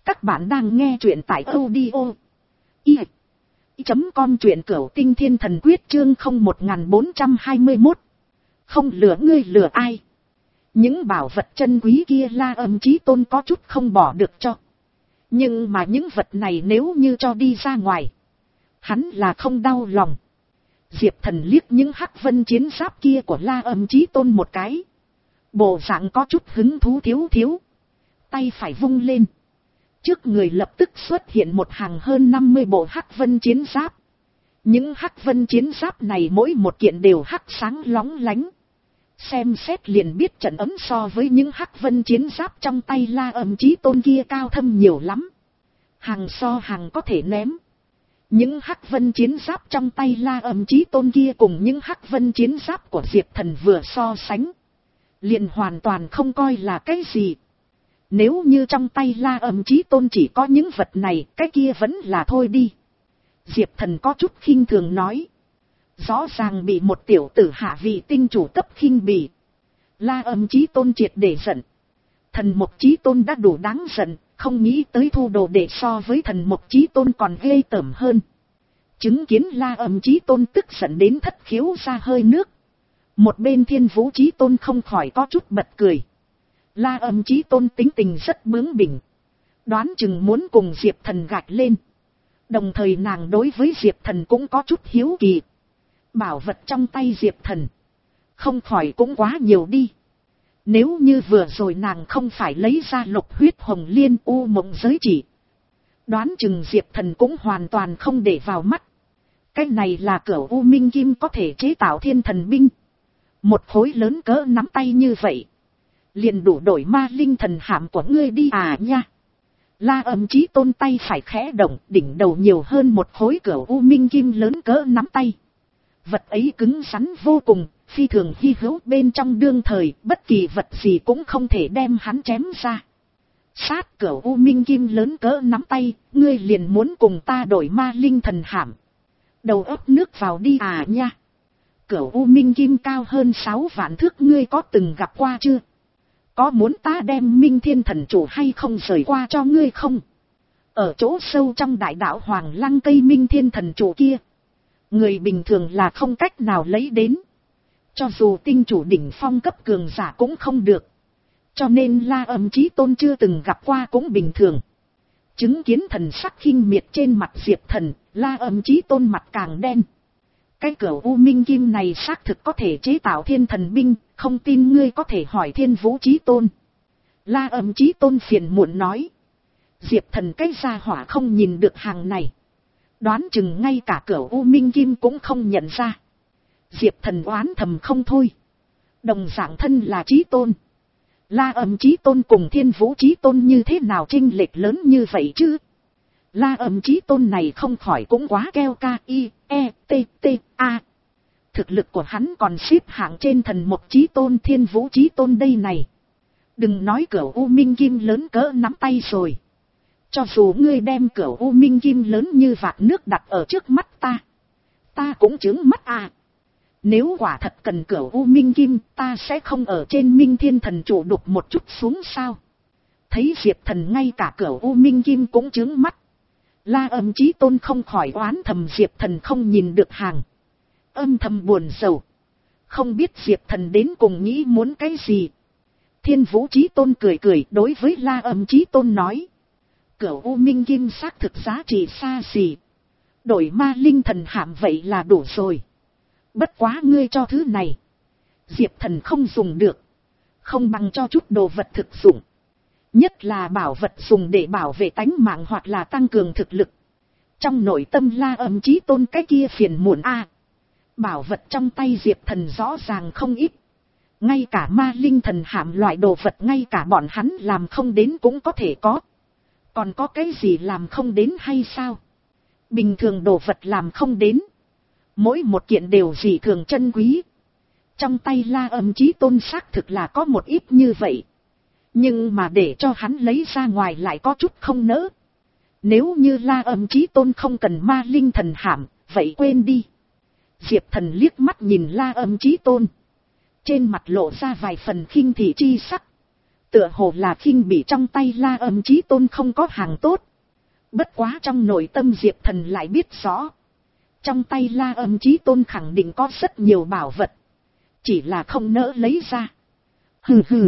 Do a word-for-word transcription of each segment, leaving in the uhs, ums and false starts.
Các bạn đang nghe truyện tại audio i chấm com, truyện Cửu Tinh Thiên Thần Quyết, chương không một bốn hai mốt. Không lừa ngươi lừa ai. Những bảo vật chân quý kia La Âm Chí Tôn có chút không bỏ được cho. Nhưng mà những vật này nếu như cho đi ra ngoài, hắn là không đau lòng. Diệp Thần liếc những hắc vân chiến giáp kia của La Âm Chí Tôn một cái. Bộ dạng có chút hứng thú thiếu thiếu. Tay phải vung lên. Trước người lập tức xuất hiện một hàng hơn năm mươi bộ hắc vân chiến giáp. Những hắc vân chiến giáp này mỗi một kiện đều hắc sáng lóng lánh. Xem xét liền biết trận ấm so với những hắc vân chiến giáp trong tay La Âm Chí Tôn kia cao thâm nhiều lắm. Hàng so hàng có thể ném. Những hắc vân chiến giáp trong tay La Âm Chí Tôn kia cùng những hắc vân chiến giáp của Diệp Thần vừa so sánh, liền hoàn toàn không coi là cái gì. Nếu như trong tay La Âm Chí Tôn chỉ có những vật này, cái kia vẫn là thôi đi. Diệp Thần có chút khinh thường nói. Rõ ràng bị một tiểu tử hạ vị tinh chủ cấp khinh bỉ. La Âm Chí Tôn triệt để giận. Thần Mộc Chí Tôn đã đủ đáng giận, không nghĩ tới thu đồ để so với Thần Mộc Chí Tôn còn ghê tởm hơn. Chứng kiến La Âm Chí Tôn tức giận đến thất khiếu ra hơi nước. Một bên Thiên Vũ Chí Tôn không khỏi có chút bật cười. La Âm Chí Tôn tính tình rất bướng bỉnh, đoán chừng muốn cùng Diệp Thần gạch lên. Đồng thời nàng đối với Diệp Thần cũng có chút hiếu kỳ. Bảo vật trong tay Diệp Thần không khỏi cũng quá nhiều đi. Nếu như vừa rồi nàng không phải lấy ra Lục Huyết Hồng Liên U Mộng Giới Chỉ, đoán chừng Diệp Thần cũng hoàn toàn không để vào mắt. Cái này là Cửu U Minh Kim có thể chế tạo thiên thần binh. Một khối lớn cỡ nắm tay như vậy, liền đủ đổi ma linh thần hạm của ngươi đi à nha. La Âm Chí Tôn tay phải khẽ động, đỉnh đầu nhiều hơn một khối Cửu U Minh Kim lớn cỡ nắm tay. Vật ấy cứng rắn vô cùng, phi thường hy hữu, bên trong đương thời, bất kỳ vật gì cũng không thể đem hắn chém ra. Sát Cửu U Minh Kim lớn cỡ nắm tay, ngươi liền muốn cùng ta đổi ma linh thần hạm. Đầu ấp nước vào đi à nha. Cửu U Minh Kim cao hơn sáu vạn thước, ngươi có từng gặp qua chưa? Có muốn ta đem Minh Thiên Thần Chủ hay không rời qua cho ngươi không? Ở chỗ sâu trong đại đạo Hoàng Lăng cây Minh Thiên Thần Chủ kia, người bình thường là không cách nào lấy đến. Cho dù tinh chủ đỉnh phong cấp cường giả cũng không được. Cho nên La Âm Chí Tôn chưa từng gặp qua cũng bình thường. Chứng kiến thần sắc khinh miệt trên mặt Diệp Thần, La Âm Chí Tôn mặt càng đen. Cái Cửu U Minh Kim này xác thực có thể chế tạo thiên thần binh, không tin ngươi có thể hỏi Thiên Vũ Chí Tôn. La Âm Chí Tôn phiền muộn nói. Diệp Thần cái gia hỏa không nhìn được hàng này. Đoán chừng ngay cả Cửu U Minh Kim cũng không nhận ra. Diệp Thần oán thầm không thôi. Đồng dạng thân là Chí Tôn, La Âm Chí Tôn cùng Thiên Vũ Chí Tôn như thế nào chênh lệch lớn như vậy chứ? La Âm Chí Tôn này không khỏi cũng quá keo ca i, e, t, t, a. Thực lực của hắn còn xếp hạng trên Thần Mộc Chí Tôn, Thiên Vũ Chí Tôn đây này. Đừng nói Cửu U Minh Kim lớn cỡ nắm tay rồi. Cho dù ngươi đem Cửu U Minh Kim lớn như vạt nước đặt ở trước mắt ta, ta cũng trướng mắt à. Nếu quả thật cần Cửu U Minh Kim, ta sẽ không ở trên Minh Thiên Thần Chủ đục một chút xuống sao? Thấy Diệp Thần ngay cả Cửu U Minh Kim cũng trướng mắt, La Âm Chí Tôn không khỏi oán thầm Diệp Thần không nhìn được hàng. Âm thầm buồn rầu, không biết Diệp Thần đến cùng nghĩ muốn cái gì. Thiên Vũ Chí Tôn cười cười đối với La Âm Chí Tôn nói. Cửu U Minh Kim xác thực giá trị xa xỉ, đổi ma linh thần hạm vậy là đủ rồi. Bất quá ngươi cho thứ này, Diệp Thần không dùng được, không bằng cho chút đồ vật thực dụng. Nhất là bảo vật dùng để bảo vệ tánh mạng hoặc là tăng cường thực lực. Trong nội tâm La Âm Chí Tôn cái kia phiền muộn a. Bảo vật trong tay Diệp Thần rõ ràng không ít. Ngay cả ma linh thần hạm loại đồ vật ngay cả bọn hắn làm không đến cũng có thể có. Còn có cái gì làm không đến hay sao? Bình thường đồ vật làm không đến, mỗi một kiện đều dị thường chân quý. Trong tay La Âm Chí Tôn xác thực là có một ít như vậy. Nhưng mà để cho hắn lấy ra ngoài lại có chút không nỡ. Nếu như La Âm Chí Tôn không cần ma linh thần hạm, vậy quên đi. Diệp Thần liếc mắt nhìn La Âm Chí Tôn, trên mặt lộ ra vài phần khinh thị chi sắc. tựa hồ là khinh bị trong tay La Âm Chí Tôn không có hàng tốt. Bất quá trong nội tâm Diệp Thần lại biết rõ. Trong tay La Âm Chí Tôn khẳng định có rất nhiều bảo vật. Chỉ là không nỡ lấy ra. Hừ hừ.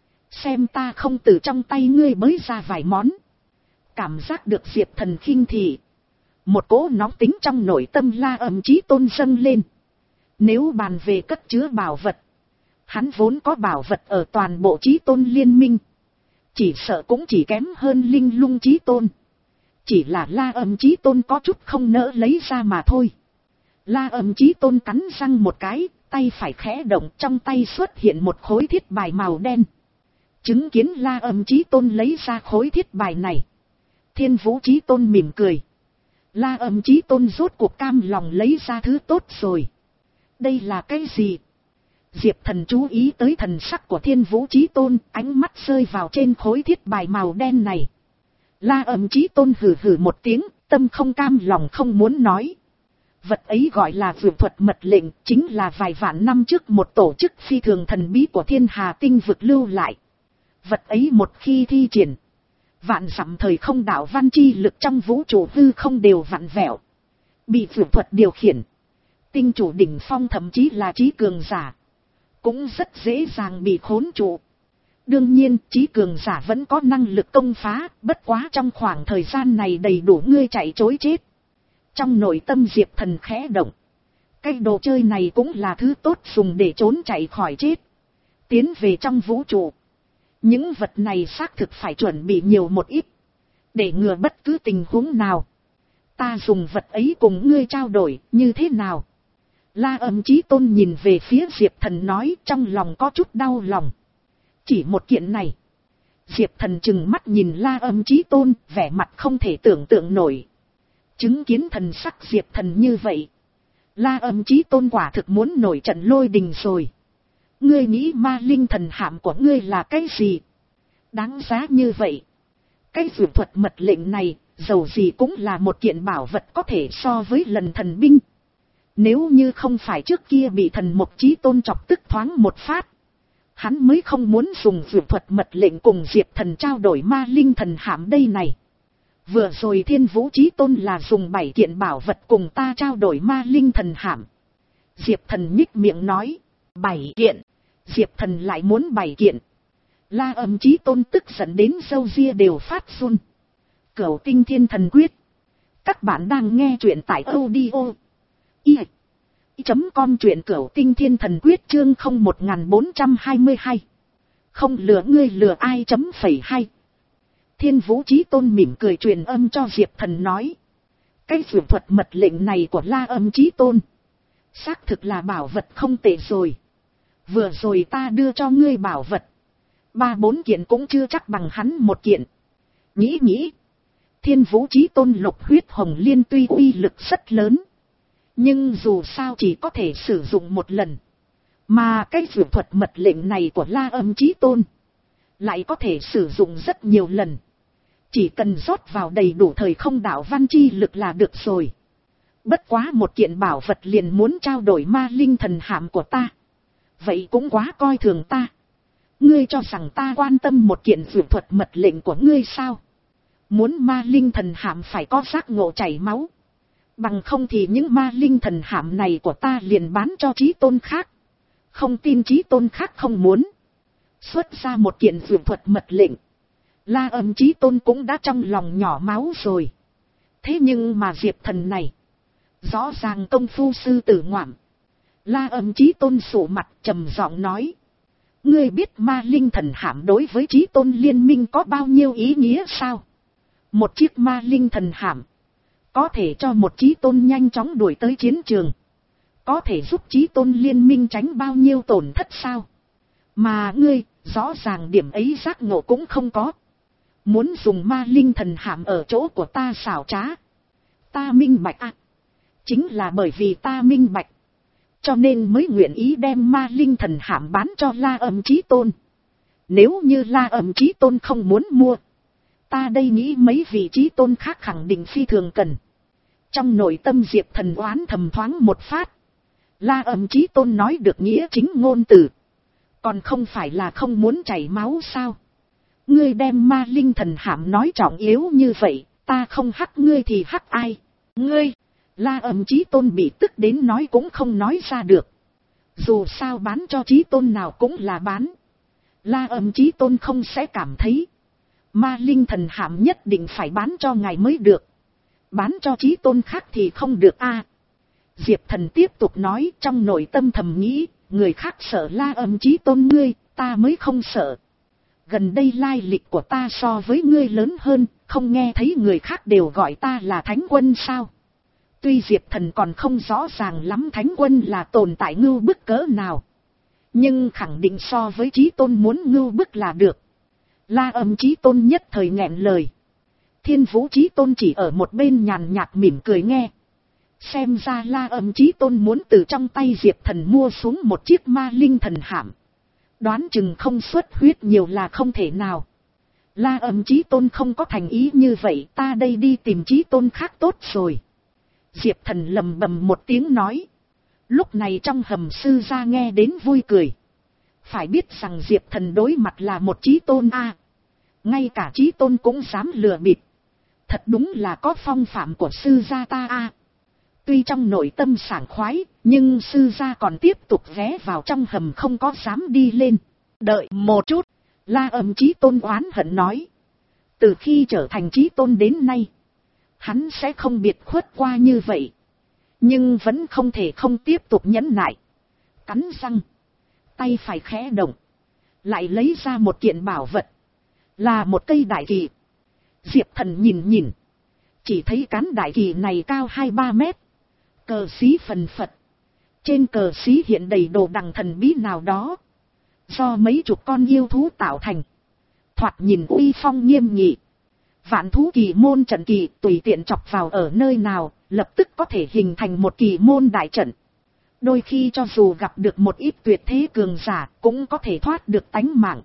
Xem ta không từ trong tay ngươi bới ra vài món. Cảm giác được Diệp Thần khinh thị. Một cỗ nóng tính trong nội tâm La Âm Chí Tôn dâng lên. Nếu bàn về cất chứa bảo vật. Hắn vốn có bảo vật ở toàn bộ Chí Tôn liên minh. Chỉ sợ cũng chỉ kém hơn Linh Lung Chí Tôn. Chỉ là La Âm Chí Tôn có chút không nỡ lấy ra mà thôi. La Âm Chí Tôn cắn răng một cái, tay phải khẽ động, trong tay xuất hiện một khối thiết bài màu đen. Chứng kiến La Âm Chí Tôn lấy ra khối thiết bài này. Thiên Vũ Chí Tôn mỉm cười. La Âm Chí Tôn rốt cuộc cam lòng lấy ra thứ tốt rồi. Đây là cái gì? Diệp Thần chú ý tới thần sắc của Thiên Vũ Chí Tôn, ánh mắt rơi vào trên khối thiết bài màu đen này. La Âm Chí Tôn hừ hừ một tiếng, tâm không cam lòng không muốn nói. Vật ấy gọi là vượt thuật mật lệnh, chính là vài vạn năm trước một tổ chức phi thường thần bí của Thiên Hà Tinh vực lưu lại. Vật ấy một khi thi triển, vạn dặm thời không đạo văn chi lực trong vũ trụ hư không đều vặn vẹo. Bị vượt thuật điều khiển. Tinh chủ đỉnh phong thậm chí là trí cường giả. Cũng rất dễ dàng bị khốn trụ. Đương nhiên, trí cường giả vẫn có năng lực công phá, bất quá trong khoảng thời gian này đầy đủ ngươi chạy trối chết. Trong nội tâm Diệp Thần khẽ động. Cái đồ chơi này cũng là thứ tốt dùng để trốn chạy khỏi chết. Tiến về trong vũ trụ. Những vật này xác thực phải chuẩn bị nhiều một ít. Để ngừa bất cứ tình huống nào. Ta dùng vật ấy cùng ngươi trao đổi, như thế nào? La Âm Chí Tôn nhìn về phía Diệp Thần nói, trong lòng có chút đau lòng. Chỉ một kiện này. Diệp Thần trừng mắt nhìn La Âm Chí Tôn, vẻ mặt không thể tưởng tượng nổi. Chứng kiến thần sắc Diệp Thần như vậy. La Âm Chí Tôn quả thực muốn nổi trận lôi đình rồi. Ngươi nghĩ ma linh thần hạm của ngươi là cái gì? Đáng giá như vậy. Cái vượt thuật mật lệnh này, dầu gì cũng là một kiện bảo vật có thể so với lần thần binh. Nếu như không phải trước kia bị thần Mộc Chí Tôn chọc tức thoáng một phát. Hắn mới không muốn dùng vượt thuật mật lệnh cùng Diệp Thần trao đổi ma linh thần hạm đây này. Vừa rồi Thiên Vũ Chí Tôn là dùng bảy kiện bảo vật cùng ta trao đổi ma linh thần hạm. Diệp Thần nhích miệng nói. Bảy kiện. Diệp Thần lại muốn bảy kiện. La Âm Chí Tôn tức giận đến râu ria đều phát run. Cửu Tinh Thiên Thần Quyết. Các bạn đang nghe truyện tại audio i chấm com truyện Cửu Tinh Thiên Thần Quyết chương không một bốn hai hai. Không lừa ngươi lừa ai chấm phẩy hay. Thiên Vũ Chí Tôn mỉm cười truyền âm cho Diệp Thần nói. Cái vượt thuật mật lệnh này của La Âm Chí Tôn. Xác thực là bảo vật không tệ rồi. Vừa rồi ta đưa cho ngươi bảo vật. Ba bốn kiện cũng chưa chắc bằng hắn một kiện. Nghĩ nghĩ. Thiên Vũ Chí Tôn lục huyết hồng liên tuy uy lực rất lớn. Nhưng dù sao chỉ có thể sử dụng một lần. Mà cái vượt thuật mật lệnh này của La Âm Chí Tôn. Lại có thể sử dụng rất nhiều lần. Chỉ cần rót vào đầy đủ thời không đạo văn chi lực là được rồi. Bất quá một kiện bảo vật liền muốn trao đổi ma linh thần hạm của ta. Vậy cũng quá coi thường ta. Ngươi cho rằng ta quan tâm một kiện vượt thuật mật lệnh của ngươi sao? Muốn ma linh thần hạm phải có giác ngộ chảy máu. Bằng không thì những ma linh thần hạm này của ta liền bán cho Chí Tôn khác. Không tin Chí Tôn khác không muốn. Xuất ra một kiện vượt thuật mật lệnh. La Âm Chí Tôn cũng đã trong lòng nhỏ máu rồi. Thế nhưng mà Diệp Thần này. Rõ ràng công phu sư tử ngoạm. La Âm Chí Tôn sụ mặt trầm giọng nói. Ngươi biết ma linh thần hạm đối với Chí Tôn liên minh có bao nhiêu ý nghĩa sao? Một chiếc ma linh thần hạm. Có thể cho một Chí Tôn nhanh chóng đuổi tới chiến trường. Có thể giúp Chí Tôn liên minh tránh bao nhiêu tổn thất sao? Mà ngươi, rõ ràng điểm ấy giác ngộ cũng không có. Muốn dùng ma linh thần hạm ở chỗ của ta xảo trá. Ta minh bạch à. Chính là bởi vì ta minh bạch. Cho nên mới nguyện ý đem ma linh thần hạm bán cho La Âm Chí Tôn. Nếu như La Âm Chí Tôn không muốn mua. Ta đây nghĩ mấy vị Chí Tôn khác khẳng định phi thường cần. Trong nội tâm Diệp Thần oán thầm thoáng một phát. La Âm Chí Tôn nói được nghĩa chính ngôn từ. Còn không phải là không muốn chảy máu sao? Ngươi đem ma linh thần hạm nói trọng yếu như vậy, ta không hắc ngươi thì hắc ai? Ngươi, La Âm Chí Tôn bị tức đến nói cũng không nói ra được. Dù sao bán cho Chí Tôn nào cũng là bán. La Âm Chí Tôn không sẽ cảm thấy ma linh thần hạm nhất định phải bán cho ngài mới được. Bán cho Chí Tôn khác thì không được a. Diệp Thần tiếp tục nói, trong nội tâm thầm nghĩ, người khác sợ La Âm Chí Tôn ngươi, ta mới không sợ. Gần đây lai lịch của ta so với ngươi lớn hơn, không nghe thấy người khác đều gọi ta là Thánh Quân sao? Tuy Diệp Thần còn không rõ ràng lắm Thánh Quân là tồn tại ngưu bức cỡ nào, nhưng khẳng định so với Chí Tôn muốn ngưu bức là được. La Âm Chí Tôn nhất thời nghẹn lời. Thiên Vũ Chí Tôn chỉ ở một bên nhàn nhạt mỉm cười nghe. Xem ra La Âm Chí Tôn muốn từ trong tay Diệp Thần mua xuống một chiếc ma linh thần hạm. Đoán chừng không xuất huyết nhiều là không thể nào. La Âm Chí Tôn không có thành ý như vậy, ta đây đi tìm Chí Tôn khác tốt rồi. Diệp Thần lầm bầm một tiếng nói. Lúc này trong hầm sư gia nghe đến vui cười. Phải biết rằng Diệp Thần đối mặt là một Chí Tôn a, ngay cả Chí Tôn cũng dám lừa bịp. Thật đúng là có phong phạm của sư gia ta a. Tuy trong nội tâm sảng khoái, nhưng sư gia còn tiếp tục ghé vào trong hầm không có dám đi lên. Đợi một chút, La Âm Chí Tôn oán hận nói. Từ khi trở thành Chí Tôn đến nay, hắn sẽ không biệt khuất qua như vậy. Nhưng vẫn không thể không tiếp tục nhẫn nại. Cắn răng, tay phải khẽ động, lại lấy ra một kiện bảo vật. Là một cây đại kỳ. Diệp Thần nhìn nhìn, chỉ thấy cán đại kỳ này cao hai ba mét. Cờ xí phần phật. Trên cờ xí hiện đầy đồ đằng thần bí nào đó, do mấy chục con yêu thú tạo thành. Thoạt nhìn uy phong nghiêm nghị. Vạn thú kỳ môn trận kỳ tùy tiện chọc vào ở nơi nào, lập tức có thể hình thành một kỳ môn đại trận. Đôi khi cho dù gặp được một ít tuyệt thế cường giả, cũng có thể thoát được tánh mạng.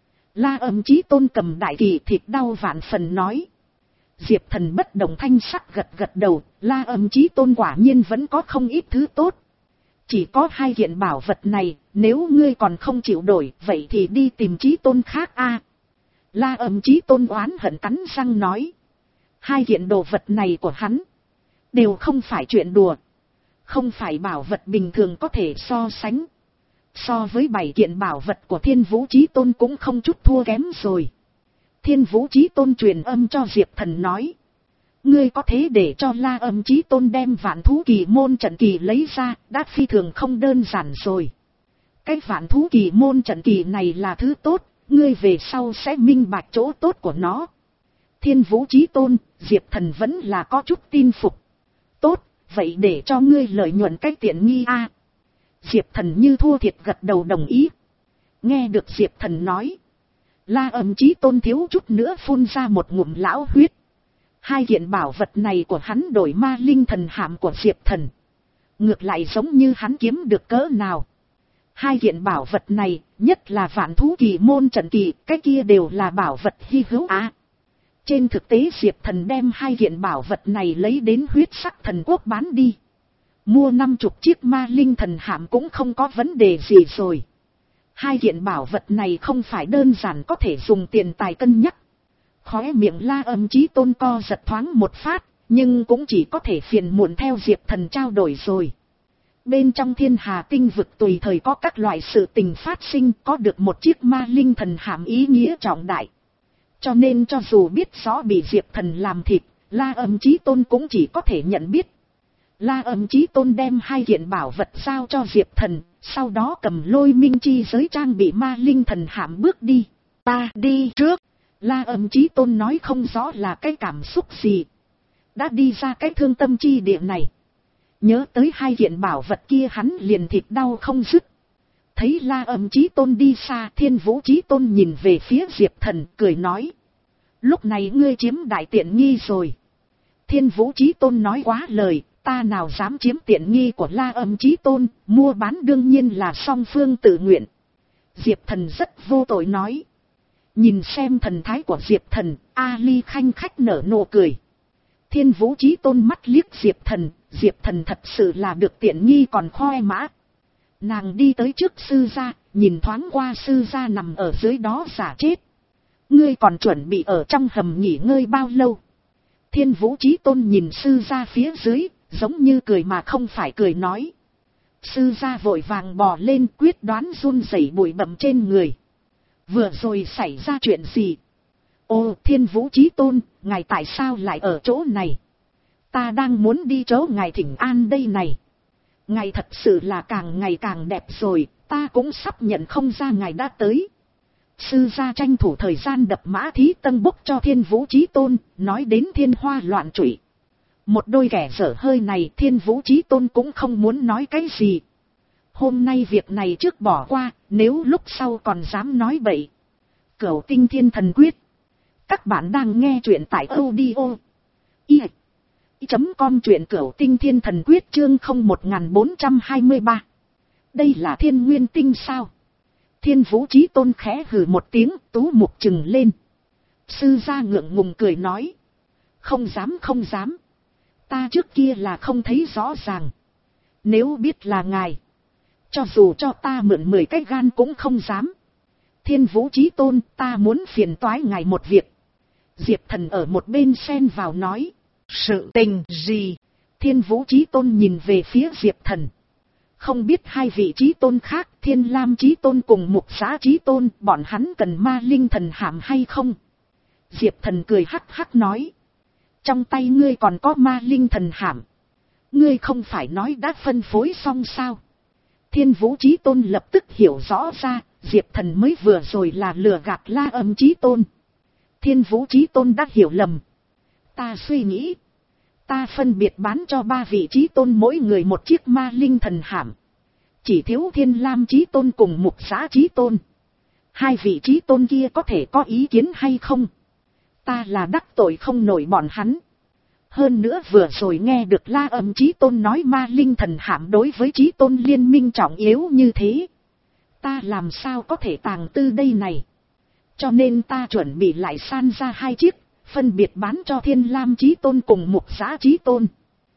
La Âm Chí Tôn cầm đại kỳ thịt đau vạn phần nói. Diệp Thần bất động thanh sắc gật gật đầu, La Âm Chí Tôn quả nhiên vẫn có không ít thứ tốt. Chỉ có hai kiện bảo vật này, nếu ngươi còn không chịu đổi, vậy thì đi tìm Chí Tôn khác a. La Âm Chí Tôn oán hận cắn răng nói. Hai kiện đồ vật này của hắn, đều không phải chuyện đùa. Không phải bảo vật bình thường có thể so sánh. So với bảy kiện bảo vật của Thiên Vũ Chí Tôn cũng không chút thua kém rồi. Thiên Vũ Chí Tôn truyền âm cho Diệp Thần nói. Ngươi có thế để cho La Âm Chí Tôn đem vạn thú kỳ môn trận kỳ lấy ra, đã phi thường không đơn giản rồi. Cái vạn thú kỳ môn trận kỳ này là thứ tốt, ngươi về sau sẽ minh bạch chỗ tốt của nó. Thiên Vũ Chí Tôn, Diệp Thần vẫn là có chút tin phục. Tốt, vậy để cho ngươi lợi nhuận cái tiện nghi a. Diệp Thần như thua thiệt gật đầu đồng ý. Nghe được Diệp Thần nói, La Âm Chí Tôn thiếu chút nữa phun ra một ngụm lão huyết. Hai kiện bảo vật này của hắn đổi ma linh thần hạm của Diệp Thần, ngược lại giống như hắn kiếm được cỡ nào. Hai kiện bảo vật này, nhất là vạn thú kỳ môn trận kỳ, cái kia đều là bảo vật hy hữu á. Trên thực tế Diệp Thần đem hai kiện bảo vật này lấy đến Huyết Sắc Thần Quốc bán đi. Mua năm chục chiếc ma linh thần hạm cũng không có vấn đề gì rồi. Hai kiện bảo vật này không phải đơn giản có thể dùng tiền tài cân nhắc. Khóe miệng La Âm Chí Tôn co giật thoáng một phát, nhưng cũng chỉ có thể phiền muộn theo Diệp Thần trao đổi rồi. Bên trong Thiên Hà tinh vực tùy thời có các loại sự tình phát sinh, có được một chiếc ma linh thần hạm ý nghĩa trọng đại. Cho nên cho dù biết rõ bị Diệp Thần làm thịt, La Âm Chí Tôn cũng chỉ có thể nhận biết. La Âm Chí Tôn đem hai kiện bảo vật giao cho Diệp Thần, sau đó cầm Lôi Minh chi giới trang bị ma linh thần hạm bước đi. Ta đi trước. La Âm Chí Tôn nói không rõ là cái cảm xúc gì. Đã đi ra cái thương tâm chi địa này, nhớ tới hai kiện bảo vật kia hắn liền thịt đau không dứt. Thấy La Âm Chí Tôn đi xa, Thiên Vũ Chí Tôn nhìn về phía Diệp Thần cười nói. Lúc này ngươi chiếm đại tiện nghi rồi. Thiên Vũ Chí Tôn nói quá lời, ta nào dám chiếm tiện nghi của La Âm Chí Tôn, mua bán đương nhiên là song phương tự nguyện. Diệp Thần rất vô tội nói. Nhìn xem thần thái của Diệp Thần, Ali khanh khách nở nụ cười. Thiên Vũ Chí Tôn mắt liếc Diệp Thần, Diệp Thần thật sự là được tiện nghi còn khoe mã. Nàng đi tới trước sư gia, nhìn thoáng qua sư gia nằm ở dưới đó giả chết. Ngươi còn chuẩn bị ở trong hầm nghỉ ngơi bao lâu? Thiên Vũ Chí Tôn nhìn sư gia phía dưới, giống như cười mà không phải cười nói. Sư gia vội vàng bò lên quyết đoán run rẩy bụi bặm trên người. Vừa rồi xảy ra chuyện gì? Ô Thiên Vũ Chí Tôn, ngài tại sao lại ở chỗ này? Ta đang muốn đi chỗ ngài thỉnh an đây này. Ngài thật sự là càng ngày càng đẹp rồi, ta cũng sắp nhận không ra ngài đã tới. Sư gia tranh thủ thời gian đập mã thí tân bốc cho Thiên Vũ Chí Tôn, nói đến thiên hoa loạn trụy. Một đôi kẻ dở hơi này Thiên Vũ Chí Tôn cũng không muốn nói cái gì. Hôm nay việc này trước bỏ qua, nếu lúc sau còn dám nói bậy. Cửu Tinh Thiên Thần Quyết. Các bạn đang nghe chuyện tại audio i chấm com truyện Cửu Tinh Thiên Thần Quyết chương không một bốn hai ba. Đây là thiên nguyên tinh sao? Thiên Vũ Chí Tôn khẽ hừ một tiếng, tú mục trừng lên. Sư gia ngượng ngùng cười nói. Không dám không dám. Ta trước kia là không thấy rõ ràng. Nếu biết là ngài, cho dù cho ta mượn mười cái gan cũng không dám. Thiên Vũ Chí Tôn, ta muốn phiền toái ngài một việc. Diệp Thần ở một bên xen vào nói. Sự tình gì? Thiên Vũ Chí Tôn nhìn về phía Diệp Thần. Không biết hai vị Chí Tôn khác, Thiên Lam Chí Tôn cùng Mục Giá Chí Tôn, bọn hắn cần ma linh thần hạm hay không? Diệp Thần cười hắc hắc nói. Trong tay ngươi còn có ma linh thần hạm. Ngươi không phải nói đã phân phối xong sao? Thiên Vũ Chí Tôn lập tức hiểu rõ ra, Diệp Thần mới vừa rồi là lừa gạt La Âm Chí Tôn. Thiên Vũ Chí Tôn đã hiểu lầm. Ta suy nghĩ, ta phân biệt bán cho ba vị Chí Tôn mỗi người một chiếc ma linh thần hạm. Chỉ thiếu Thiên Lam Chí Tôn cùng Mục Giá Chí Tôn. Hai vị Chí Tôn kia có thể có ý kiến hay không? Ta là đắc tội không nổi bọn hắn. Hơn nữa vừa rồi nghe được La Âm Chí Tôn nói ma linh thần hạm đối với Chí Tôn liên minh trọng yếu như thế. Ta làm sao có thể tàng tư đây này. Cho nên ta chuẩn bị lại san ra hai chiếc, phân biệt bán cho Thiên Lam Chí Tôn cùng Mục Giá Chí Tôn.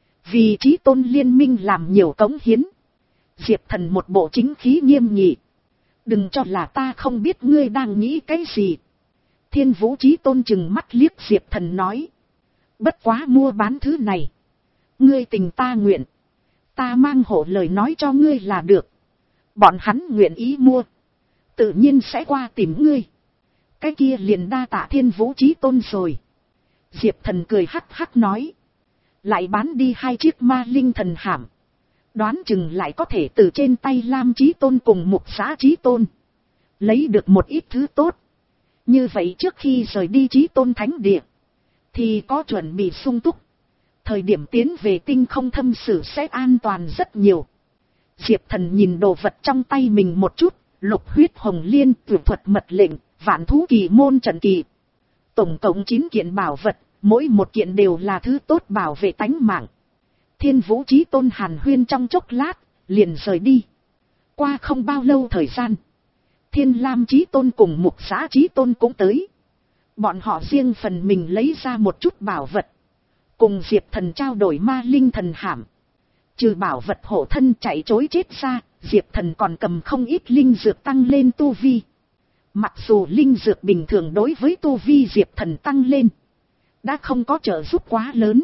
Vì Chí Tôn liên minh làm nhiều cống hiến. Diệp Thần một bộ chính khí nghiêm nghị. Đừng cho là ta không biết ngươi đang nghĩ cái gì. Thiên Vũ Chí Tôn chừng mắt liếc Diệp Thần nói. Bất quá mua bán thứ này. Ngươi tình ta nguyện. Ta mang hộ lời nói cho ngươi là được. Bọn hắn nguyện ý mua. Tự nhiên sẽ qua tìm ngươi. Cái kia liền đa tạ Thiên Vũ Chí Tôn rồi. Diệp Thần cười hắc hắc nói. Lại bán đi hai chiếc ma linh thần hạm. Đoán chừng lại có thể từ trên tay Lam Chí Tôn cùng Mục Giá Chí Tôn. Lấy được một ít thứ tốt. Như vậy trước khi rời đi Chí Tôn Thánh Địa. Thì có chuẩn bị sung túc. Thời điểm tiến về tinh không thâm sử sẽ an toàn rất nhiều. Diệp Thần nhìn đồ vật trong tay mình một chút. Lục huyết hồng liên, tuyệt thuật mật lệnh, vạn thú kỳ môn trận kỳ. Tổng cộng chín kiện bảo vật, mỗi một kiện đều là thứ tốt bảo vệ tánh mạng. Thiên Vũ Chí Tôn hàn huyên trong chốc lát, liền rời đi. Qua không bao lâu thời gian, Thiên Lam Chí Tôn cùng Mục Giá Chí Tôn cũng tới. Bọn họ riêng phần mình lấy ra một chút bảo vật. Cùng Diệp Thần trao đổi ma linh thần hạm. Trừ bảo vật hộ thân chạy chối chết ra, Diệp Thần còn cầm không ít linh dược tăng lên tu vi. Mặc dù linh dược bình thường đối với tu vi Diệp Thần tăng lên đã không có trợ giúp quá lớn.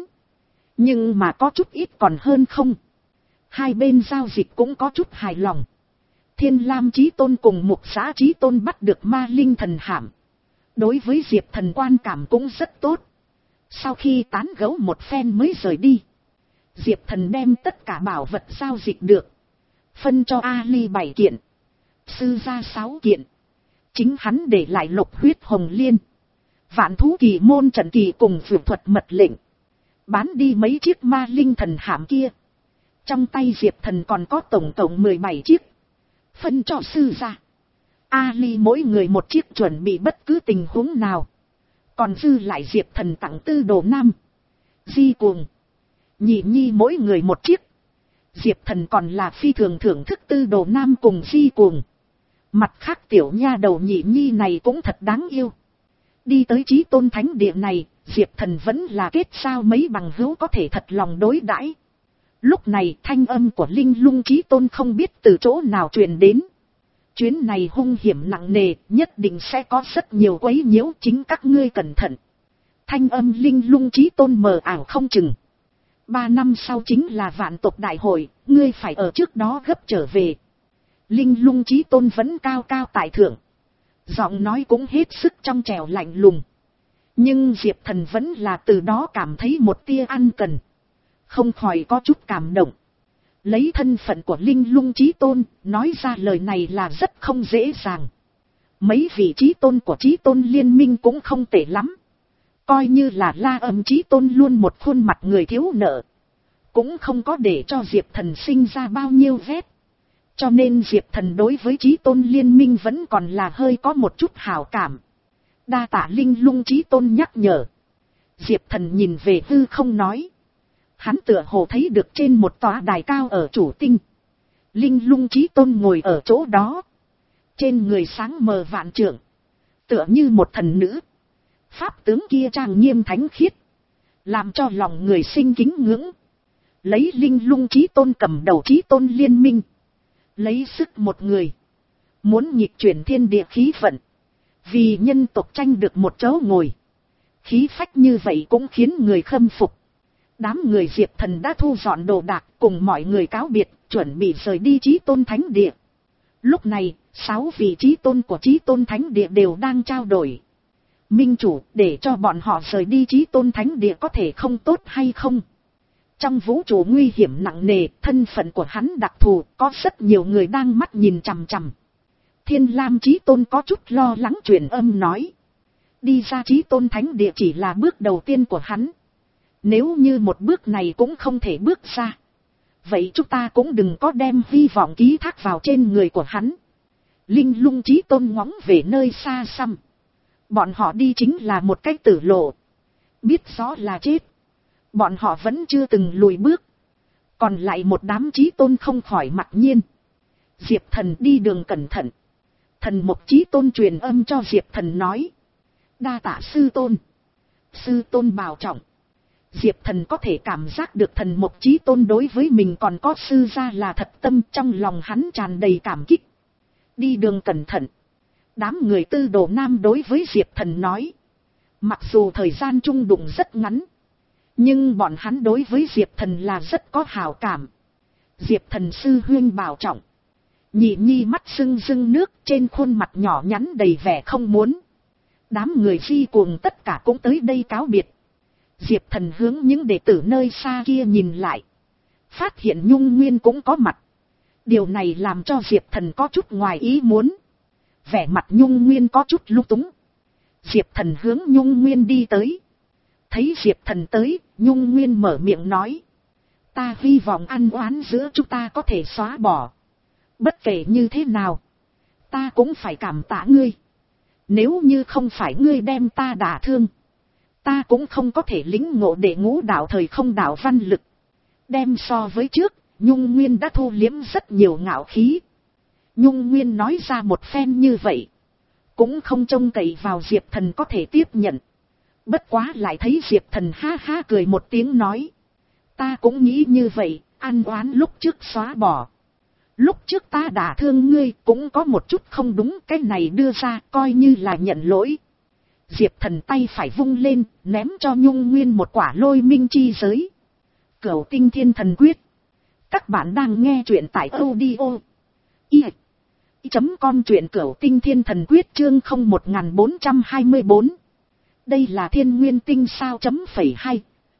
Nhưng mà có chút ít còn hơn không. Hai bên giao dịch cũng có chút hài lòng. Thiên Lam Chí Tôn cùng Mục Giá Chí Tôn bắt được ma linh thần hạm. Đối với Diệp Thần quan cảm cũng rất tốt. Sau khi tán gẫu một phen mới rời đi. Diệp Thần đem tất cả bảo vật giao dịch được. Phân cho Ali bảy kiện. Sư gia sáu kiện. Chính hắn để lại lục huyết hồng liên. Vạn thú kỳ môn trận kỳ cùng vượt thuật mật lệnh. Bán đi mấy chiếc ma linh thần hạm kia. Trong tay Diệp Thần còn có tổng cộng mười bảy chiếc. Phân cho sư gia. Ali mỗi người một chiếc chuẩn bị bất cứ tình huống nào. Còn dư lại Diệp Thần tặng tư đồ nam. Di cuồng. Nhị nhi mỗi người một chiếc. Diệp Thần còn là phi thường thưởng thức tư đồ nam cùng di cuồng. Mặt khác tiểu nha đầu nhị nhi này cũng thật đáng yêu. Đi tới Chí Tôn Thánh Địa này, Diệp Thần vẫn là kết giao mấy bằng hữu có thể thật lòng đối đãi. Lúc này thanh âm của Linh Lung Chí Tôn không biết từ chỗ nào truyền đến. Chuyến này hung hiểm nặng nề, nhất định sẽ có rất nhiều quấy nhiễu, chính các ngươi cẩn thận. Thanh âm linh lung chí tôn mờ ảo không chừng. Ba năm sau chính là vạn tộc đại hội, ngươi phải ở trước đó gấp trở về. Linh lung chí tôn vẫn cao cao tại thượng. Giọng nói cũng hết sức trong trẻo lạnh lùng. Nhưng Diệp Thần vẫn là từ đó cảm thấy một tia ăn cần. Không khỏi có chút cảm động. Lấy thân phận của linh lung chí tôn, nói ra lời này là rất không dễ dàng. Mấy vị chí tôn của chí tôn liên minh cũng không tệ lắm. Coi như là La Âm chí tôn luôn một khuôn mặt người thiếu nợ. Cũng không có để cho Diệp Thần sinh ra bao nhiêu ghét. Cho nên Diệp Thần đối với chí tôn liên minh vẫn còn là hơi có một chút hảo cảm. Đa tạ linh lung chí tôn nhắc nhở. Diệp Thần nhìn về hư không nói. Hắn tựa hồ thấy được trên một tòa đài cao ở chủ tinh. Linh lung chí tôn ngồi ở chỗ đó. Trên người sáng mờ vạn trượng. Tựa như một thần nữ. Pháp tướng kia trang nghiêm thánh khiết. Làm cho lòng người sinh kính ngưỡng. Lấy linh lung chí tôn cầm đầu chí tôn liên minh. Lấy sức một người. Muốn nhịp chuyển thiên địa khí vận. Vì nhân tộc tranh được một chỗ ngồi. Khí phách như vậy cũng khiến người khâm phục. Đám người Diệp Thần đã thu dọn đồ đạc cùng mọi người cáo biệt, chuẩn bị rời đi chí tôn thánh địa. Lúc này, sáu vị chí tôn của chí tôn thánh địa đều đang trao đổi. Minh chủ, để cho bọn họ rời đi chí tôn thánh địa có thể không tốt hay không? Trong vũ trụ nguy hiểm nặng nề, thân phận của hắn đặc thù, có rất nhiều người đang mắt nhìn chằm chằm. Thiên Lam chí tôn có chút lo lắng truyền âm nói. Đi ra chí tôn thánh địa chỉ là bước đầu tiên của hắn. Nếu như một bước này cũng không thể bước ra. Vậy chúng ta cũng đừng có đem hy vọng ký thác vào trên người của hắn. Linh lung chí tôn ngóng về nơi xa xăm. Bọn họ đi chính là một cách tử lộ. Biết rõ là chết. Bọn họ vẫn chưa từng lùi bước. Còn lại một đám chí tôn không khỏi mặc nhiên. Diệp Thần đi đường cẩn thận. Thần Mộc chí tôn truyền âm cho Diệp Thần nói. Đa tạ sư tôn. Sư tôn bảo trọng. Diệp Thần có thể cảm giác được Thần Mộc chí tôn đối với mình còn có sư gia là thật tâm, trong lòng hắn tràn đầy cảm kích. Đi đường cẩn thận. Đám người Tư Đồ Nam đối với Diệp Thần nói. Mặc dù thời gian chung đụng rất ngắn. Nhưng bọn hắn đối với Diệp Thần là rất có hảo cảm. Diệp Thần sư huynh bảo trọng. Nhị nhi mắt sưng sưng nước, trên khuôn mặt nhỏ nhắn đầy vẻ không muốn. Đám người phi cuồng tất cả cũng tới đây cáo biệt. Diệp Thần hướng những đệ tử nơi xa kia nhìn lại. Phát hiện Nhung Nguyên cũng có mặt. Điều này làm cho Diệp Thần có chút ngoài ý muốn. Vẻ mặt Nhung Nguyên có chút lung túng. Diệp Thần hướng Nhung Nguyên đi tới. Thấy Diệp Thần tới, Nhung Nguyên mở miệng nói. Ta hy vọng ăn oán giữa chúng ta có thể xóa bỏ. Bất kể như thế nào, ta cũng phải cảm tạ ngươi. Nếu như không phải ngươi đem ta đả thương, ta cũng không có thể lĩnh ngộ để ngũ đạo thời không đạo văn lực. Đem so với trước, Nhung Nguyên đã thu liếm rất nhiều ngạo khí. Nhung Nguyên nói ra một phen như vậy, cũng không trông cậy vào Diệp Thần có thể tiếp nhận. Bất quá lại thấy Diệp Thần ha ha cười một tiếng nói. Ta cũng nghĩ như vậy, ăn oán lúc trước xóa bỏ. Lúc trước ta đả thương ngươi cũng có một chút không đúng, cái này đưa ra coi như là nhận lỗi. Diệp Thần tay phải vung lên, ném cho Nhung Nguyên một quả lôi minh chi giới. Cửu tinh thiên thần quyết. Các bạn đang nghe truyện tại audio i chấm com truyện cửu tinh thiên thần quyết chương không một bốn hai bốn. Đây là thiên nguyên tinh sao chấm phẩy hai.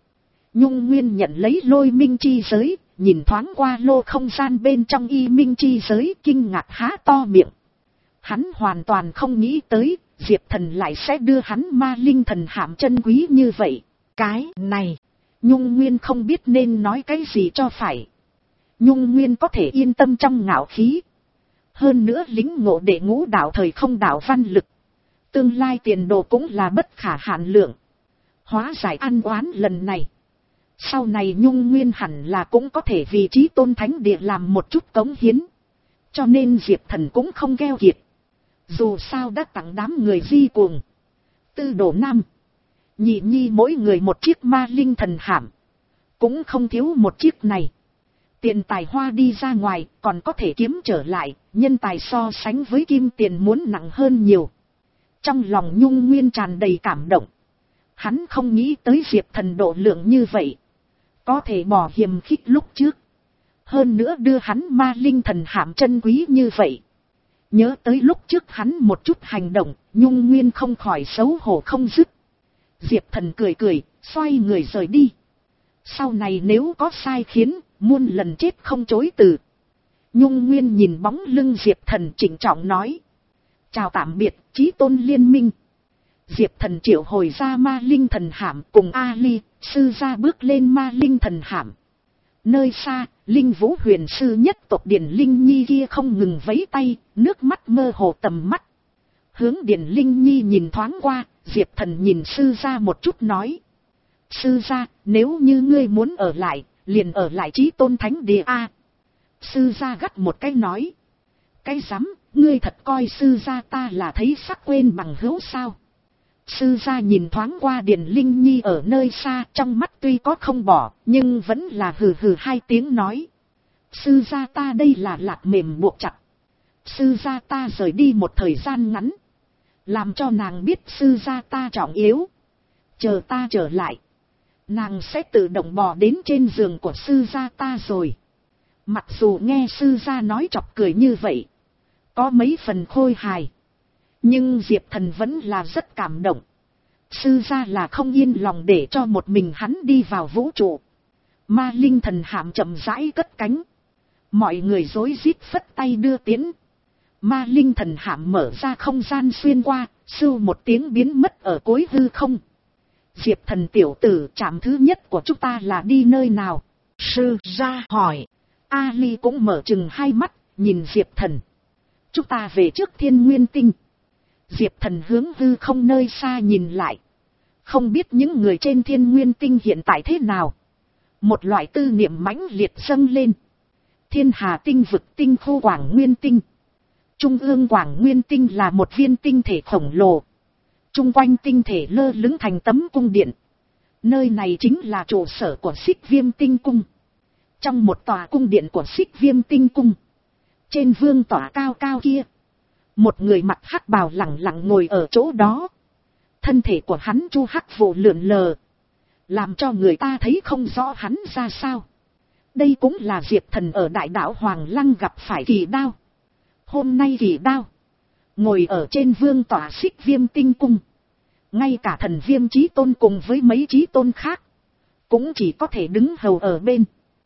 Nhung Nguyên nhận lấy lôi minh chi giới, nhìn thoáng qua lô không gian bên trong y minh chi giới, kinh ngạc há to miệng. Hắn hoàn toàn không nghĩ tới, Diệp Thần lại sẽ đưa hắn ma linh thần hạm chân quý như vậy. Cái này, Nhung Nguyên không biết nên nói cái gì cho phải. Nhung Nguyên có thể yên tâm trong ngạo khí. Hơn nữa lính ngộ đệ ngũ đạo thời không đạo văn lực. Tương lai tiền đồ cũng là bất khả hạn lượng. Hóa giải ăn oán lần này. Sau này Nhung Nguyên hẳn là cũng có thể vì chí tôn thánh địa làm một chút cống hiến. Cho nên Diệp Thần cũng không keo kiệt. Dù sao đã tặng đám người di cuồng. Tư Đồ Nam. Nhị nhi mỗi người một chiếc ma linh thần hạm. Cũng không thiếu một chiếc này. Tiền tài hoa đi ra ngoài còn có thể kiếm trở lại, nhân tài so sánh với kim tiền muốn nặng hơn nhiều. Trong lòng Nhung Nguyên tràn đầy cảm động. Hắn không nghĩ tới Diệp Thần độ lượng như vậy. Có thể bỏ hiềm khích lúc trước. Hơn nữa đưa hắn ma linh thần hạm chân quý như vậy. Nhớ tới lúc trước hắn một chút hành động, Nhung Nguyên không khỏi xấu hổ không dứt. Diệp Thần cười cười, xoay người rời đi. Sau này nếu có sai khiến, muôn lần chết không chối từ. Nhung Nguyên nhìn bóng lưng Diệp Thần trịnh trọng nói. Chào tạm biệt, Chí Tôn Liên Minh. Diệp Thần triệu hồi ra ma linh thần hạm cùng Ali, sư gia bước lên ma linh thần hạm. Nơi xa, Linh Vũ huyền sư nhất tộc Điền Linh Nhi kia không ngừng vẫy tay, nước mắt mơ hồ tầm mắt. Hướng Điền Linh Nhi nhìn thoáng qua, Diệp Thần nhìn sư gia một chút nói. Sư gia, nếu như ngươi muốn ở lại, liền ở lại Chí Tôn Thánh Địa A. Sư gia gắt một cái nói. Cái rắm, ngươi thật coi sư gia ta là thấy sắc quên bằng hữu sao? Sư gia nhìn thoáng qua Điền Linh Nhi ở nơi xa, trong mắt tuy có không bỏ, nhưng vẫn là hừ hừ hai tiếng nói. Sư gia ta đây là lạc mềm buộc chặt. Sư gia ta rời đi một thời gian ngắn. Làm cho nàng biết sư gia ta trọng yếu. Chờ ta trở lại. Nàng sẽ tự động bò đến trên giường của sư gia ta rồi. Mặc dù nghe sư gia nói chọc cười như vậy. Có mấy phần khôi hài. Nhưng Diệp Thần vẫn là rất cảm động. Sư gia là không yên lòng để cho một mình hắn đi vào vũ trụ. Ma linh thần hạm chậm rãi cất cánh. Mọi người rối rít phất tay đưa tiến. Ma linh thần hạm mở ra không gian xuyên qua, sưu một tiếng biến mất ở cuối hư không. Diệp Thần tiểu tử, trạm thứ nhất của chúng ta là đi nơi nào? Sư gia hỏi. Ali cũng mở chừng hai mắt, nhìn Diệp Thần. Chúng ta về trước Thiên Nguyên Tinh. Diệp Thần hướng hư không nơi xa nhìn lại. Không biết những người trên Thiên Nguyên Tinh hiện tại thế nào. Một loại tư niệm mãnh liệt dâng lên. Thiên Hà Tinh vực tinh khu Quảng Nguyên Tinh. Trung ương Quảng Nguyên Tinh là một viên tinh thể khổng lồ. Trung quanh tinh thể lơ lửng thành tấm cung điện. Nơi này chính là trụ sở của Xích Viêm Tinh Cung. Trong một tòa cung điện của Xích Viêm Tinh Cung. Trên vương tỏa cao cao kia. Một người mặc hắc bào lẳng lặng ngồi ở chỗ đó. Thân thể của hắn chu hắc vụ lượn lờ. Làm cho người ta thấy không rõ hắn ra sao. Đây cũng là Diệp Thần ở đại đảo Hoàng Lăng gặp phải Kỳ Đao. Hôm nay Kỳ Đao ngồi ở trên vương tỏa Xích Viêm Tinh Cung. Ngay cả thần Viêm Chí Tôn cùng với mấy Chí Tôn khác. Cũng chỉ có thể đứng hầu ở bên.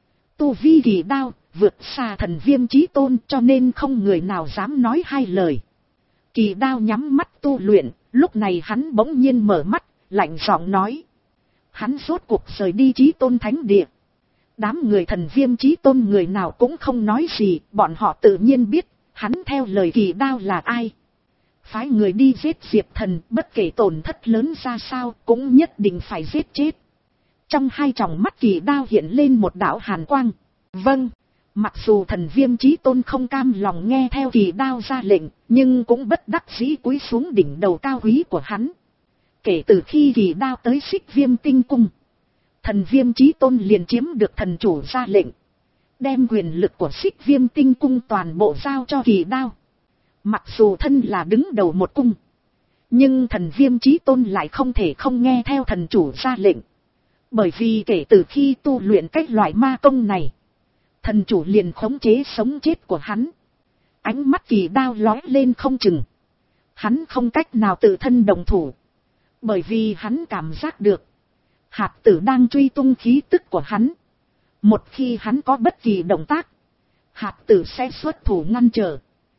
Tu vi Kỳ Đao vượt xa thần Viêm Chí Tôn, cho nên không người nào dám nói hai lời. Kỳ Đao nhắm mắt tu luyện, lúc này hắn bỗng nhiên mở mắt, lạnh giọng nói. Hắn rốt cuộc rời đi Chí Tôn Thánh Địa. Đám người thần Viêm Chí Tôn người nào cũng không nói gì, bọn họ tự nhiên biết, hắn theo lời Kỳ Đao là ai. Phái người đi giết Diệp Thần, bất kể tổn thất lớn ra sao, cũng nhất định phải giết chết. Trong hai tròng mắt Kỳ Đao hiện lên một đạo hàn quang. Vâng. Mặc dù thần Viêm Chí Tôn không cam lòng nghe theo Kỳ Đao ra lệnh, nhưng cũng bất đắc dĩ cúi xuống đỉnh đầu cao quý của hắn. Kể từ khi Kỳ Đao tới Xích Viêm Tinh Cung, thần Viêm Chí Tôn liền chiếm được thần chủ ra lệnh. Đem quyền lực của Xích Viêm Tinh Cung toàn bộ giao cho Kỳ Đao. Mặc dù thân là đứng đầu một cung, nhưng thần Viêm Chí Tôn lại không thể không nghe theo thần chủ ra lệnh. Bởi vì kể từ khi tu luyện cách loại ma công này, thần chủ liền khống chế sống chết của hắn. Ánh mắt Kỳ Đao lóe lên không chừng. Hắn không cách nào tự thân đồng thủ. Bởi vì hắn cảm giác được. Hạt tử đang truy tung khí tức của hắn. Một khi hắn có bất kỳ động tác, hạt tử sẽ xuất thủ ngăn trở.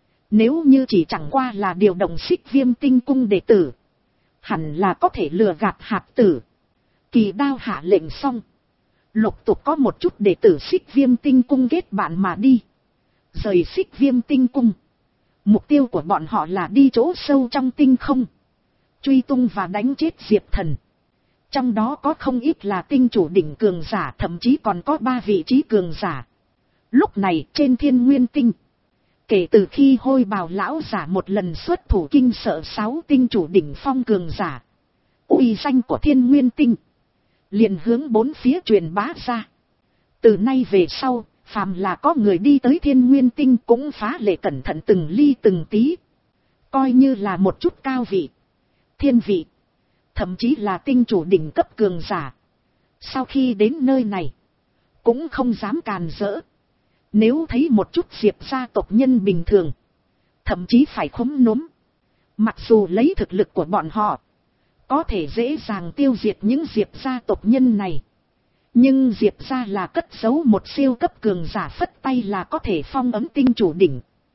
Nếu như chỉ chẳng qua là điều động Xích Viêm Tinh Cung đệ tử, hẳn là có thể lừa gạt hạt tử. Kỳ Đao hạ lệnh xong. Lục tục có một chút đệ tử Xích Viêm Tinh Cung kết bạn mà đi. Rời Xích Viêm Tinh Cung. Mục tiêu của bọn họ là đi chỗ sâu trong tinh không. Truy tung và đánh chết Diệp Thần. Trong đó có không ít là tinh chủ đỉnh cường giả, thậm chí còn có ba vị trí cường giả. Lúc này trên Thiên Nguyên Tinh, kể từ khi Hôi Bào lão giả một lần xuất thủ kinh sợ sáu tinh chủ đỉnh phong cường giả, uy danh của Thiên Nguyên Tinh liền hướng bốn phía truyền bá ra. Từ nay về sau, Phàm là có người đi tới Thiên Nguyên Tinh cũng phá lệ cẩn thận từng ly từng tí. Coi như là một chút cao vị, thiên vị, thậm chí là tinh chủ đỉnh cấp cường giả. Sau khi đến nơi này, cũng không dám càn rỡ. Nếu thấy một chút Diệp gia tộc nhân bình thường, thậm chí phải khúm núm. Mặc dù lấy thực lực của bọn họ, có thể dễ dàng tiêu diệt những Diệp gia tộc nhân này. Nhưng Diệp gia là cất giấu một siêu cấp cường giả, phất tay là có thể phong ấm tinh chủ đỉnh.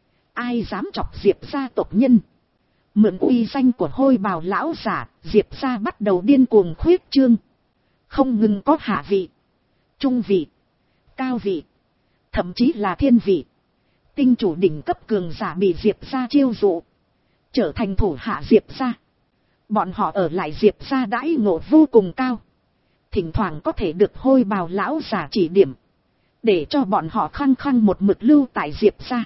Ai dám chọc Diệp gia tộc nhân? Mượn uy danh của hôi bào lão giả, Diệp gia bắt đầu điên cuồng khuyết trương. Không ngừng có hạ vị, trung vị, cao vị, thậm chí là thiên vị. Tinh chủ đỉnh cấp cường giả bị Diệp gia chiêu dụ, trở thành thủ hạ Diệp gia. Bọn họ ở lại Diệp gia đãi ngộ vô cùng cao. Thỉnh thoảng có thể được hôi bào lão giả chỉ điểm, để cho bọn họ khăng khăng một mực lưu tại Diệp gia.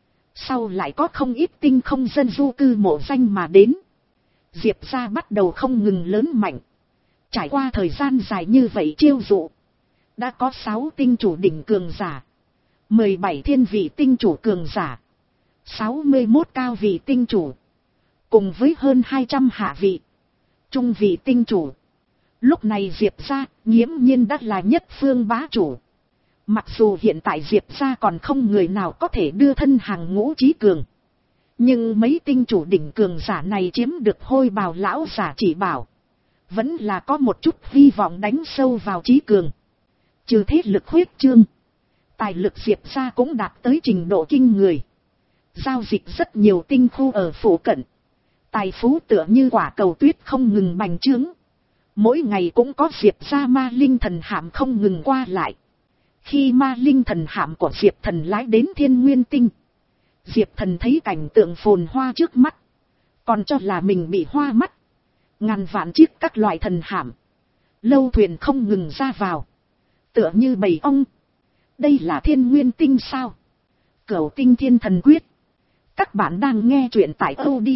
Sau lại có không ít tinh không dân du cư mộ danh mà đến. Diệp gia bắt đầu không ngừng lớn mạnh. Trải qua thời gian dài như vậy chiêu dụ, đã có sáu tinh chủ đỉnh cường giả, mười bảy thiên vị tinh chủ cường giả, sáu mươi mốt cao vị tinh chủ, cùng với hơn hai trăm hạ vị, trung vị tinh chủ. Lúc này Diệp gia nghiễm nhiên đã là nhất phương bá chủ. Mặc dù hiện tại Diệp gia còn không người nào có thể đưa thân hàng ngũ chí cường, nhưng mấy tinh chủ đỉnh cường giả này chiếm được hôi bào lão giả chỉ bảo, vẫn là có một chút hy vọng đánh sâu vào chí cường. Trừ thế lực huyết trương, tài lực Diệp gia cũng đạt tới trình độ kinh người. Giao dịch rất nhiều tinh khu ở phủ cận, tài phú tựa như quả cầu tuyết không ngừng bành trướng. Mỗi ngày cũng có Diệp gia ma linh thần hạm không ngừng qua lại. Khi ma linh thần hạm của Diệp thần lái đến Thiên Nguyên Tinh, Diệp thần thấy cảnh tượng phồn hoa trước mắt, còn cho là mình bị hoa mắt. Ngàn vạn chiếc các loại thần hạm, lâu thuyền không ngừng ra vào, tựa như bầy ong. Đây là Thiên Nguyên Tinh sao? Cửu Tinh Thiên Thần Quyết. Các bạn đang nghe truyện tại audio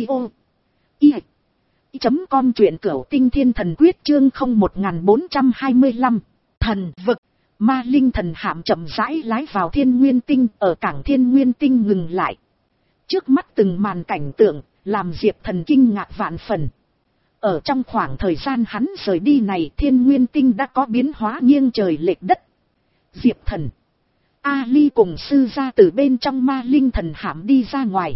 i chấm com, truyện Cửu Tinh Thiên Thần Quyết chương không một bốn hai lăm. Thần vực. Ma linh thần hạm chậm rãi lái vào Thiên Nguyên Tinh, ở cảng Thiên Nguyên Tinh ngừng lại. Trước mắt từng màn cảnh tượng làm Diệp thần kinh ngạc vạn phần. Ở trong khoảng thời gian hắn rời đi này, Thiên Nguyên Tinh đã có biến hóa nghiêng trời lệch đất. Diệp thần, Ali cùng sư gia từ bên trong ma linh thần hạm đi ra ngoài.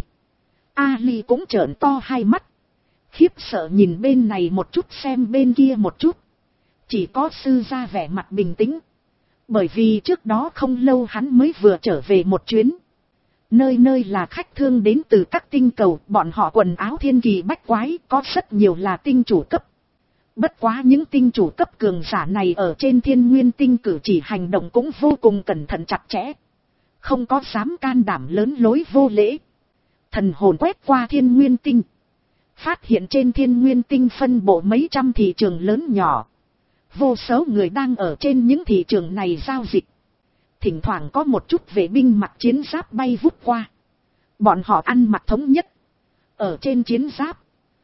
Ali cũng trợn to hai mắt, khiếp sợ nhìn bên này một chút xem bên kia một chút. Chỉ có sư gia vẻ mặt bình tĩnh, bởi vì trước đó không lâu hắn mới vừa trở về một chuyến. Nơi nơi là khách thương đến từ các tinh cầu, bọn họ quần áo thiên kỳ bách quái, có rất nhiều là tinh chủ cấp. Bất quá những tinh chủ cấp cường giả này ở trên Thiên Nguyên Tinh cử chỉ hành động cũng vô cùng cẩn thận chặt chẽ, không có dám can đảm lớn lối vô lễ. Thần hồn quét qua Thiên Nguyên Tinh, phát hiện trên Thiên Nguyên Tinh phân bộ mấy trăm thị trường lớn nhỏ. Vô số người đang ở trên những thị trường này giao dịch. Thỉnh thoảng có một chút vệ binh mặc chiến giáp bay vút qua. Bọn họ ăn mặc thống nhất. Ở trên chiến giáp,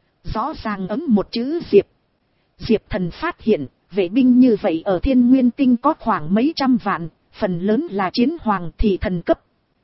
rõ ràng ấm một chữ Diệp. Diệp thần phát hiện, vệ binh như vậy ở Thiên Nguyên Tinh có khoảng mấy trăm vạn, phần lớn là chiến hoàng thị thần cấp.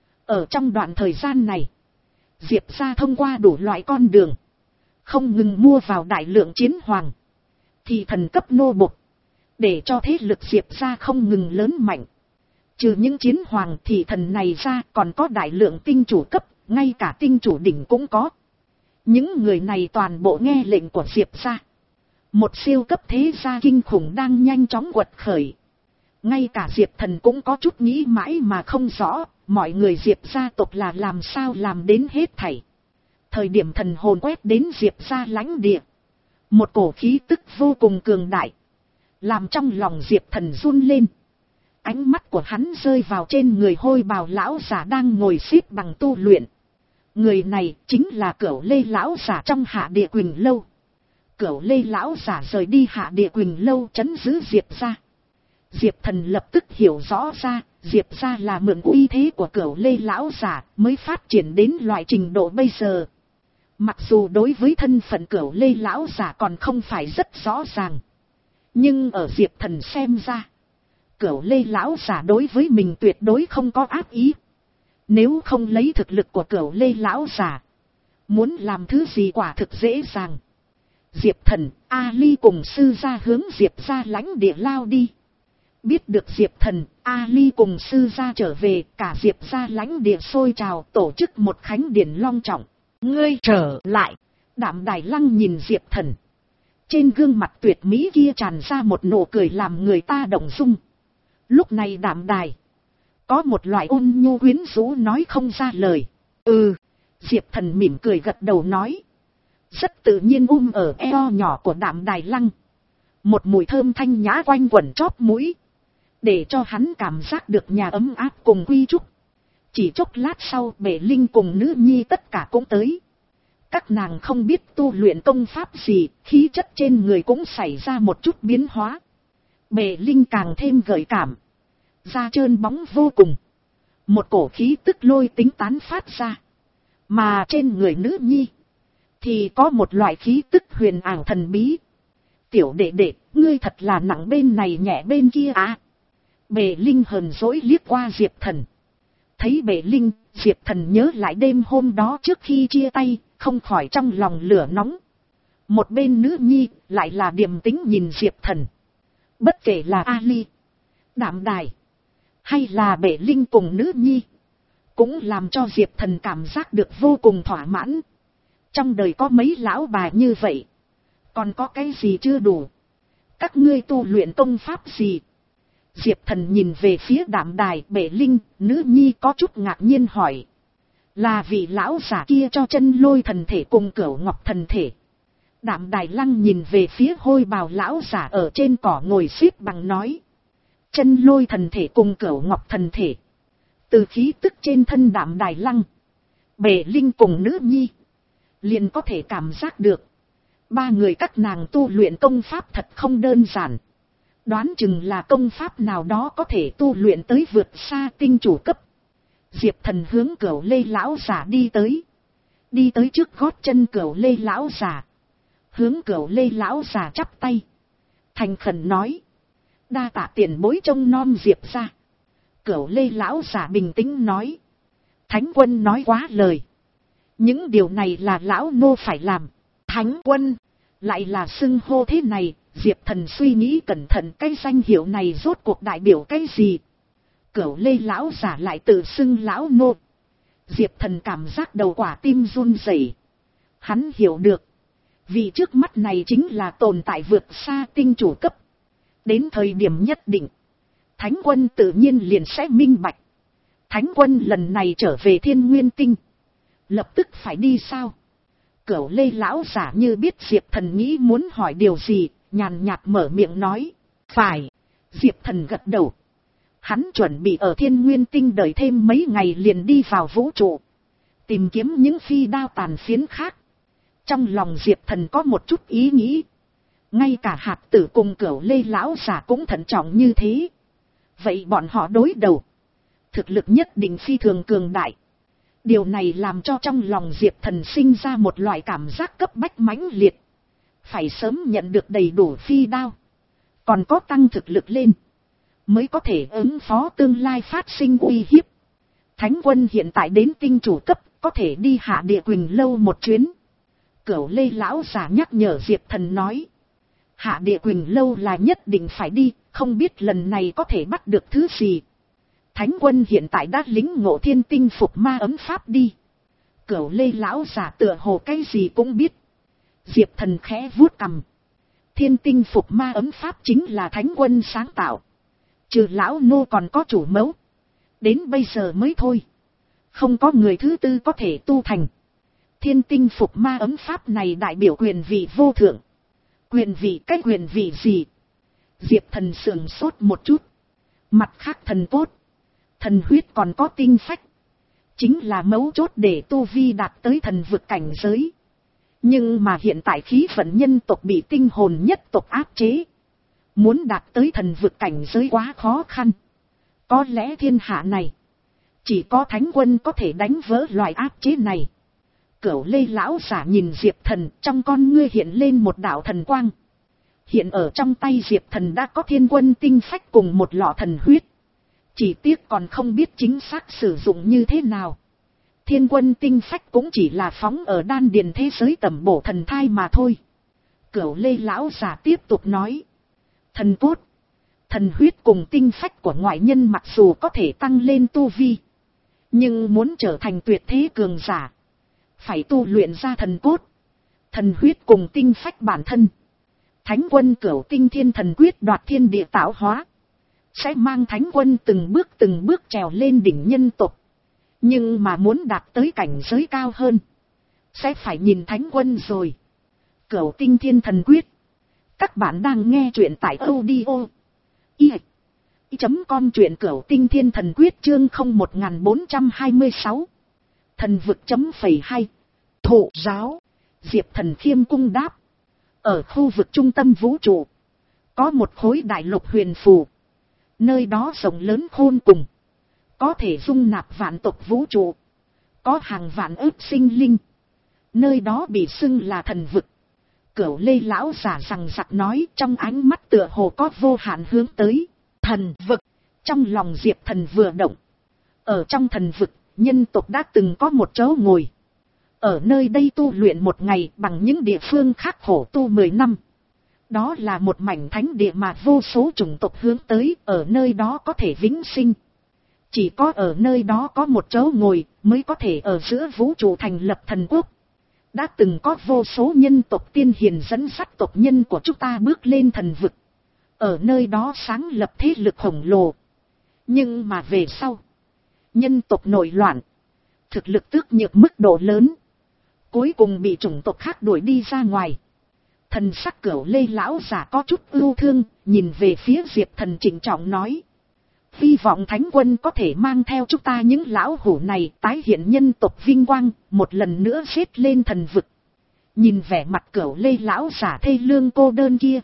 Ở trong đoạn thời gian này, Diệp gia thông qua đủ loại con đường, không ngừng mua vào đại lượng chiến hoàng, thị thần cấp nô bộc, để cho thế lực Diệp gia không ngừng lớn mạnh. Trừ những chiến hoàng thị thần này ra, còn có đại lượng tinh chủ cấp, ngay cả tinh chủ đỉnh cũng có. Những người này toàn bộ nghe lệnh của Diệp gia. Một siêu cấp thế gia kinh khủng đang nhanh chóng quật khởi. Ngay cả Diệp thần cũng có chút nghĩ mãi mà không rõ, mọi người Diệp gia tộc là làm sao làm đến hết thảy. Thời điểm thần hồn quét đến Diệp gia lãnh địa, một cổ khí tức vô cùng cường đại, làm trong lòng Diệp thần run lên. Ánh mắt của hắn rơi vào trên người hôi bào lão giả đang ngồi xếp bằng tu luyện. Người này chính là Cửu Lê lão giả trong Hạ Địa Quỳnh Lâu. Cửu Lê lão giả rời đi Hạ Địa Quỳnh Lâu trấn giữ Diệp gia. Diệp thần lập tức hiểu rõ ra, Diệp gia là mượn uy thế của Cửu Lê lão giả mới phát triển đến loại trình độ bây giờ. Mặc dù đối với thân phận Cửu Lê lão giả còn không phải rất rõ ràng, nhưng ở Diệp thần xem ra, Cửu Lê lão giả đối với mình tuyệt đối không có ác ý. Nếu không lấy thực lực của Cửu Lê lão giả, muốn làm thứ gì quả thực dễ dàng. Diệp Thần, Ali cùng sư gia hướng Diệp gia lãnh địa lao đi. Biết được Diệp Thần, Ali cùng sư gia trở về, cả Diệp gia lãnh địa sôi trào, tổ chức một khánh điển long trọng. Ngươi trở lại. Đạm Đài Lăng nhìn Diệp Thần. Trên gương mặt tuyệt mỹ kia tràn ra một nụ cười làm người ta động dung. Lúc này Đạm Đài có một loại ôn nhu quyến rũ nói không ra lời. Ừ. Diệp Thần mỉm cười gật đầu nói. Rất tự nhiên um ở eo nhỏ của Đạm Đài Lăng. Một mùi thơm thanh nhã quanh quẩn chóp mũi. Để cho hắn cảm giác được nhà ấm áp cùng quy trúc. Chỉ chốc lát sau Bệ Linh cùng nữ nhi tất cả cũng tới. Các nàng không biết tu luyện công pháp gì, khí chất trên người cũng xảy ra một chút biến hóa. Bệ Linh càng thêm gợi cảm. Da trơn bóng vô cùng. Một cổ khí tức lôi tính tán phát ra. Mà trên người nữ nhi thì có một loại khí tức huyền ảo thần bí. Tiểu đệ đệ, ngươi thật là nặng bên này nhẹ bên kia à. Bệ Linh hờn dỗi liếc qua Diệp Thần. Thấy Bệ Linh, Diệp Thần nhớ lại đêm hôm đó trước khi chia tay, không khỏi trong lòng lửa nóng. Một bên nữ nhi lại là điềm tĩnh nhìn Diệp Thần. Bất kể là Ali, Đạm Đài hay là Bệ Linh cùng nữ nhi, cũng làm cho Diệp Thần cảm giác được vô cùng thỏa mãn. Trong đời có mấy lão bà như vậy, còn có cái gì chưa đủ? Các ngươi tu luyện công pháp gì? Diệp Thần nhìn về phía Đạm Đài, Bệ Linh, nữ nhi có chút ngạc nhiên hỏi. Là vị lão giả kia cho Chân Lôi thần thể cùng Cửu Ngọc thần thể. Đạm Đài Lăng nhìn về phía hôi bào lão giả ở trên cỏ ngồi xếp bằng nói. Chân Lôi thần thể cùng Cửu Ngọc thần thể. Từ khí tức trên thân Đạm Đài Lăng, Bệ Linh cùng nữ nhi liền có thể cảm giác được. Ba người các nàng tu luyện công pháp thật không đơn giản. Đoán chừng là công pháp nào đó có thể tu luyện tới vượt xa tinh chủ cấp. Diệp Thần hướng Cửu Lê lão giả đi tới. Đi tới trước gót chân Cửu Lê lão giả. Hướng Cửu Lê lão giả chắp tay. Thành khẩn nói. Đa tạ tiền bối trông nom Diệp ra. Cửu Lê lão giả bình tĩnh nói. Thánh quân nói quá lời. Những điều này là lão nô phải làm. Thánh quân lại là xưng hô thế này. Diệp Thần suy nghĩ cẩn thận cái danh hiệu này rốt cuộc đại biểu cái gì. Cửu Lê lão giả lại tự xưng lão nô. Diệp Thần cảm giác đầu quả tim run rẩy. Hắn hiểu được. Vì trước mắt này chính là tồn tại vượt xa tinh chủ cấp. Đến thời điểm nhất định, Thánh quân tự nhiên liền sẽ minh bạch. Thánh quân lần này trở về Thiên Nguyên Tinh, lập tức phải đi sao? Cửu Lê lão giả như biết Diệp Thần nghĩ muốn hỏi điều gì, nhàn nhạt mở miệng nói. Phải. Diệp Thần gật đầu. Hắn chuẩn bị ở Thiên Nguyên Tinh đợi thêm mấy ngày liền đi vào vũ trụ, tìm kiếm những phi đao tàn phiến khác. Trong lòng Diệp Thần có một chút ý nghĩ. Ngay cả hạt tử cùng Cửu Lê lão giả cũng thận trọng như thế. Vậy bọn họ đối đầu, thực lực nhất định phi thường cường đại. Điều này làm cho trong lòng Diệp Thần sinh ra một loại cảm giác cấp bách mãnh liệt. Phải sớm nhận được đầy đủ phi đao, còn có tăng thực lực lên, mới có thể ứng phó tương lai phát sinh uy hiếp. Thánh quân hiện tại đến tinh chủ cấp, có thể đi Hạ Địa Quỳnh lâu một chuyến. Cửu Lê lão giả nhắc nhở Diệp Thần nói. Hạ Địa Quỳnh lâu là nhất định phải đi, không biết lần này có thể bắt được thứ gì. Thánh quân hiện tại đã lính ngộ thiên tinh phục ma ấm pháp đi. Cửu Lê lão giả tựa hồ cái gì cũng biết. Diệp Thần khẽ vuốt cằm. Thiên tinh phục ma ấm pháp chính là thánh quân sáng tạo. Trừ lão nô còn có chủ mẫu. Đến bây giờ mới thôi, không có người thứ tư có thể tu thành. Thiên tinh phục ma ấm pháp này đại biểu quyền vị vô thượng. Quyền vị cái quyền vị gì? Diệp Thần sườn sốt một chút. Mặt khác thần cốt, thần huyết còn có tinh phách, chính là mấu chốt để tu vi đạt tới thần vực cảnh giới. Nhưng mà hiện tại khí vận nhân tộc bị tinh hồn nhất tộc áp chế. Muốn đạt tới thần vực cảnh giới quá khó khăn. Có lẽ thiên hạ này, chỉ có thánh quân có thể đánh vỡ loại áp chế này. Cửu Lê lão giả nhìn Diệp Thần, trong con ngươi hiện lên một đạo thần quang. Hiện ở trong tay Diệp Thần đã có thiên quân tinh phách cùng một lọ thần huyết. Chỉ tiếc còn không biết chính xác sử dụng như thế nào. Thiên quân tinh phách cũng chỉ là phóng ở đan điền thế giới tẩm bổ thần thai mà thôi. Cửu Lê lão giả tiếp tục nói. Thần cốt, thần huyết cùng tinh phách của ngoại nhân mặc dù có thể tăng lên tu vi. Nhưng muốn trở thành tuyệt thế cường giả, phải tu luyện ra thần cốt, thần huyết cùng tinh phách bản thân. Thánh quân Cửu Tinh Thiên Thần Quyết đoạt thiên địa tạo hóa, sẽ mang thánh quân từng bước từng bước trèo lên đỉnh nhân tộc. Nhưng mà muốn đạt tới cảnh giới cao hơn, sẽ phải nhìn thánh quân rồi. Cửu Tinh Thiên Thần Quyết. Các bạn đang nghe truyện tại audio i chấm com truyện Cửu Tinh Thiên Thần Quyết chương không một bốn hai sáu. Thần vực chấm phẩy hai. Thụ giáo. Diệp Thần khiêm cung đáp. Ở khu vực trung tâm vũ trụ, có một khối đại lục huyền phù. Nơi đó rộng lớn khôn cùng, có thể dung nạp vạn tộc vũ trụ, có hàng vạn ức sinh linh. Nơi đó bị xưng là thần vực. Cửu Lê lão giả rằng giặc nói, trong ánh mắt tựa hồ có vô hạn hướng tới thần vực. Trong lòng Diệp Thần vừa động. Ở trong thần vực, nhân tộc đã từng có một chỗ ngồi. Ở nơi đây tu luyện một ngày bằng những địa phương khác khổ tu mười năm. Đó là một mảnh thánh địa mà vô số chủng tộc hướng tới, ở nơi đó có thể vĩnh sinh. Chỉ có ở nơi đó có một chỗ ngồi mới có thể ở giữa vũ trụ thành lập thần quốc. Đã từng có vô số nhân tộc tiên hiền dẫn dắt tộc nhân của chúng ta bước lên thần vực. Ở nơi đó sáng lập thế lực khổng lồ. Nhưng mà về sau, nhân tộc nổi loạn, thực lực tước nhược mức độ lớn. Cuối cùng bị chủng tộc khác đuổi đi ra ngoài. Thần sắc Cửu Lê lão giả có chút ưu thương, nhìn về phía Diệp Thần trịnh trọng nói. Hy vọng thánh quân có thể mang theo chúng ta những lão hủ này tái hiện nhân tộc vinh quang, một lần nữa xếp lên thần vực. Nhìn vẻ mặt Cửu Lê lão giả thê lương cô đơn kia,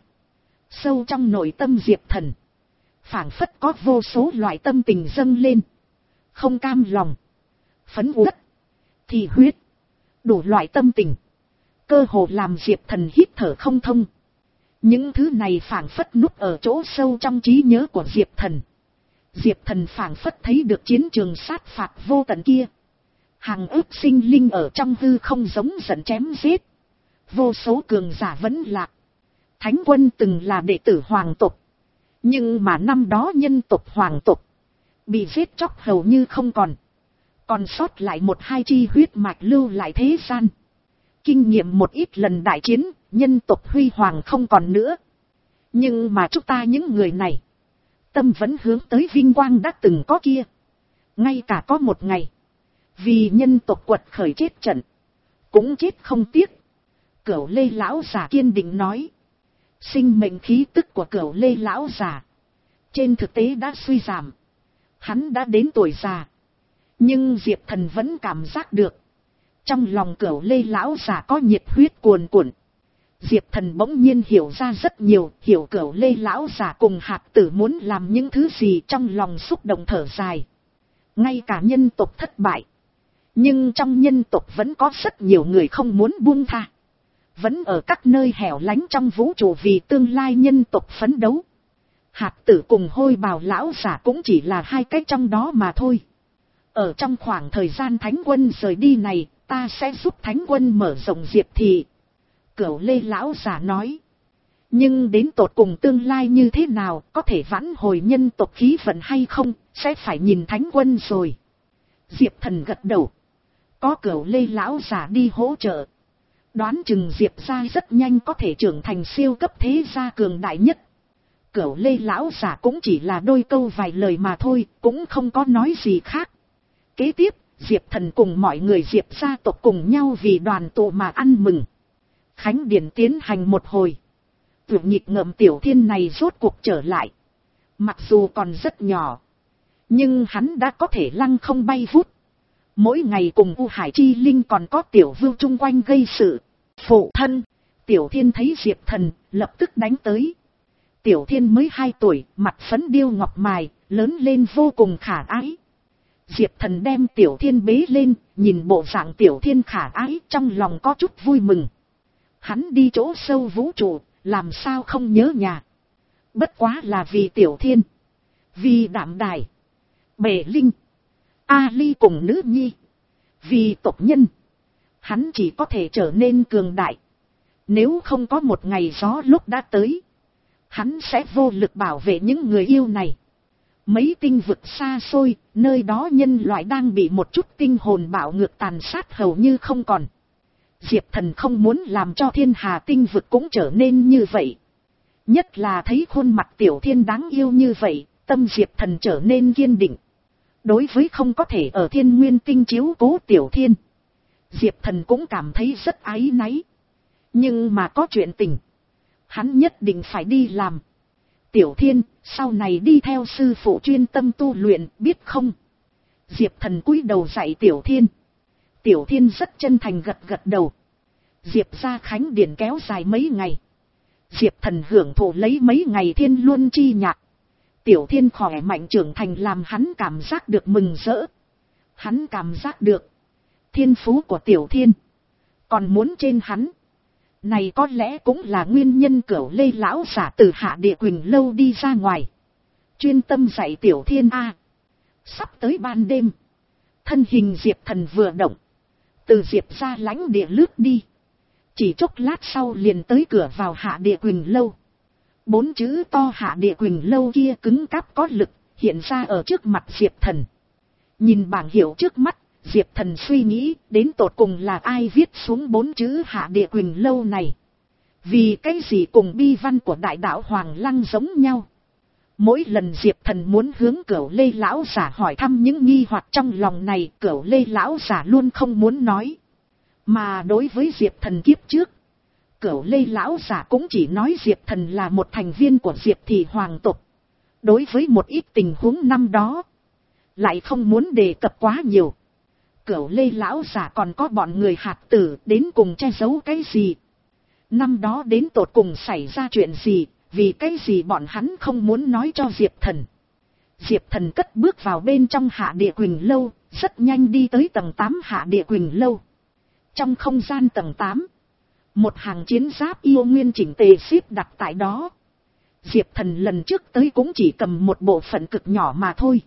sâu trong nội tâm Diệp Thần, phảng phất có vô số loại tâm tình dâng lên. Không cam lòng, phấn uất, thì huyết, đủ loại tâm tình, cơ hồ làm Diệp Thần hít thở không thông. Những thứ này phảng phất núp ở chỗ sâu trong trí nhớ của Diệp Thần. Diệp Thần phảng phất thấy được chiến trường sát phạt vô tận kia. Hàng ức sinh linh ở trong hư không giống giận chém giết. Vô số cường giả vẫn lạc. Thánh quân từng là đệ tử hoàng tộc. Nhưng mà năm đó nhân tộc hoàng tộc bị giết chóc hầu như không còn. Còn sót lại một hai chi huyết mạch lưu lại thế gian. Kinh nghiệm một ít lần đại chiến, nhân tộc huy hoàng không còn nữa. Nhưng mà chúng ta những người này, tâm vẫn hướng tới vinh quang đã từng có kia. Ngay cả có một ngày, vì nhân tộc quật khởi chết trận, cũng chết không tiếc. Cửu Lê lão giả kiên định nói. Sinh mệnh khí tức của Cửu Lê lão giả trên thực tế đã suy giảm. Hắn đã đến tuổi già. Nhưng Diệp Thần vẫn cảm giác được, trong lòng Cửu Lê lão giả có nhiệt huyết cuồn cuộn. Diệp Thần bỗng nhiên hiểu ra rất nhiều, hiểu Cửu Lê lão giả cùng hạt tử muốn làm những thứ gì, trong lòng xúc động thở dài. Ngay cả nhân tộc thất bại, nhưng trong nhân tộc vẫn có rất nhiều người không muốn buông tha. Vẫn ở các nơi hẻo lánh trong vũ trụ vì tương lai nhân tộc phấn đấu. Hạt tử cùng hôi bào lão giả cũng chỉ là hai cách trong đó mà thôi. Ở trong khoảng thời gian thánh quân rời đi này, ta sẽ giúp thánh quân mở rộng Diệp thị. Cửu Lê lão giả nói. Nhưng đến tột cùng tương lai như thế nào, có thể vãn hồi nhân tộc khí vận hay không, sẽ phải nhìn thánh quân rồi. Diệp Thần gật đầu. Có Cửu Lê lão giả đi hỗ trợ, đoán chừng Diệp gia rất nhanh có thể trưởng thành siêu cấp thế gia cường đại nhất. Cửu Lê lão giả cũng chỉ là đôi câu vài lời mà thôi, cũng không có nói gì khác. Kế tiếp, Diệp Thần cùng mọi người Diệp gia tộc cùng nhau vì đoàn tụ mà ăn mừng. Khánh điển tiến hành một hồi. Tưởng nhịp ngợm Tiểu Thiên này rốt cuộc trở lại. Mặc dù còn rất nhỏ, nhưng hắn đã có thể lăng không bay vút. Mỗi ngày cùng U Hải Chi Linh còn có Tiểu Vưu chung quanh gây sự. Phụ thân, Tiểu Thiên thấy Diệp Thần, lập tức đánh tới. Tiểu Thiên mới hai tuổi, mặt phấn điêu ngọc mài, lớn lên vô cùng khả ái. Diệp Thần đem Tiểu Thiên bế lên, nhìn bộ dạng Tiểu Thiên khả ái, trong lòng có chút vui mừng. Hắn đi chỗ sâu vũ trụ, làm sao không nhớ nhà. Bất quá là vì Tiểu Thiên, vì Đạm Đài, Bể Linh, A Ly cùng nữ nhi, vì tộc nhân, hắn chỉ có thể trở nên cường đại. Nếu không có một ngày gió lúc đã tới, hắn sẽ vô lực bảo vệ những người yêu này. Mấy tinh vực xa xôi, nơi đó nhân loại đang bị một chút tinh hồn bạo ngược tàn sát hầu như không còn. Diệp Thần không muốn làm cho thiên hà tinh vực cũng trở nên như vậy. Nhất là thấy khuôn mặt Tiểu Thiên đáng yêu như vậy, tâm Diệp Thần trở nên kiên định. Đối với không có thể ở Thiên Nguyên Tinh chiếu cố Tiểu Thiên, Diệp Thần cũng cảm thấy rất áy náy. Nhưng mà có chuyện tình, hắn nhất định phải đi làm. Tiểu Thiên, sau này đi theo sư phụ chuyên tâm tu luyện, biết không? Diệp Thần cúi đầu dạy Tiểu Thiên. Tiểu Thiên rất chân thành gật gật đầu. Diệp gia khánh điển kéo dài mấy ngày. Diệp Thần hưởng thụ lấy mấy ngày thiên luân chi nhạc. Tiểu Thiên khỏe mạnh trưởng thành làm hắn cảm giác được mừng rỡ. Hắn cảm giác được thiên phú của Tiểu Thiên còn muốn trên hắn. Này có lẽ cũng là nguyên nhân Cửu Lê lão giả từ Hạ Địa Quỳnh lâu đi ra ngoài, chuyên tâm dạy Tiểu Thiên a. Sắp tới ban đêm, thân hình Diệp Thần vừa động, từ Diệp gia lãnh địa lướt đi. Chỉ chốc lát sau liền tới cửa vào Hạ Địa Quỳnh lâu. Bốn chữ to Hạ Địa Quỳnh lâu kia cứng cáp có lực, hiện ra ở trước mặt Diệp Thần. Nhìn bảng hiệu trước mắt, Diệp Thần suy nghĩ đến tột cùng là ai viết xuống bốn chữ Hạ Địa Quỳnh lâu này. Vì cái gì cùng bi văn của đại đạo Hoàng Lăng giống nhau. Mỗi lần Diệp Thần muốn hướng Cửu Lê lão giả hỏi thăm những nghi hoặc trong lòng này, Cửu Lê lão giả luôn không muốn nói. Mà đối với Diệp Thần kiếp trước, Cửu Lê lão giả cũng chỉ nói Diệp Thần là một thành viên của Diệp thị hoàng tộc. Đối với một ít tình huống năm đó, lại không muốn đề cập quá nhiều. Cửu Lê lão giả còn có bọn người hạt tử đến cùng che giấu cái gì? Năm đó đến tột cùng xảy ra chuyện gì? Vì cái gì bọn hắn không muốn nói cho Diệp Thần? Diệp Thần cất bước vào bên trong Hạ Địa Quỳnh lâu, rất nhanh đi tới tầng tám Hạ Địa Quỳnh lâu. Trong không gian tầng tám, một hàng chiến giáp yêu nguyên chỉnh tề xếp đặt tại đó. Diệp Thần lần trước tới cũng chỉ cầm một bộ phận cực nhỏ mà thôi.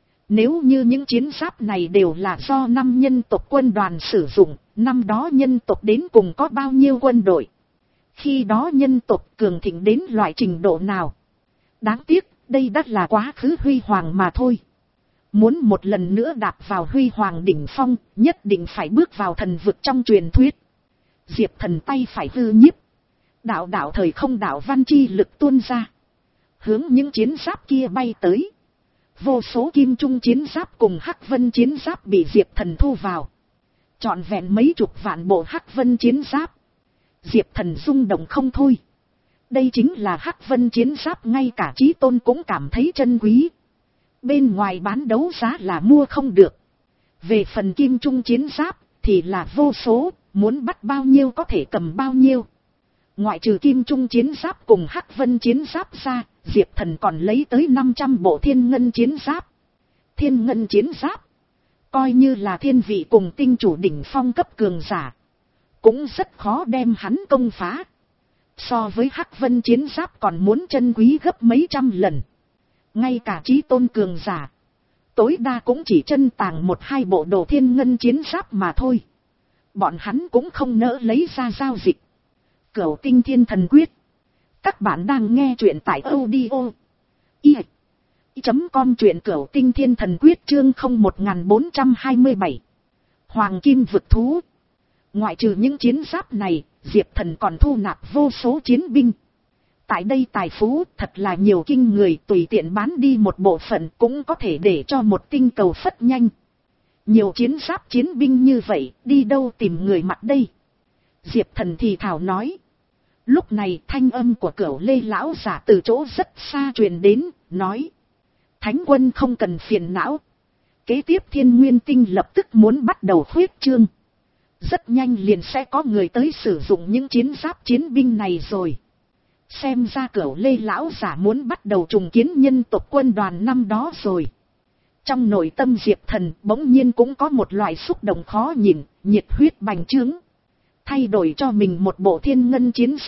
Nếu như những chiến giáp này đều là do năm nhân tộc quân đoàn sử dụng, năm đó nhân tộc đến cùng có bao nhiêu quân đội? Khi đó nhân tộc cường thịnh đến loại trình độ nào? Đáng tiếc, đây đã là quá khứ huy hoàng mà thôi. Muốn một lần nữa đạp vào huy hoàng đỉnh phong, nhất định phải bước vào thần vực trong truyền thuyết. Diệp Thần tay phải hư nhiếp, đạo đạo thời không đạo văn chi lực tuôn ra, hướng những chiến giáp kia bay tới. Vô số kim trung chiến giáp cùng hắc vân chiến giáp bị Diệp Thần thu vào. Trọn vẹn mấy chục vạn bộ hắc vân chiến giáp. Diệp Thần rung động không thôi. Đây chính là hắc vân chiến giáp, ngay cả Chí Tôn cũng cảm thấy chân quý. Bên ngoài bán đấu giá là mua không được. Về phần kim trung chiến giáp thì là vô số, muốn bắt bao nhiêu có thể cầm bao nhiêu. Ngoại trừ kim trung chiến giáp cùng hắc vân chiến giáp ra, Diệp Thần còn lấy tới năm trăm bộ thiên ngân chiến giáp. Thiên ngân chiến giáp, coi như là thiên vị cùng tinh chủ đỉnh phong cấp cường giả, cũng rất khó đem hắn công phá. So với hắc vân chiến giáp còn muốn chân quý gấp mấy trăm lần. Ngay cả Chí Tôn cường giả, tối đa cũng chỉ chân tàng một hai bộ đồ thiên ngân chiến giáp mà thôi. Bọn hắn cũng không nỡ lấy ra giao dịch. Cửu Tinh Thiên Thần Quyết. Các bạn đang nghe truyện tại audio i chấm com, truyện Cửu Tinh Thiên Thần Quyết chương không một bốn hai bảy. Hoàng Kim Vực Thú. Ngoại trừ những chiến giáp này, Diệp Thần còn thu nạp vô số chiến binh. Tại đây tài phú thật là nhiều kinh người, tùy tiện bán đi một bộ phận cũng có thể để cho một tinh cầu phất nhanh. Nhiều chiến giáp chiến binh như vậy, đi đâu tìm người mặc đây? Diệp Thần thì thào nói. Lúc này thanh âm của Cửu Lê lão giả từ chỗ rất xa truyền đến, nói. Thánh quân không cần phiền não. Kế tiếp Thiên Nguyên Tinh lập tức muốn bắt đầu khuyết trương. Rất nhanh liền sẽ có người tới sử dụng những chiến giáp chiến binh này rồi. Xem ra Cửu Lê lão giả muốn bắt đầu trùng kiến nhân tộc quân đoàn năm đó rồi. Trong nội tâm Diệp Thần bỗng nhiên cũng có một loại xúc động khó nhìn, nhiệt huyết bành trướng. Thay đổi cho mình một bộ thiên ngân chiến giáp,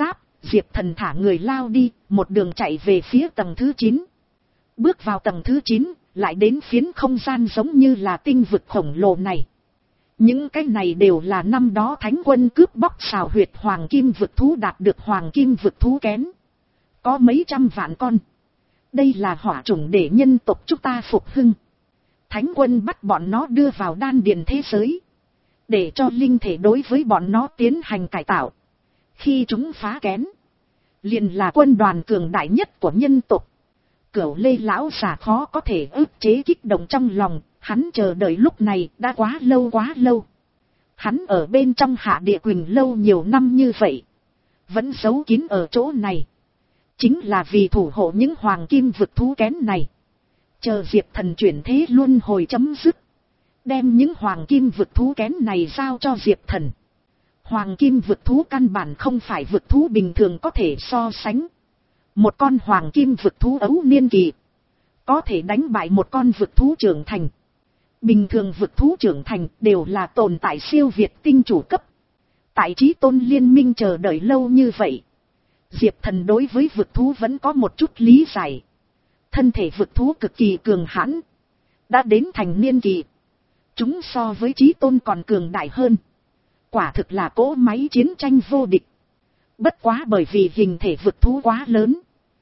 Diệp Thần thả người lao đi, một đường chạy về phía tầng thứ chín. Bước vào tầng thứ chín, lại đến phiến không gian giống như là tinh vực khổng lồ này. Những cái này đều là năm đó Thánh Quân cướp bóc xào huyệt hoàng kim vực thú đạt được hoàng kim vực thú kén. Có mấy trăm vạn con. Đây là hỏa chủng để nhân tộc chúng ta phục hưng. Thánh Quân bắt bọn nó đưa vào đan điền thế giới, để cho linh thể đối với bọn nó tiến hành cải tạo. Khi chúng phá kén, liền là quân đoàn cường đại nhất của nhân tộc. Cửu Lê lão già khó có thể ức chế kích động trong lòng, hắn chờ đợi lúc này đã quá lâu quá lâu. Hắn ở bên trong Hạ Địa Quỳnh lâu nhiều năm như vậy, vẫn giấu kín ở chỗ này, chính là vì thủ hộ những hoàng kim vực thú kén này. Chờ Diệp Thần chuyển thế luân hồi chấm dứt, đem những hoàng kim vực thú kén này giao cho Diệp Thần. Hoàng kim vực thú căn bản không phải vực thú bình thường có thể so sánh. Một con hoàng kim vực thú ấu niên kỳ có thể đánh bại một con vực thú trưởng thành. Bình thường vực thú trưởng thành đều là tồn tại siêu việt tinh chủ cấp. Tại Chí Tôn liên minh chờ đợi lâu như vậy, Diệp Thần đối với vực thú vẫn có một chút lý giải. Thân thể vực thú cực kỳ cường hãn, đã đến thành niên kỳ. Chúng so với Chí Tôn còn cường đại hơn. Quả thực là cỗ máy chiến tranh vô địch. Bất quá bởi vì hình thể vực thú quá lớn,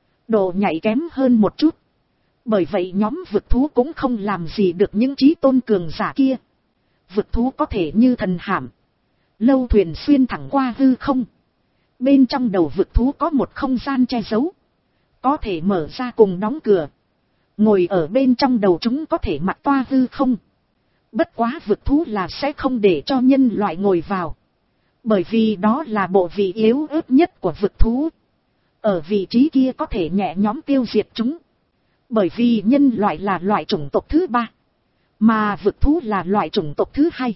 độ nhạy kém hơn một chút. Bởi vậy nhóm vực thú cũng không làm gì được những Chí Tôn cường giả kia. Vực thú có thể như thần hàm, lâu thuyền xuyên thẳng qua hư không. Bên trong đầu vực thú có một không gian che giấu, có thể mở ra cùng đóng cửa. Ngồi ở bên trong đầu chúng có thể mặc toa hư không. Bất quá vực thú là sẽ không để cho nhân loại ngồi vào, bởi vì đó là bộ vị yếu ớt nhất của vực thú. Ở vị trí kia có thể nhẹ nhõm tiêu diệt chúng. Bởi vì nhân loại là loại chủng tộc thứ ba, mà vực thú là loại chủng tộc thứ hai.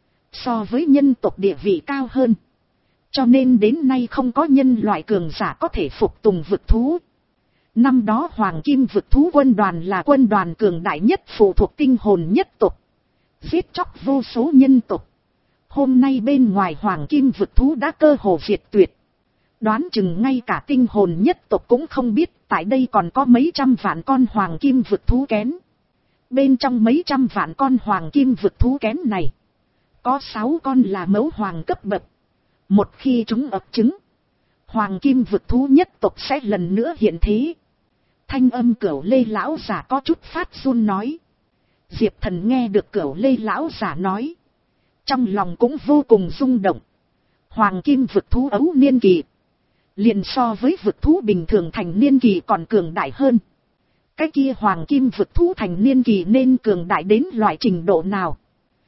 So với nhân tộc địa vị cao hơn, cho nên đến nay không có nhân loại cường giả có thể phục tùng vực thú. Năm đó hoàng kim vực thú quân đoàn là quân đoàn cường đại nhất phụ thuộc tinh hồn nhất tộc, giết chóc vô số nhân tộc. Hôm nay bên ngoài hoàng kim vực thú đã cơ hồ diệt tuyệt. Đoán chừng ngay cả tinh hồn nhất tộc cũng không biết tại đây còn có mấy trăm vạn con hoàng kim vực thú kén. Bên trong mấy trăm vạn con hoàng kim vực thú kén này, có sáu con là mẫu hoàng cấp bậc. Một khi chúng ấp trứng, hoàng kim vực thú nhất tộc sẽ lần nữa hiện thế. Thanh âm Cửu Lê lão giả có chút phát run nói. Diệp Thần nghe được Cửu Lê lão giả nói, trong lòng cũng vô cùng rung động. Hoàng kim vực thú ấu niên kỳ, liền so với vực thú bình thường thành niên kỳ còn cường đại hơn. Cái kia hoàng kim vực thú thành niên kỳ nên cường đại đến loại trình độ nào.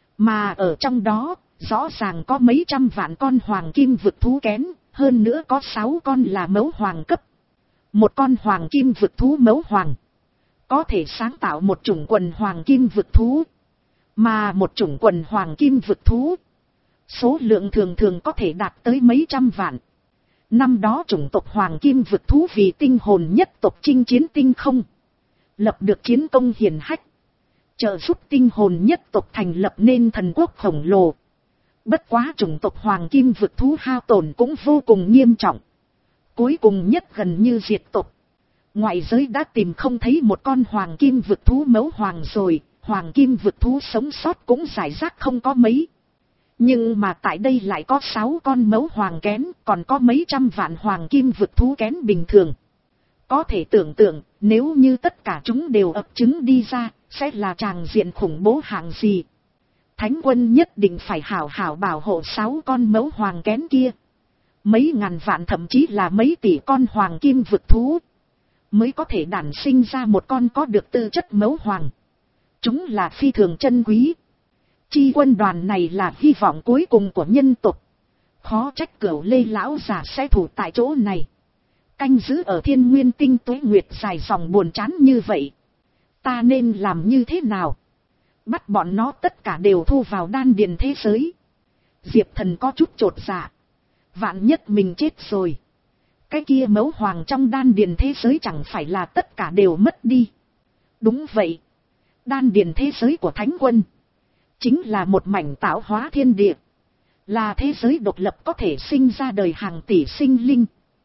Mà ở trong đó, rõ ràng có mấy trăm vạn con hoàng kim vực thú kén, hơn nữa có sáu con là mẫu hoàng cấp. Một con hoàng kim vực thú mẫu hoàng có thể sáng tạo một chủng quần hoàng kim vực thú. Mà một chủng quần hoàng kim vực thú, số lượng thường thường có thể đạt tới mấy trăm vạn. Năm đó chủng tộc hoàng kim vực thú vì tinh hồn nhất tộc chinh chiến tinh không, lập được chiến công hiển hách, trợ giúp tinh hồn nhất tộc thành lập nên thần quốc khổng lồ. Bất quá chủng tộc hoàng kim vực thú hao tổn cũng vô cùng nghiêm trọng, cuối cùng nhất gần như diệt tộc. Ngoại giới đã tìm không thấy một con hoàng kim vực thú mẫu hoàng rồi, hoàng kim vực thú sống sót cũng rải rác không có mấy. Nhưng mà tại đây lại có sáu con mẫu hoàng kén, còn có mấy trăm vạn hoàng kim vực thú kén bình thường. Có thể tưởng tượng, nếu như tất cả chúng đều ấp trứng đi ra, sẽ là tràng diện khủng bố hạng gì. Thánh Quân nhất định phải hảo hảo bảo hộ sáu con mẫu hoàng kén kia. Mấy ngàn vạn thậm chí là mấy tỷ con hoàng kim vực thú, mới có thể đản sinh ra một con có được tư chất mẫu hoàng. Chúng là phi thường chân quý. Chi quân đoàn này là hy vọng cuối cùng của nhân tộc. Khó trách Cửu Lê lão già sẽ thủ tại chỗ này, canh giữ ở Thiên Nguyên Tinh tuế nguyệt dài dòng buồn chán như vậy. Ta nên làm như thế nào? Bắt bọn nó tất cả đều thu vào đan điền thế giới. Diệp Thần có chút chột dạ. Vạn nhất mình chết rồi, cái kia mẫu hoàng trong đan điền thế giới chẳng phải là tất cả đều mất đi. Đúng vậy. Đan điền thế giới của Thánh Quân chính là một mảnh tạo hóa thiên địa, là thế giới độc lập có thể sinh ra đời hàng tỷ sinh linh.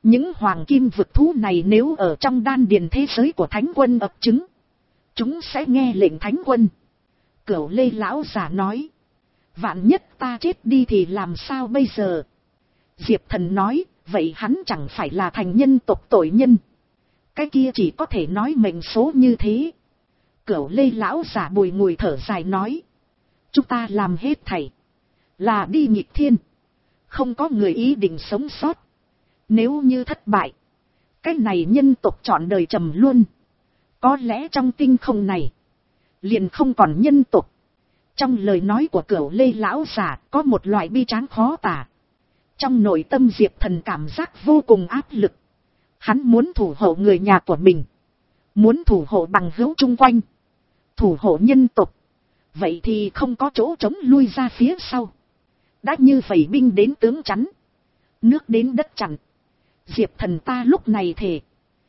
Những hoàng kim vực thú này nếu ở trong đan điền thế giới của thánh quân ấp trứng, chúng sẽ nghe lệnh thánh quân. Cửu Lê lão giả nói. Vạn nhất ta chết đi thì làm sao bây giờ? Diệp Thần nói, vậy hắn chẳng phải là thành nhân tộc tội nhân. Cái kia chỉ có thể nói mệnh số như thế. Cửu Lê lão giả bùi ngùi thở dài nói. Chúng ta làm hết thảy là đi nghịch thiên. Không có người ý định sống sót. Nếu như thất bại, cái này nhân tộc trọn đời trầm luôn. Có lẽ trong tinh không này liền không còn nhân tộc. Trong lời nói của Cửu Lê lão giả có một loại bi tráng khó tả. Trong nội tâm Diệp Thần cảm giác vô cùng áp lực. Hắn muốn thủ hộ người nhà của mình, muốn thủ hộ bằng hữu chung quanh, thủ hộ nhân tộc. Vậy thì không có chỗ trống lui ra phía sau. Đã như vậy binh đến tướng chắn, nước đến đất chặn. Diệp Thần ta lúc này thề,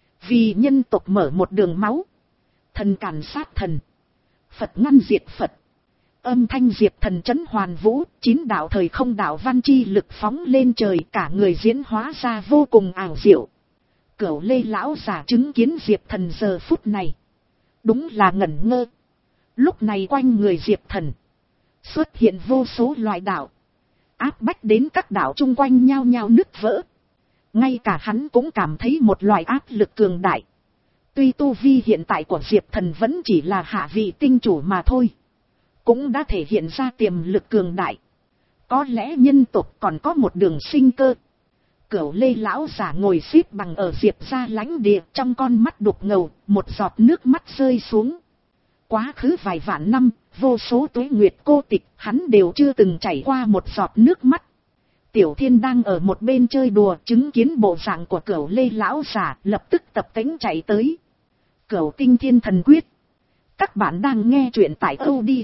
vì nhân tộc mở một đường máu. Thần càn sát thần, Phật ngăn diệt Phật. Âm thanh Diệp Thần chấn hoàn vũ, chín đạo thời không đạo văn chi lực phóng lên trời, cả người diễn hóa ra vô cùng ảo diệu. Cửu Lê lão giả chứng kiến Diệp Thần giờ phút này, đúng là ngẩn ngơ. Lúc này quanh người Diệp Thần xuất hiện vô số loại đạo, áp bách đến các đạo chung quanh nhao nhao nứt vỡ. Ngay cả hắn cũng cảm thấy một loại áp lực cường đại. Tuy tu vi hiện tại của Diệp Thần vẫn chỉ là hạ vị tinh chủ mà thôi, cũng đã thể hiện ra tiềm lực cường đại. Có lẽ nhân tộc còn có một đường sinh cơ. Cửu Lê lão giả ngồi xếp bằng ở Diệp gia lãnh địa, trong con mắt đục ngầu, một giọt nước mắt rơi xuống. Quá khứ vài vạn năm, vô số tuế nguyệt cô tịch, hắn đều chưa từng chảy qua một giọt nước mắt. Tiểu Thiên đang ở một bên chơi đùa, chứng kiến bộ dạng của Cửu Lê lão giả, lập tức tập tễnh chạy tới. Cửu Tinh Thiên Thần Quyết. Các bạn đang nghe truyện tại audio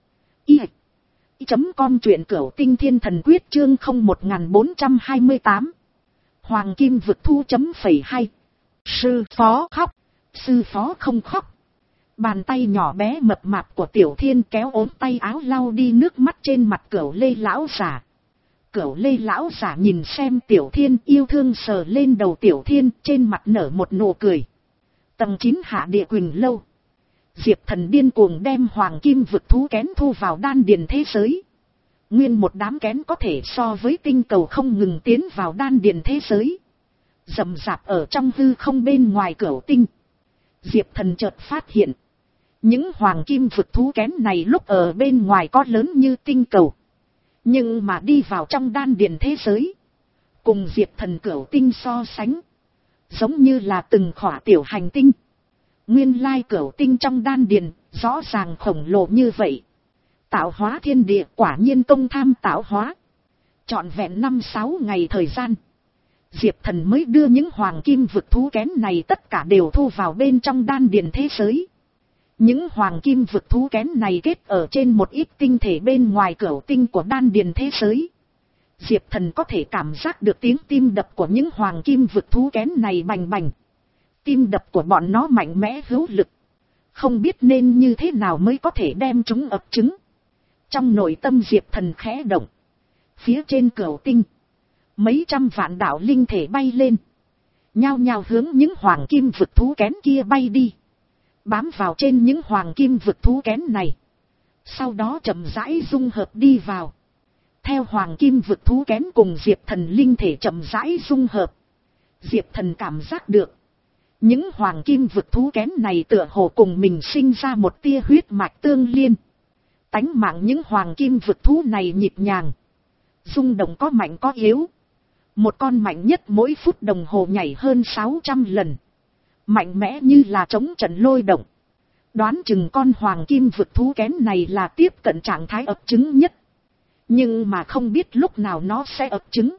i chấm com, truyện Cửu Tinh Thiên Thần Quyết chương không một bốn hai tám. Hoàng Kim Vực Thu chấm phẩy hai. Sư phó khóc. Sư phó không khóc. Bàn tay nhỏ bé mập mạp của Tiểu Thiên kéo ốm tay áo lau đi nước mắt trên mặt Cửu Lê lão giả. Cửu Lê lão giả nhìn xem Tiểu Thiên, yêu thương sờ lên đầu Tiểu Thiên, trên mặt nở một nụ cười. Tầng chín Hạ Địa Quỳnh Lâu. Diệp Thần điên cuồng đem Hoàng Kim Vực Thú kén thu vào đan điền thế giới. Nguyên một đám kén có thể so với tinh cầu không ngừng tiến vào đan điền thế giới, rầm rạp ở trong hư không bên ngoài Cửu Tinh. Diệp Thần chợt phát hiện, những Hoàng Kim Vực Thú kén này lúc ở bên ngoài có lớn như tinh cầu, nhưng mà đi vào trong đan điền thế giới, cùng Diệp Thần Cửu Tinh so sánh, giống như là từng khỏa tiểu hành tinh. Nguyên lai Cửu Tinh trong đan điền rõ ràng khổng lồ như vậy. Tạo hóa thiên địa, quả nhiên công tham tạo hóa. Trọn vẹn năm sáu ngày thời gian, Diệp Thần mới đưa những Hoàng Kim Vực Thú kén này tất cả đều thu vào bên trong đan điền thế giới. Những Hoàng Kim Vực Thú kén này kết ở trên một ít tinh thể bên ngoài Cửu Tinh của đan điền thế giới. Diệp Thần có thể cảm giác được tiếng tim đập của những Hoàng Kim Vực Thú kén này bành bành. Tim đập của bọn nó mạnh mẽ hữu lực. Không biết nên như thế nào mới có thể đem chúng ấp trứng. Trong nội tâm Diệp Thần khẽ động. Phía trên Cửu Tinh, mấy trăm vạn đạo linh thể bay lên, nhao nhao hướng những Hoàng Kim Vực Thú kén kia bay đi, bám vào trên những Hoàng Kim Vực Thú kén này, sau đó chậm rãi dung hợp đi vào. Theo Hoàng Kim Vực Thú kén cùng Diệp Thần linh thể chậm rãi dung hợp, Diệp Thần cảm giác được những Hoàng Kim Vực Thú kén này tựa hồ cùng mình sinh ra một tia huyết mạch tương liên. Tánh mạng những Hoàng Kim Vực Thú này nhịp nhàng, rung động có mạnh có yếu. Một con mạnh nhất mỗi phút đồng hồ nhảy hơn sáu trăm lần, mạnh mẽ như là chống trận lôi động. Đoán chừng con Hoàng Kim Vực Thú kén này là tiếp cận trạng thái ấp trứng nhất, nhưng mà không biết lúc nào nó sẽ ấp trứng.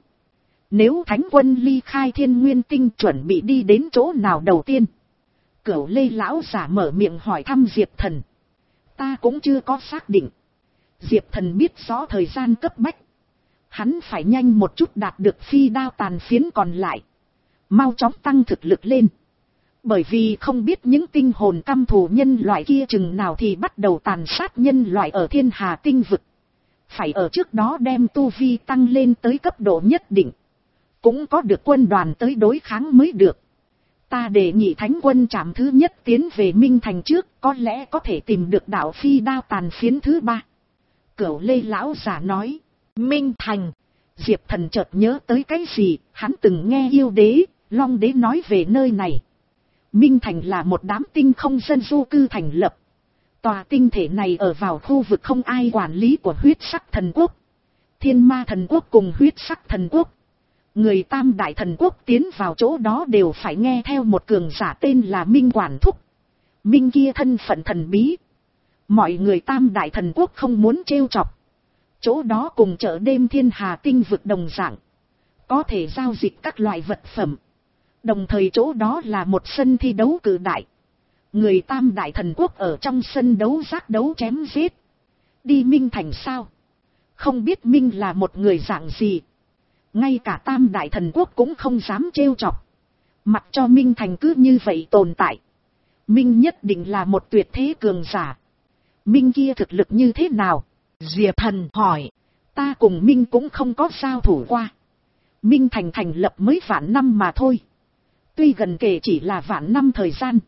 Nếu Thánh Quân ly khai Thiên Nguyên Tinh chuẩn bị đi đến chỗ nào đầu tiên? Cửu Lê lão giả mở miệng hỏi thăm Diệp Thần. Ta cũng chưa có xác định. Diệp Thần biết rõ thời gian cấp bách, hắn phải nhanh một chút đạt được phi đao tàn phiến còn lại, mau chóng tăng thực lực lên. Bởi vì không biết những tinh hồn căm thù nhân loại kia chừng nào thì bắt đầu tàn sát nhân loại ở Thiên Hà Tinh vực. Phải ở trước đó đem tu vi tăng lên tới cấp độ nhất định, cũng có được quân đoàn tới đối kháng mới được. Ta đề nghị thánh quân trạm thứ nhất tiến về Minh Thành trước, có lẽ có thể tìm được đạo phi đao tàn phiến thứ ba. Cửu Lê lão giả nói. Minh Thành. Diệp Thần chợt nhớ tới cái gì, hắn từng nghe Yêu Đế, Long Đế nói về nơi này. Minh Thành là một đám tinh không dân du cư thành lập. Tòa tinh thể này ở vào khu vực không ai quản lý của huyết sắc thần quốc, Thiên Ma thần quốc cùng huyết sắc thần quốc. Người Tam Đại thần quốc tiến vào chỗ đó đều phải nghe theo một cường giả tên là Minh Quản Thúc. Minh kia thân phận thần bí. Mọi người Tam Đại thần quốc không muốn trêu chọc. Chỗ đó cùng chợ đêm thiên hà tinh vực đồng dạng, có thể giao dịch các loại vật phẩm. Đồng thời chỗ đó là một sân thi đấu cự đại. Người Tam Đại thần quốc ở trong sân đấu giác đấu chém giết. Đi Minh Thành sao? Không biết Minh là một người dạng gì. Ngay cả Tam Đại thần quốc cũng không dám trêu chọc. Mặc cho Minh Thành cứ như vậy tồn tại. Minh nhất định là một tuyệt thế cường giả. Minh kia thực lực như thế nào? Diệp Thần hỏi. Ta cùng Minh cũng không có giao thủ qua. Minh Thành thành lập mới vạn năm mà thôi. Tuy gần kể chỉ là vạn năm thời gian,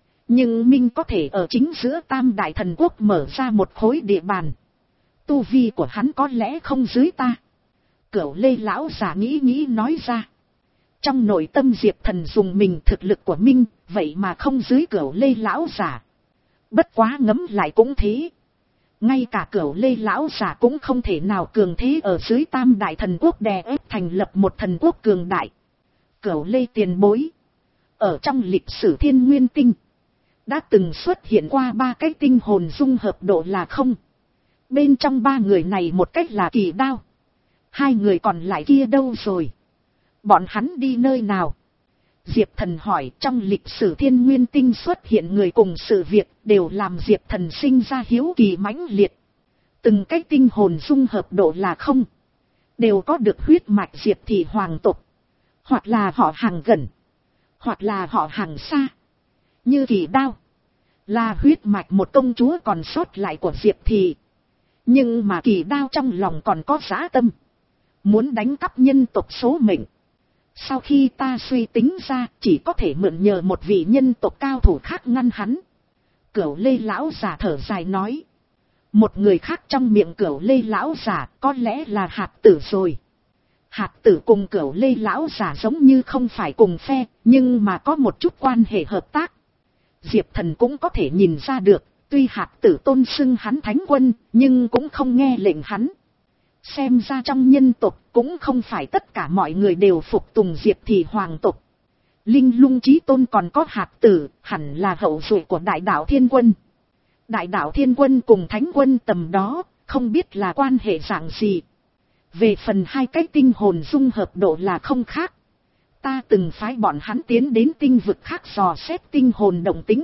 nhưng Minh có thể ở chính giữa Tam Đại thần quốc mở ra một khối địa bàn. Tu vi của hắn có lẽ không dưới ta. Cửu Lê lão giả nghĩ nghĩ nói ra. Trong nội tâm Diệp Thần dùng mình, thực lực của Minh vậy mà không dưới Cửu Lê lão giả. Bất quá ngẫm lại cũng thế. Ngay cả Cửu Lê lão giả cũng không thể nào cường thế ở dưới Tam Đại thần quốc đè ép thành lập một thần quốc cường đại. Cửu Lê tiền bối, ở trong lịch sử Thiên Nguyên Tinh đã từng xuất hiện qua ba cái tinh hồn dung hợp độ là không. Bên trong ba người này một cách là Kỳ Đao. Hai người còn lại kia đâu rồi? Bọn hắn đi nơi nào? Diệp Thần hỏi. Trong lịch sử Thiên Nguyên Tinh xuất hiện người cùng sự việc đều làm Diệp Thần sinh ra hiếu kỳ mãnh liệt. Từng cái tinh hồn dung hợp độ là không, đều có được huyết mạch Diệp Thị hoàng tộc, hoặc là họ hàng gần, hoặc là họ hàng xa. Như Kỳ Đao là huyết mạch một công chúa còn sót lại của Diệp Thị. Nhưng mà Kỳ Đao trong lòng còn có dã tâm, muốn đánh cắp nhân tộc số mệnh. Sau khi ta suy tính ra, chỉ có thể mượn nhờ một vị nhân tộc cao thủ khác ngăn hắn. Cửu Lê lão giả thở dài nói. Một người khác trong miệng Cửu Lê lão giả có lẽ là Hạt Tử rồi. Hạt Tử cùng Cửu Lê lão giả giống như không phải cùng phe, nhưng mà có một chút quan hệ hợp tác. Diệp Thần cũng có thể nhìn ra được, tuy Hạt Tử tôn xưng hắn thánh quân, nhưng cũng không nghe lệnh hắn. Xem ra trong nhân tộc cũng không phải tất cả mọi người đều phục tùng Diệp Thị hoàng tộc. Linh Lung Chí Tôn còn có Hạt Tử, hẳn là hậu duệ của Đại Đạo Thiên Quân. Đại Đạo Thiên Quân cùng Thánh Quân tầm đó, không biết là quan hệ dạng gì. Về phần hai cái tinh hồn dung hợp độ là không khác. Ta từng phái bọn hắn tiến đến tinh vực khác dò xét tinh hồn động tính.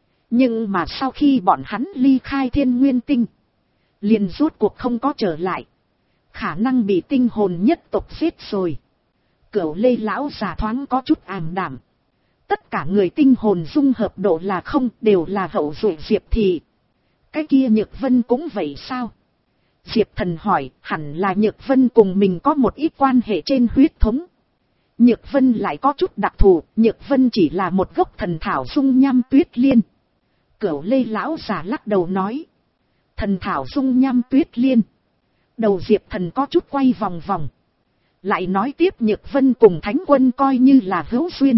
Nhưng mà sau khi bọn hắn ly khai Thiên Nguyên Tinh, liền rốt cuộc không có trở lại. Khả năng bị tinh hồn nhất tộc giết rồi. Cửu Lê lão giả thoáng có chút ảm đạm. Tất cả người tinh hồn dung hợp độ là không, đều là hậu duệ Diệp Thị. Cái kia Nhược Vân cũng vậy sao? Diệp Thần hỏi. Hẳn là Nhược Vân cùng mình có một ít quan hệ trên huyết thống. Nhược Vân lại có chút đặc thù. Nhược Vân chỉ là một gốc thần thảo dung nham tuyết liên. Cửu Lê lão giả lắc đầu nói. Thần thảo dung nham tuyết liên. Đầu Diệp Thần có chút quay vòng vòng. Lại nói tiếp Nhược Vân cùng Thánh Quân coi như là hữu duyên.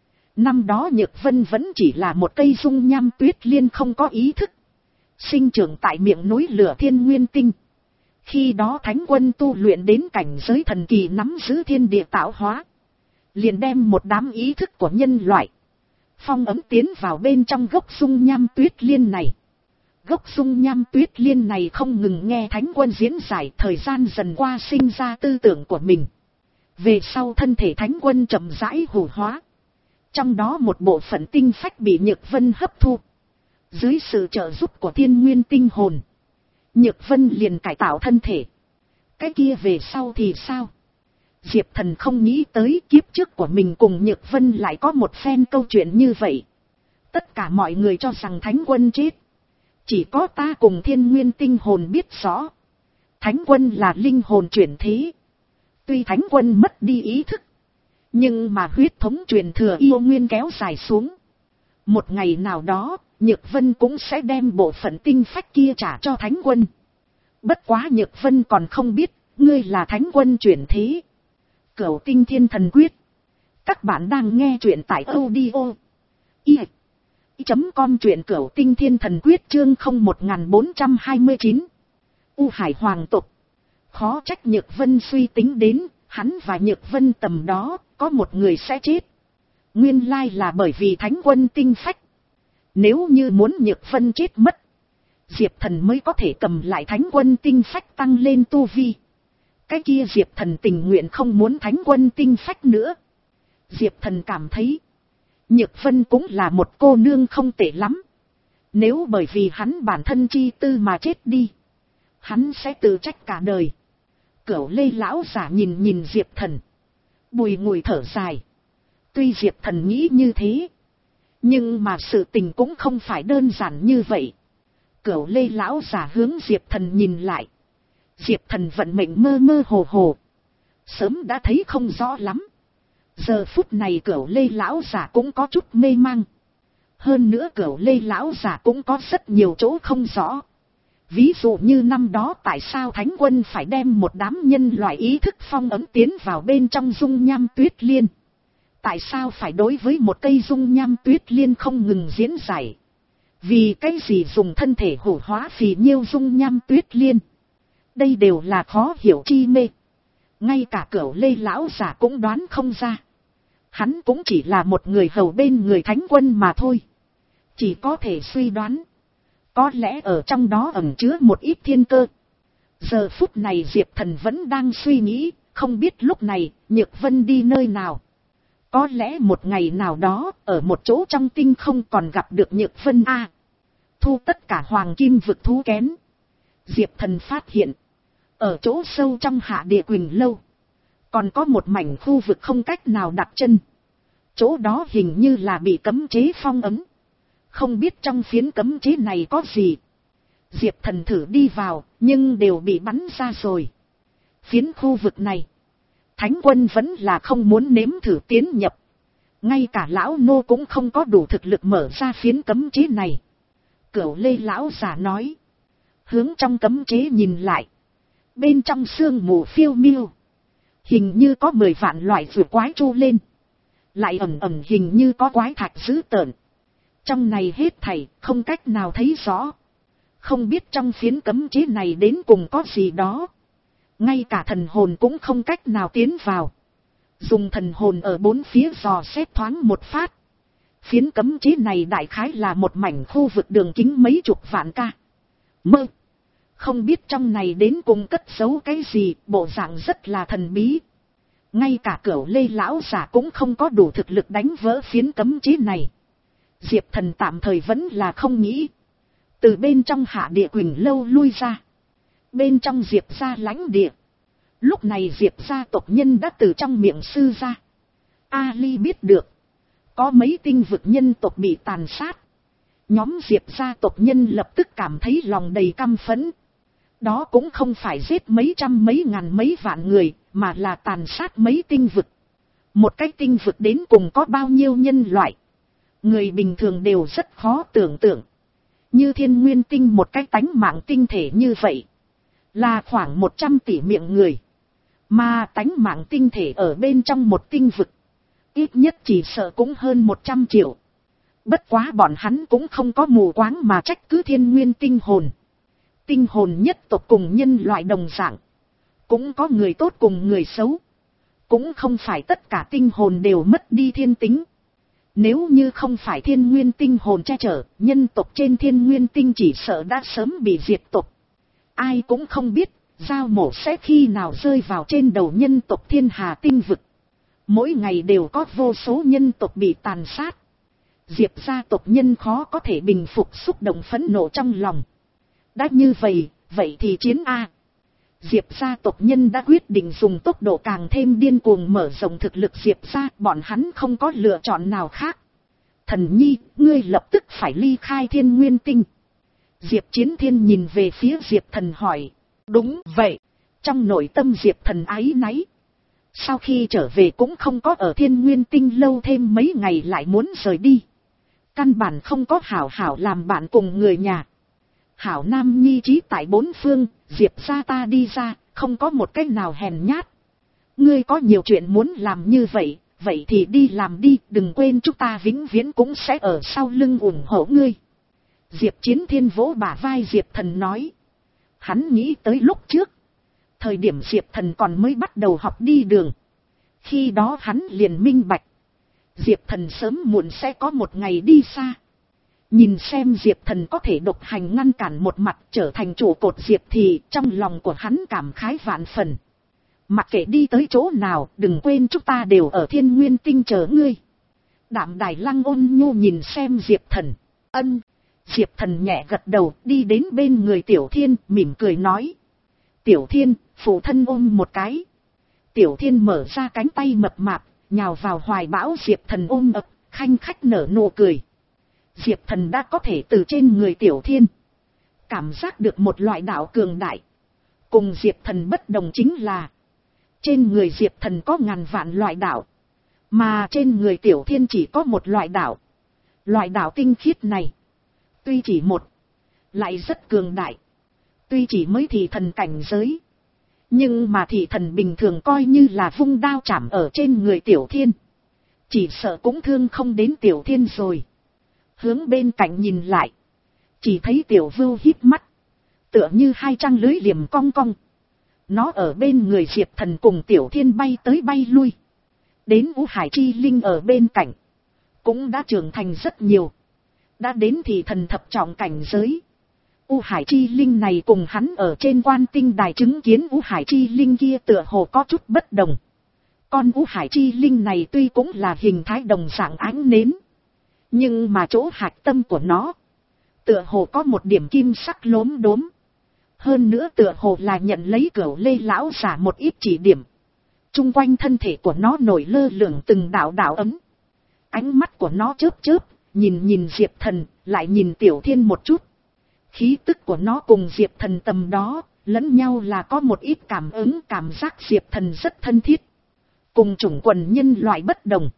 Năm đó Nhược Vân vẫn chỉ là một cây dung nham tuyết liên không có ý thức. Sinh trưởng tại miệng núi lửa Thiên Nguyên Tinh. Khi đó Thánh Quân tu luyện đến cảnh giới thần kỳ nắm giữ thiên địa tạo hóa. Liền đem một đám ý thức của nhân loại phong ấm tiến vào bên trong gốc dung nham tuyết liên này. Gốc dung nham tuyết liên này không ngừng nghe Thánh Quân diễn giải, thời gian dần qua sinh ra tư tưởng của mình. Về sau thân thể Thánh Quân chậm rãi hủ hóa. Trong đó một bộ phận tinh phách bị Nhược Vân hấp thu. Dưới sự trợ giúp của Thiên Nguyên Tinh hồn, Nhược Vân liền cải tạo thân thể. Cái kia về sau thì sao? Diệp Thần không nghĩ tới kiếp trước của mình cùng Nhược Vân lại có một phen câu chuyện như vậy. Tất cả mọi người cho rằng Thánh Quân chết. Chỉ có ta cùng Thiên Nguyên Tinh hồn biết rõ. Thánh Quân là linh hồn chuyển thế. Tuy Thánh Quân mất đi ý thức, Nhưng mà huyết thống truyền thừa yêu nguyên kéo dài xuống. Một ngày nào đó, Nhược Vân cũng sẽ đem bộ phận tinh phách kia trả cho Thánh Quân. Bất quá Nhược Vân còn không biết, ngươi là Thánh Quân chuyển thế. Cửu Tinh Thiên Thần Quyết. Các bạn đang nghe truyện tại audio i chấm com truyện Cửu Tinh Thiên Thần Quyết chương không một bốn hai chín. U Hải Hoàng tộc. Khó trách Nhược Vân suy tính đến, hắn và Nhược Vân tầm đó, có một người sẽ chết. Nguyên lai là bởi vì Thánh Quân tinh phách. Nếu như muốn Nhược Vân chết mất, Diệp Thần mới có thể cầm lại Thánh Quân tinh phách tăng lên tu vi. Cái kia Diệp Thần tình nguyện không muốn Thánh Quân tinh phách nữa. Diệp Thần cảm thấy, Nhược Vân cũng là một cô nương không tệ lắm. Nếu bởi vì hắn bản thân chi tư mà chết đi, hắn sẽ tự trách cả đời. Cửu Lê lão giả nhìn nhìn Diệp Thần, bùi ngùi thở dài. Tuy Diệp Thần nghĩ như thế, nhưng mà sự tình cũng không phải đơn giản như vậy. Cửu Lê lão giả hướng Diệp Thần nhìn lại. Diệp Thần vận mệnh mơ mơ hồ hồ, sớm đã thấy không rõ lắm. Giờ phút này Cửu Lê lão giả cũng có chút mê mang. Hơn nữa Cửu Lê lão giả cũng có rất nhiều chỗ không rõ. Ví dụ như năm đó tại sao Thánh Quân phải đem một đám nhân loại ý thức phong ấn tiến vào bên trong dung nham tuyết liên. Tại sao phải đối với một cây dung nham tuyết liên không ngừng diễn giải. Vì cái gì dùng thân thể hủ hóa phì nhiêu dung nham tuyết liên. Đây đều là khó hiểu chi mê. Ngay cả Cửu Lê lão giả cũng đoán không ra. Hắn cũng chỉ là một người hầu bên người Thánh Quân mà thôi. Chỉ có thể suy đoán. Có lẽ ở trong đó ẩn chứa một ít thiên cơ. Giờ phút này Diệp Thần vẫn đang suy nghĩ, không biết lúc này Nhược Vân đi nơi nào. Có lẽ một ngày nào đó, ở một chỗ trong tinh không còn gặp được Nhược Vân a. À, thu tất cả hoàng kim vực thú kén. Diệp Thần phát hiện, ở chỗ sâu trong hạ địa Quỳnh Lâu, còn có một mảnh khu vực không cách nào đặt chân. Chỗ đó hình như là bị cấm chế phong ấn. Không biết trong phiến cấm chế này có gì. Diệp Thần thử đi vào, nhưng đều bị bắn ra rồi. Phiến khu vực này, Thánh Quân vẫn là không muốn nếm thử tiến nhập. Ngay cả lão nô cũng không có đủ thực lực mở ra phiến cấm chế này. Cửu Lê lão giả nói. Hướng trong cấm chế nhìn lại. Bên trong sương mù phiêu miêu, hình như có mười vạn loại rùa quái tru lên. Lại ẩn ẩn hình như có quái thạch dữ tợn. Trong này hết thảy không cách nào thấy rõ. Không biết trong phiến cấm chế này đến cùng có gì đó. Ngay cả thần hồn cũng không cách nào tiến vào. Dùng thần hồn ở bốn phía dò xét thoáng một phát. Phiến cấm chế này đại khái là một mảnh khu vực đường kính mấy chục vạn ca. Mơ. Không biết trong này đến cùng cất giấu cái gì, bộ dạng rất là thần bí. Ngay cả Cửu Lê lão giả cũng không có đủ thực lực đánh vỡ phiến cấm chế này. Diệp Thần tạm thời vẫn là không nghĩ. Từ bên trong hạ địa Quỳnh Lâu lui ra. Bên trong Diệp gia lãnh địa. Lúc này Diệp gia tộc nhân đã từ trong miệng sư ra. Ali biết được. Có mấy tinh vực nhân tộc bị tàn sát. Nhóm Diệp gia tộc nhân lập tức cảm thấy lòng đầy căm phẫn. Đó cũng không phải giết mấy trăm mấy ngàn mấy vạn người, mà là tàn sát mấy tinh vực. Một cái tinh vực đến cùng có bao nhiêu nhân loại. Người bình thường đều rất khó tưởng tượng. Như Thiên Nguyên tinh một cái tánh mạng tinh thể như vậy. Là khoảng một trăm tỷ miệng người. Mà tánh mạng tinh thể ở bên trong một tinh vực. Ít nhất chỉ sợ cũng hơn một trăm triệu. Bất quá bọn hắn cũng không có mù quáng mà trách cứ Thiên Nguyên tinh hồn. Tinh hồn nhất tộc cùng nhân loại đồng dạng. Cũng có người tốt cùng người xấu. Cũng không phải tất cả tinh hồn đều mất đi thiên tính. Nếu như không phải Thiên Nguyên tinh hồn che chở, nhân tộc trên Thiên Nguyên tinh chỉ sợ đã sớm bị diệt tộc. Ai cũng không biết, dao mổ sẽ khi nào rơi vào trên đầu nhân tộc Thiên Hà tinh vực. Mỗi ngày đều có vô số nhân tộc bị tàn sát. Diệp gia tộc nhân khó có thể bình phục xúc động phẫn nộ trong lòng. Đã như vậy, vậy thì chiến A. Diệp gia tộc nhân đã quyết định dùng tốc độ càng thêm điên cuồng mở rộng thực lực Diệp gia, bọn hắn không có lựa chọn nào khác. Thần nhi, ngươi lập tức phải ly khai Thiên Nguyên tinh. Diệp Chiến Thiên nhìn về phía Diệp Thần hỏi. Đúng vậy. Trong nội tâm Diệp Thần áy náy. Sau khi trở về cũng không có ở Thiên Nguyên Tinh lâu thêm mấy ngày lại muốn rời đi. Căn bản không có hảo hảo làm bạn cùng người nhà. Hảo nam nhi trí tại bốn phương, Diệp ra ta đi ra, không có một cách nào hèn nhát. Ngươi có nhiều chuyện muốn làm như vậy, vậy thì đi làm đi, đừng quên chúng ta vĩnh viễn cũng sẽ ở sau lưng ủng hộ ngươi. Diệp Chiến Thiên vỗ bả vai Diệp Thần nói. Hắn nghĩ tới lúc trước. Thời điểm Diệp Thần còn mới bắt đầu học đi đường. Khi đó hắn liền minh bạch. Diệp Thần sớm muộn sẽ có một ngày đi xa. Nhìn xem Diệp Thần có thể độc hành ngăn cản một mặt trở thành trụ cột Diệp thì trong lòng của hắn cảm khái vạn phần. Mặc kệ đi tới chỗ nào, đừng quên chúng ta đều ở Thiên Nguyên Tinh chờ ngươi. Đạm Đài Lăng ôn nhu nhìn xem Diệp Thần. Ân. Diệp Thần nhẹ gật đầu, đi đến bên người Tiểu Thiên, mỉm cười nói. Tiểu Thiên, phụ thân ôm một cái. Tiểu Thiên mở ra cánh tay mập mạp, nhào vào hoài bão Diệp Thần ôm ập, khanh khách nở nụ cười. Diệp Thần đã có thể từ trên người Tiểu Thiên cảm giác được một loại đạo cường đại. Cùng Diệp Thần bất đồng chính là trên người Diệp Thần có ngàn vạn loại đạo, mà trên người Tiểu Thiên chỉ có một loại đạo. Loại đạo tinh khiết này tuy chỉ một, lại rất cường đại. Tuy chỉ mới thị thần cảnh giới, nhưng mà thị thần bình thường coi như là vung đao chạm ở trên người Tiểu Thiên, chỉ sợ cũng thương không đến Tiểu Thiên rồi. Hướng bên cạnh nhìn lại, chỉ thấy Tiểu Vưu híp mắt, tựa như hai trăng lưới liềm cong cong. Nó ở bên người Diệp Thần cùng Tiểu Thiên bay tới bay lui. Đến Vũ Hải Chi Linh ở bên cạnh, cũng đã trưởng thành rất nhiều. Đã đến thị thần thập trọng cảnh giới. U Hải Chi Linh này cùng hắn ở trên Quan Tinh Đài chứng kiến U Hải Chi Linh kia tựa hồ có chút bất đồng. Con U Hải Chi Linh này tuy cũng là hình thái đồng dạng ánh nến, nhưng mà chỗ hạch tâm của nó tựa hồ có một điểm kim sắc lốm đốm. Hơn nữa tựa hồ là nhận lấy Cửu Lê lão giả một ít chỉ điểm. Trung quanh thân thể của nó nổi lơ lửng từng đạo đạo ấm. Ánh mắt của nó chớp chớp, nhìn nhìn Diệp Thần, lại nhìn Tiểu Thiên một chút. Khí tức của nó cùng Diệp Thần tầm đó, lẫn nhau là có một ít cảm ứng, cảm giác Diệp Thần rất thân thiết. Cùng chủng quần nhân loại bất đồng.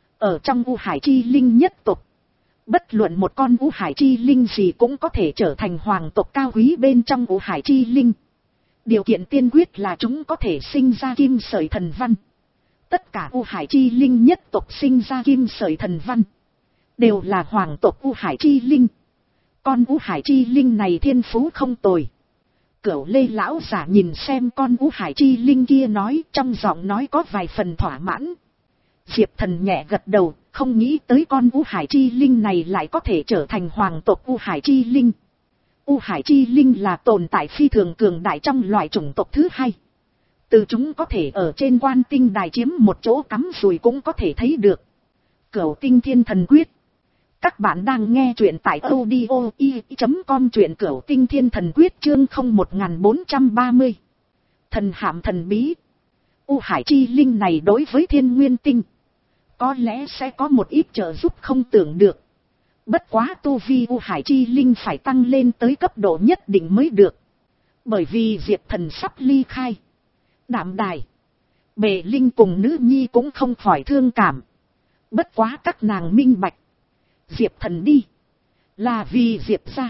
Ở trong U Hải Chi Linh nhất tộc, bất luận một con U Hải Chi Linh gì cũng có thể trở thành hoàng tộc cao quý bên trong U Hải Chi Linh. Điều kiện tiên quyết là chúng có thể sinh ra kim sợi thần văn. Tất cả U Hải Chi Linh nhất tộc sinh ra kim sợi thần văn đều là hoàng tộc U Hải Chi Linh. Con U Hải Chi Linh này thiên phú không tồi. Cửu Lê lão giả nhìn xem con U Hải Chi Linh kia nói, trong giọng nói có vài phần thỏa mãn. Diệp Thần nhẹ gật đầu, không nghĩ tới con U Hải Chi Linh này lại có thể trở thành hoàng tộc U Hải Chi Linh. U Hải Chi Linh là tồn tại phi thường cường đại trong loại chủng tộc thứ hai. Từ chúng có thể ở trên Quan Tinh Đài chiếm một chỗ cắm rùi cũng có thể thấy được. Cửu Tinh Thiên Thần Quyết. Các bạn đang nghe truyện tại audio i chấm com, truyện Cửu Tinh Thiên Thần Quyết chương không một bốn ba mươi. Thần hạm thần bí. U Hải Chi Linh này đối với Thiên Nguyên Tinh có lẽ sẽ có một ít trợ giúp không tưởng được. Bất quá tu vi U Hải Chi Linh phải tăng lên tới cấp độ nhất định mới được. Bởi vì Diệp Thần sắp ly khai. Đạm Đài, Bệ Linh cùng nữ nhi cũng không khỏi thương cảm. Bất quá các nàng minh bạch. Diệp Thần đi là vì Diệp gia,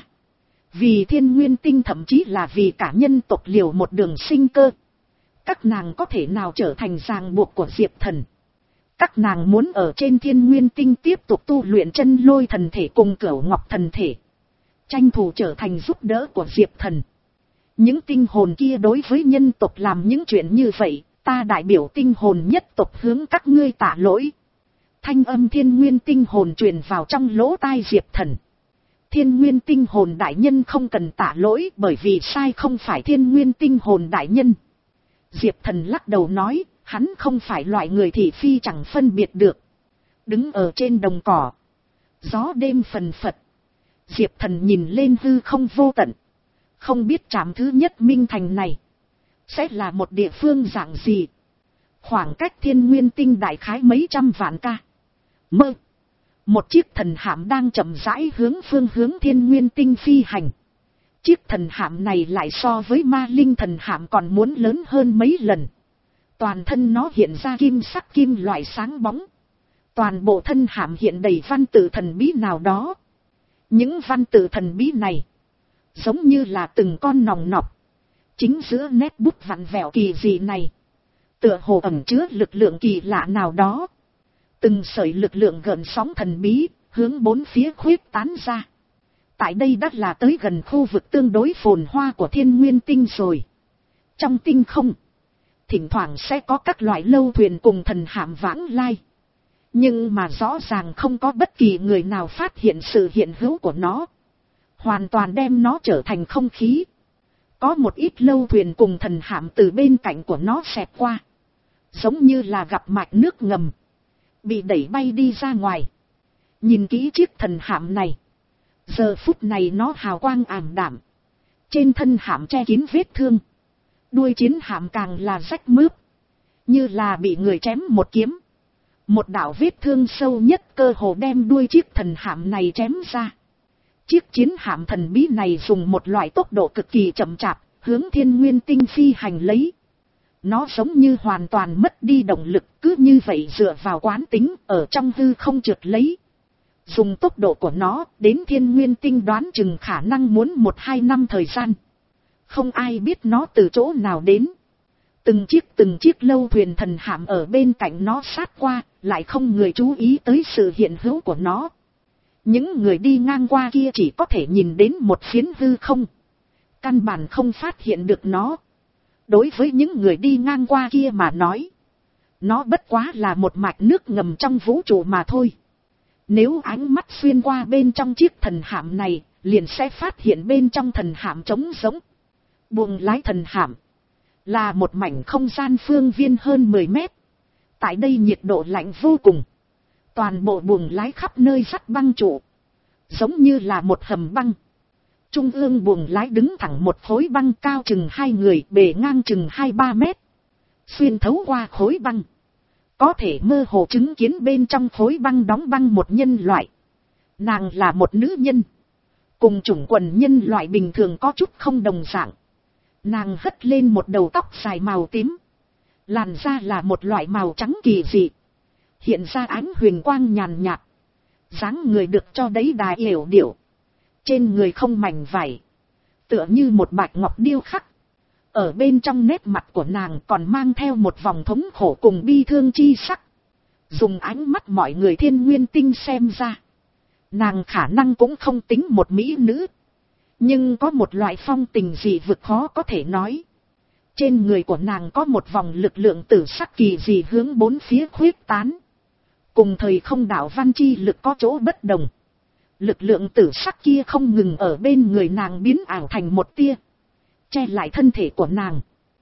vì Thiên Nguyên Tinh, thậm chí là vì cả nhân tộc liều một đường sinh cơ. Các nàng có thể nào trở thành ràng buộc của Diệp Thần. Các nàng muốn ở trên Thiên Nguyên Tinh tiếp tục tu luyện chân lôi thần thể cùng Cửu Ngọc thần thể, tranh thủ trở thành giúp đỡ của Diệp Thần. Những tinh hồn kia đối với nhân tộc làm những chuyện như vậy, ta đại biểu tinh hồn nhất tộc hướng các ngươi tạ lỗi. Thanh âm Thiên Nguyên tinh hồn truyền vào trong lỗ tai Diệp Thần. Thiên Nguyên tinh hồn đại nhân không cần tạ lỗi, bởi vì sai không phải Thiên Nguyên tinh hồn đại nhân. Diệp Thần lắc đầu nói, hắn không phải loại người thị phi chẳng phân biệt được. Đứng ở trên đồng cỏ, gió đêm phần phật, Diệp Thần nhìn lên hư không vô tận. Không biết trạm thứ nhất Minh Thành này sẽ là một địa phương dạng gì. Khoảng cách Thiên Nguyên tinh đại khái mấy trăm vạn ca mơ. Một chiếc thần hạm đang chậm rãi hướng phương hướng Thiên Nguyên tinh phi hành. Chiếc thần hạm này lại so với Ma Linh thần hạm còn muốn lớn hơn mấy lần. Toàn thân nó hiện ra kim sắc kim loại sáng bóng. Toàn bộ thân hàm hiện đầy văn tự thần bí nào đó. Những văn tự thần bí này giống như là từng con nòng nọc. Chính giữa nét bút vặn vẹo kỳ dị này, tựa hồ ẩn chứa lực lượng kỳ lạ nào đó. Từng sợi lực lượng gợn sóng thần bí hướng bốn phía khuyết tán ra. Tại đây đã là tới gần khu vực tương đối phồn hoa của Thiên Nguyên Tinh rồi. Trong tinh không, thỉnh thoảng sẽ có các loại lâu thuyền cùng thần hạm vãng lai. Nhưng mà rõ ràng không có bất kỳ người nào phát hiện sự hiện hữu của nó. Hoàn toàn đem nó trở thành không khí. Có một ít lâu thuyền cùng thần hạm từ bên cạnh của nó xẹt qua. Giống như là gặp mạch nước ngầm. Bị đẩy bay đi ra ngoài. Nhìn kỹ chiếc thần hạm này. Giờ phút này nó hào quang ảm đạm. Trên thân hạm che kín vết thương. Đuôi chiến hạm càng là rách mướp. Như là bị người chém một kiếm. Một đạo vết thương sâu nhất cơ hồ đem đuôi chiếc thần hạm này chém ra. Chiếc chiến hạm thần bí này dùng một loại tốc độ cực kỳ chậm chạp, hướng Thiên Nguyên Tinh phi hành lấy. Nó giống như hoàn toàn mất đi động lực, cứ như vậy dựa vào quán tính ở trong hư không trượt lấy. Dùng tốc độ của nó đến Thiên Nguyên Tinh đoán chừng khả năng muốn một hai năm thời gian. Không ai biết nó từ chỗ nào đến. Từng chiếc từng chiếc lâu thuyền thần hạm ở bên cạnh nó sát qua, lại không người chú ý tới sự hiện hữu của nó. Những người đi ngang qua kia chỉ có thể nhìn đến một phiến hư không. Căn bản không phát hiện được nó. Đối với những người đi ngang qua kia mà nói, nó bất quá là một mạch nước ngầm trong vũ trụ mà thôi. Nếu ánh mắt xuyên qua bên trong chiếc thần hạm này, liền sẽ phát hiện bên trong thần hạm trống rỗng. Buồng lái thần hạm là một mảnh không gian phương viên hơn mười mét. Tại đây nhiệt độ lạnh vô cùng. Toàn bộ buồng lái khắp nơi sắt băng trụ, giống như là một hầm băng. Trung ương buồng lái đứng thẳng một khối băng cao chừng hai người, bề ngang chừng hai ba mét. Xuyên thấu qua khối băng, có thể mơ hồ chứng kiến bên trong khối băng đóng băng một nhân loại. Nàng là một nữ nhân, cùng chủng quần nhân loại bình thường có chút không đồng dạng. Nàng hất lên một đầu tóc dài màu tím, làn da là một loại màu trắng kỳ dị, hiện ra ánh huyền quang nhàn nhạt. Dáng người được cho đấy đà yểu điệu, trên người không mảnh vải, tựa như một bạch ngọc điêu khắc. Ở bên trong nét mặt của nàng còn mang theo một vòng thống khổ cùng bi thương chi sắc. Dùng ánh mắt mọi người Thiên Nguyên Tinh xem ra, nàng khả năng cũng không tính một mỹ nữ, nhưng có một loại phong tình dị vực khó có thể nói. Trên người của nàng có một vòng lực lượng tử sắc kỳ dị hướng bốn phía khuyết tán. Cùng thời không đạo văn chi lực có chỗ bất đồng. Lực lượng tử sắc kia không ngừng ở bên người nàng biến ảo thành một tia, che lại thân thể của nàng.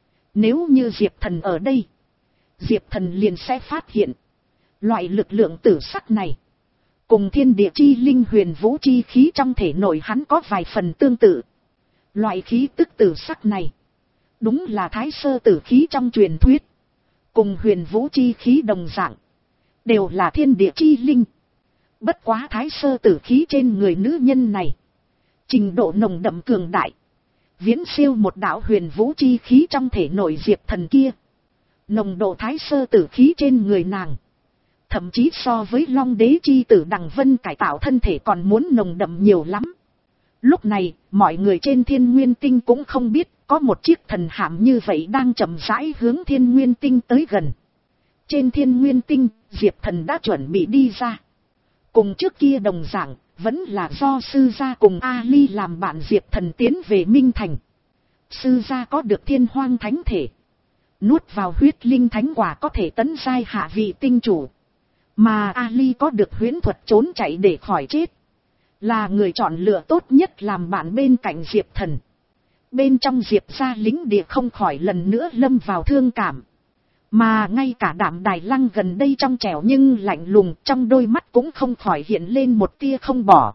Nếu như Diệp Thần ở đây, Diệp Thần liền sẽ phát hiện, loại lực lượng tử sắc này cùng thiên địa chi linh huyền vũ chi khí trong thể nội hắn có vài phần tương tự. Loại khí tức tử sắc này đúng là thái sơ tử khí trong truyền thuyết, cùng huyền vũ chi khí đồng dạng, đều là thiên địa chi linh. Bất quá thái sơ tử khí trên người nữ nhân này, trình độ nồng đậm cường đại, viễn siêu một đạo huyền vũ chi khí trong thể nội Diệp Thần kia. Nồng độ thái sơ tử khí trên người nàng, thậm chí so với Long Đế chi tử Đằng Vân cải tạo thân thể còn muốn nồng đậm nhiều lắm. Lúc này, mọi người trên Thiên Nguyên Tinh cũng không biết, có một chiếc thần hạm như vậy đang chậm rãi hướng Thiên Nguyên Tinh tới gần. Trên Thiên Nguyên Tinh, Diệp Thần đã chuẩn bị đi ra. Cùng trước kia đồng dạng, vẫn là do sư gia cùng Ali làm bạn Diệp Thần tiến về Minh Thành. Sư gia có được Thiên Hoang Thánh Thể, nuốt vào huyết linh thánh quả có thể tấn giai hạ vị tinh chủ. Mà Ali có được huyễn thuật trốn chạy để khỏi chết, là người chọn lựa tốt nhất làm bạn bên cạnh Diệp Thần. Bên trong Diệp gia lính địa không khỏi lần nữa lâm vào thương cảm. Mà ngay cả Đạm Đài Lăng gần đây trong trẻo nhưng lạnh lùng, trong đôi mắt cũng không khỏi hiện lên một tia không bỏ.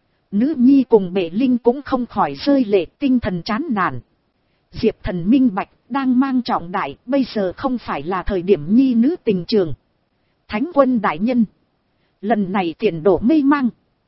Nữ nhi cùng Bệ Linh cũng không khỏi rơi lệ, tinh thần chán nản. Diệp Thần minh bạch, đang mang trọng đại, bây giờ không phải là thời điểm nhi nữ tình trường. Thánh quân đại nhân, lần này tiền đổ mây mang,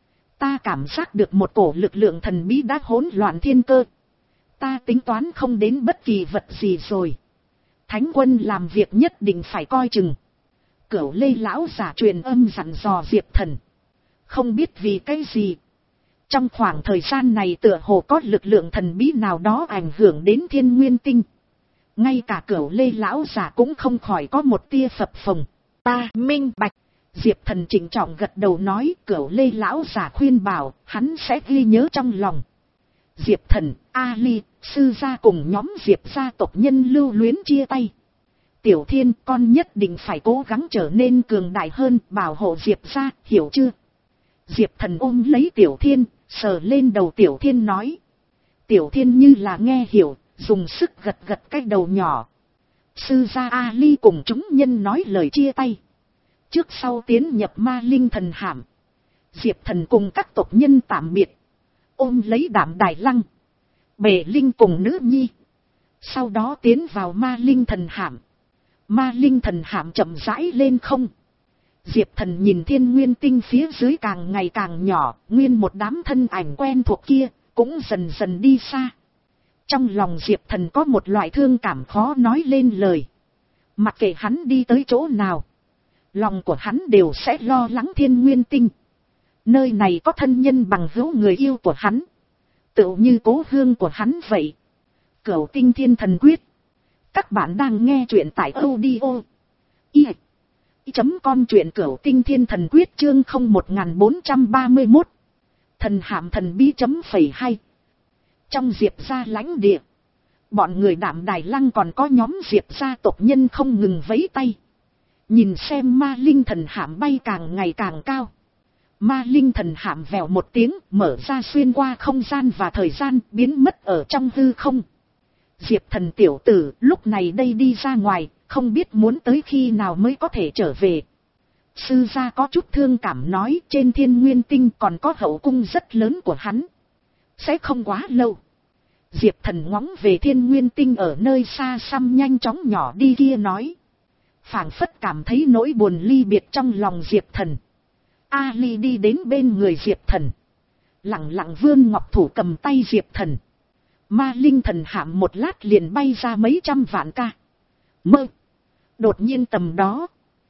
ta cảm giác được một cổ lực lượng thần bí đã hỗn loạn thiên cơ. Ta tính toán không đến bất kỳ vật gì rồi. Thánh quân làm việc nhất định phải coi chừng. Cửu Lê lão giả truyền âm dặn dò Diệp Thần. Không biết vì cái gì. Trong khoảng thời gian này tựa hồ có lực lượng thần bí nào đó ảnh hưởng đến Thiên Nguyên Tinh. Ngay cả Cửu Lê lão giả cũng không khỏi có một tia phập phồng. Ta minh bạch. Diệp Thần trịnh trọng gật đầu nói, Cửu Lê lão giả khuyên bảo, hắn sẽ ghi nhớ trong lòng. Diệp Thần, Ali, sư gia cùng nhóm Diệp gia tộc nhân lưu luyến chia tay. Tiểu Thiên, con nhất định phải cố gắng trở nên cường đại hơn, bảo hộ Diệp gia, hiểu chưa? Diệp Thần ôm lấy Tiểu Thiên, sờ lên đầu Tiểu Thiên nói. Tiểu Thiên như là nghe hiểu, dùng sức gật gật cái đầu nhỏ. Sư gia Ali cùng chúng nhân nói lời chia tay. Trước sau tiến nhập ma linh thần hàm. Diệp Thần cùng các tộc nhân tạm biệt. Ôm lấy Đảm Đài Lăng, Bể Linh cùng nữ nhi. Sau đó tiến vào ma linh thần hàm. Ma linh thần hàm chậm rãi lên không. Diệp Thần nhìn Thiên Nguyên Tinh phía dưới càng ngày càng nhỏ, nguyên một đám thân ảnh quen thuộc kia, cũng dần dần đi xa. Trong lòng Diệp Thần có một loại thương cảm khó nói lên lời. Mặc kệ hắn đi tới chỗ nào, lòng của hắn đều sẽ lo lắng Thiên Nguyên Tinh. Nơi này có thân nhân bằng hữu người yêu của hắn, tựu như cố hương của hắn vậy. Cửu Tinh Thiên Thần Quyết. Các bạn đang nghe truyện tại audio i chấm com truyện Cửu Tinh Thiên Thần Quyết chương không một bốn ba mốt. Thần hàm thần bí chấm phẩy hai. Trong Diệp gia lãnh địa, bọn người Đảm Đài Lăng còn có nhóm Diệp gia tộc nhân không ngừng vẫy tay. Nhìn xem ma linh thần hàm bay càng ngày càng cao. Ma linh thần hàm vèo một tiếng mở ra xuyên qua không gian và thời gian, biến mất ở trong hư không. Diệp Thần tiểu tử lúc này đây đi ra ngoài, không biết muốn tới khi nào mới có thể trở về. Sư gia có chút thương cảm nói, trên Thiên Nguyên Tinh còn có hậu cung rất lớn của hắn. Sẽ không quá lâu. Diệp Thần ngóng về Thiên Nguyên Tinh ở nơi xa xăm nhanh chóng nhỏ đi kia nói. Phảng phất cảm thấy nỗi buồn ly biệt trong lòng Diệp Thần. Ali đi đến bên người Diệp Thần. Lặng lặng vươn ngọc thủ cầm tay Diệp Thần. Ma linh thần hạm một lát liền bay ra mấy trăm vạn ca. Mơ. Đột nhiên tầm đó.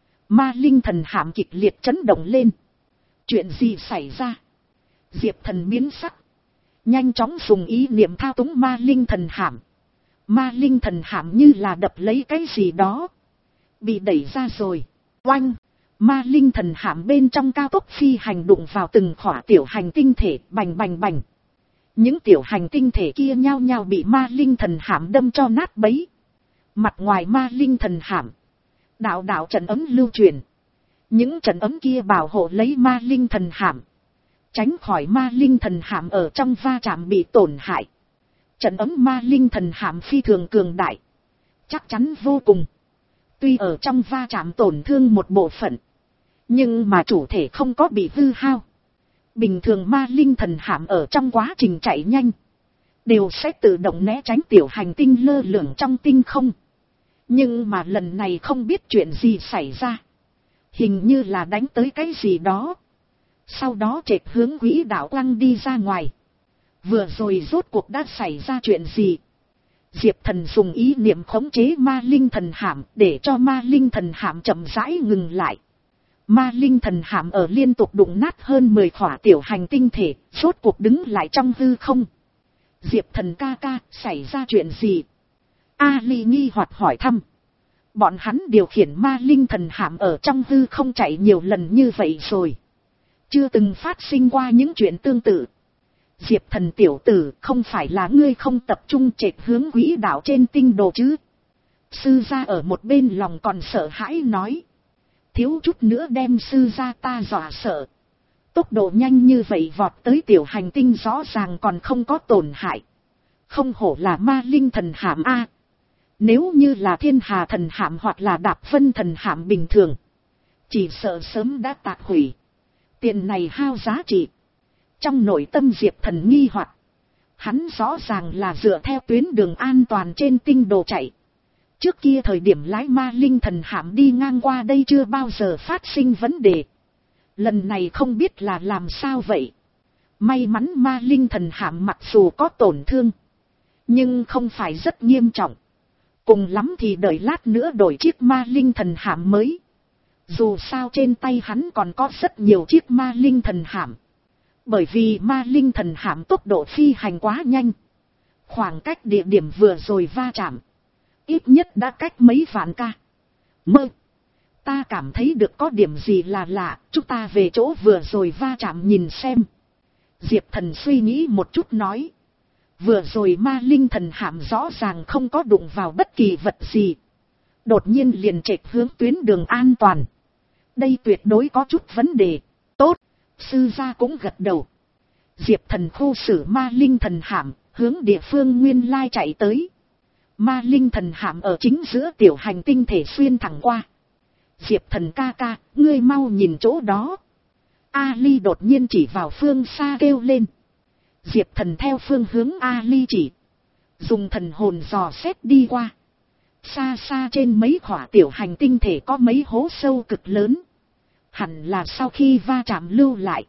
Ma linh thần hạm kịch liệt chấn động lên. Chuyện gì xảy ra? Diệp Thần biến sắc. Nhanh chóng dùng ý niệm thao túng ma linh thần hạm. Ma linh thần hạm như là đập lấy cái gì đó. Bị đẩy ra rồi. Oanh. Ma linh thần hạm bên trong cao tốc phi hành đụng vào từng khỏa tiểu hành tinh thể, bành bành bành. Những tiểu hành tinh thể kia nhao nhao bị ma linh thần hạm đâm cho nát bấy. Mặt ngoài ma linh thần hạm, đạo đạo trận ấm lưu truyền. Những trận ấm kia bảo hộ lấy ma linh thần hạm, tránh khỏi ma linh thần hạm ở trong va chạm bị tổn hại. Trận ấm ma linh thần hạm phi thường cường đại, chắc chắn vô cùng. Tuy ở trong va chạm tổn thương một bộ phận, nhưng mà chủ thể không có bị hư hao. Bình thường ma linh thần hạm ở trong quá trình chạy nhanh, đều sẽ tự động né tránh tiểu hành tinh lơ lửng trong tinh không. Nhưng mà lần này không biết chuyện gì xảy ra. Hình như là đánh tới cái gì đó. Sau đó trệt hướng quỹ đạo quăng đi ra ngoài. Vừa rồi rốt cuộc đã xảy ra chuyện gì? Diệp Thần dùng ý niệm khống chế ma linh thần hạm để cho ma linh thần hạm chậm rãi ngừng lại. Ma linh thần hạm ở liên tục đụng nát hơn mười khỏa tiểu hành tinh thể, rốt cuộc đứng lại trong hư không. Diệp Thần ca ca, xảy ra chuyện gì? Ali nghi hoặc hỏi thăm. Bọn hắn điều khiển ma linh thần hạm ở trong hư không chạy nhiều lần như vậy rồi. Chưa từng phát sinh qua những chuyện tương tự. Diệp Thần tiểu tử, không phải là ngươi không tập trung trệt hướng quỹ đạo trên tinh đồ chứ? Sư gia ở một bên lòng còn sợ hãi nói. Thiếu chút nữa đem sư gia ta dọa sợ. Tốc độ nhanh như vậy vọt tới tiểu hành tinh rõ ràng còn không có tổn hại. Không hổ là ma linh thần hạm A. Nếu như là thiên hà thần hạm hoặc là đạp vân thần hạm bình thường, chỉ sợ sớm đã tạc hủy. Tiền này hao giá trị. Trong nội tâm Diệp Thần nghi hoặc, hắn rõ ràng là dựa theo tuyến đường an toàn trên tinh đồ chạy. Trước kia thời điểm lái ma linh thần hạm đi ngang qua đây chưa bao giờ phát sinh vấn đề. Lần này không biết là làm sao vậy. May mắn ma linh thần hạm mặc dù có tổn thương, nhưng không phải rất nghiêm trọng. Cùng lắm thì đợi lát nữa đổi chiếc ma linh thần hạm mới. Dù sao trên tay hắn còn có rất nhiều chiếc ma linh thần hạm. Bởi vì ma linh thần hạm tốc độ phi hành quá nhanh. Khoảng cách địa điểm vừa rồi va chạm, ít nhất đã cách mấy vạn ca. Mơ. Ta cảm thấy được có điểm gì là lạ, chúng ta về chỗ vừa rồi va chạm nhìn xem. Diệp Thần suy nghĩ một chút nói. Vừa rồi ma linh thần hạm rõ ràng không có đụng vào bất kỳ vật gì. Đột nhiên liền chệch hướng tuyến đường an toàn. Đây tuyệt đối có chút vấn đề. Tốt, sư gia cũng gật đầu. Diệp Thần khu xử ma linh thần hạm, hướng địa phương nguyên lai chạy tới. Ma linh thần hạm ở chính giữa tiểu hành tinh thể xuyên thẳng qua. Diệp Thần ca ca, ngươi mau nhìn chỗ đó. Ali đột nhiên chỉ vào phương xa kêu lên. Diệp Thần theo phương hướng Ali chỉ, dùng thần hồn dò xét đi qua. Xa xa trên mấy khỏa tiểu hành tinh thể có mấy hố sâu cực lớn. Hẳn là sau khi va chạm lưu lại.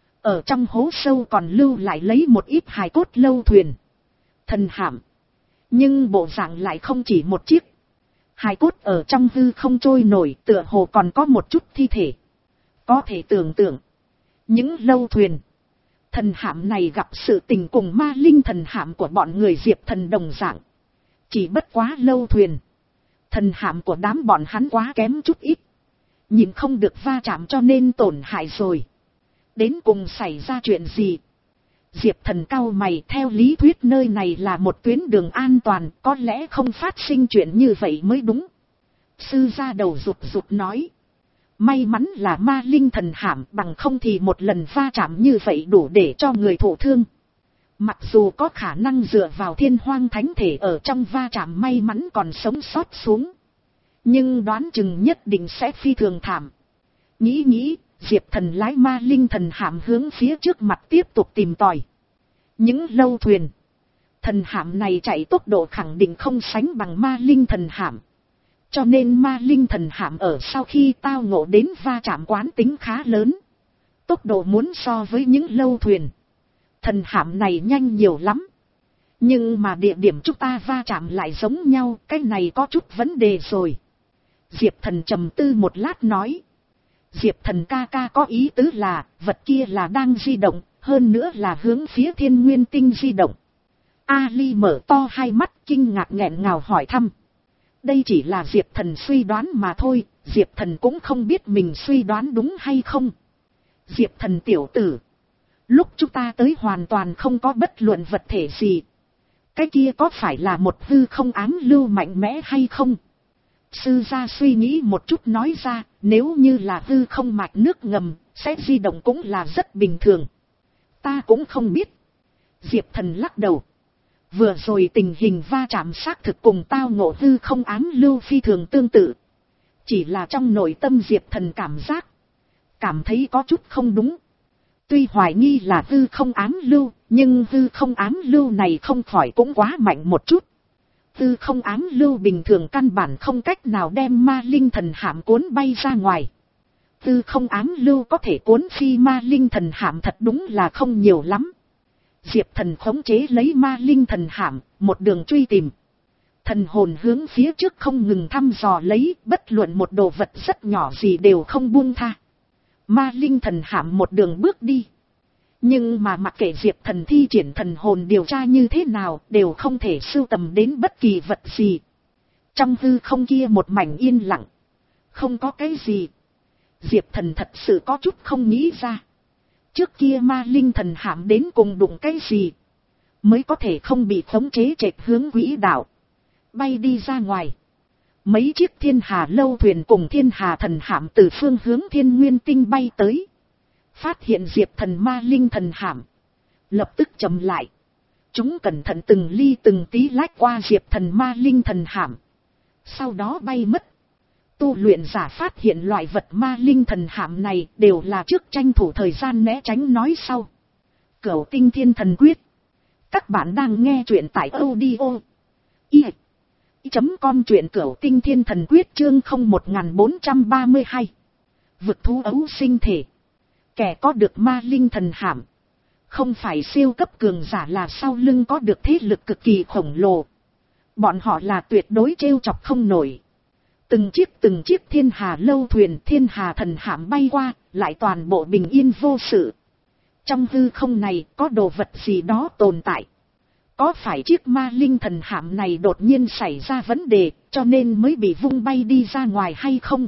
Ở trong hố sâu còn lưu lại lấy một ít hài cốt lâu thuyền, thần hạm. Nhưng bộ dạng lại không chỉ một chiếc. Hài cốt ở trong hư không trôi nổi, tựa hồ còn có một chút thi thể. Có thể tưởng tượng, những lâu thuyền, thần hạm này gặp sự tình cùng ma linh thần hạm của bọn người Diệp Thần đồng dạng. Chỉ bất quá lâu thuyền, thần hạm của đám bọn hắn quá kém chút ít. Nhìn không được va chạm cho nên tổn hại rồi. Đến cùng xảy ra chuyện gì? Diệp Thần cau mày, theo lý thuyết nơi này là một tuyến đường an toàn, có lẽ không phát sinh chuyện như vậy mới đúng. Sư gia đầu rụt rụt nói. May mắn là ma linh thần hạm, bằng không thì một lần va chạm như vậy đủ để cho người thụ thương. Mặc dù có khả năng dựa vào thiên hoang thánh thể ở trong va chạm may mắn còn sống sót xuống, nhưng đoán chừng nhất định sẽ phi thường thảm. Nghĩ nghĩ, Diệp Thần lái ma linh thần hạm hướng phía trước mặt tiếp tục tìm tòi. Những lâu thuyền, thần hạm này chạy tốc độ khẳng định không sánh bằng ma linh thần hạm. Cho nên ma linh thần hạm ở sau khi tao ngộ đến va chạm quán tính khá lớn. Tốc độ muốn so với những lâu thuyền, thần hạm này nhanh nhiều lắm. Nhưng mà địa điểm chúng ta va chạm lại giống nhau, cái này có chút vấn đề rồi. Diệp Thần trầm tư một lát nói. Diệp Thần ca ca có ý tứ là, vật kia là đang di động, hơn nữa là hướng phía thiên nguyên tinh di động. Ali mở to hai mắt kinh ngạc nghẹn ngào hỏi thăm. Đây chỉ là Diệp Thần suy đoán mà thôi, Diệp Thần cũng không biết mình suy đoán đúng hay không. Diệp Thần tiểu tử, lúc chúng ta tới hoàn toàn không có bất luận vật thể gì. Cái kia có phải là một hư không ám lưu mạnh mẽ hay không? Sư gia suy nghĩ một chút nói ra, nếu như là hư không mạch nước ngầm, sẽ di động cũng là rất bình thường. Ta cũng không biết. Diệp Thần lắc đầu. Vừa rồi tình hình va chạm xác thực cùng tao ngộ hư không ám lưu phi thường tương tự. Chỉ là trong nội tâm Diệp Thần cảm giác, cảm thấy có chút không đúng. Tuy hoài nghi là hư không ám lưu, nhưng hư không ám lưu này không khỏi cũng quá mạnh một chút. Hư không ám lưu bình thường căn bản không cách nào đem ma linh thần hạm cuốn bay ra ngoài. Hư không ám lưu có thể cuốn phi ma linh thần hạm thật đúng là không nhiều lắm. Diệp Thần khống chế lấy ma linh thần hạm, một đường truy tìm. Thần hồn hướng phía trước không ngừng thăm dò lấy, bất luận một đồ vật rất nhỏ gì đều không buông tha. Ma linh thần hạm một đường bước đi. Nhưng mà mặc kệ Diệp Thần thi triển thần hồn điều tra như thế nào, đều không thể sưu tầm đến bất kỳ vật gì. Trong hư không kia một mảnh yên lặng, không có cái gì. Diệp Thần thật sự có chút không nghĩ ra. Trước kia ma linh thần hạm đến cùng đụng cái gì, mới có thể không bị khống chế chệch hướng quỹ đạo, bay đi ra ngoài. Mấy chiếc thiên hà lâu thuyền cùng thiên hà thần hạm từ phương hướng thiên nguyên tinh bay tới. Phát hiện Diệp Thần ma linh thần hạm, lập tức chậm lại. Chúng cẩn thận từng ly từng tí lách qua Diệp Thần ma linh thần hạm, sau đó bay mất. Tu luyện giả phát hiện loại vật ma linh thần hạm này đều là trước tranh thủ thời gian né tránh nói sau. Cửu Tinh Thiên Thần Quyết. Các bạn đang nghe truyện tại audio i chấm com, truyện Cửu Tinh Thiên Thần Quyết chương không một bốn ba hai. Vực thú ấu sinh thể. Kẻ có được ma linh thần hạm, không phải siêu cấp cường giả là sau lưng có được thế lực cực kỳ khổng lồ. Bọn họ là tuyệt đối trêu chọc không nổi. Từng chiếc từng chiếc thiên hà lâu thuyền, thiên hà thần hạm bay qua, lại toàn bộ bình yên vô sự. Trong hư không này có đồ vật gì đó tồn tại. Có phải chiếc ma linh thần hạm này đột nhiên xảy ra vấn đề, cho nên mới bị vung bay đi ra ngoài hay không?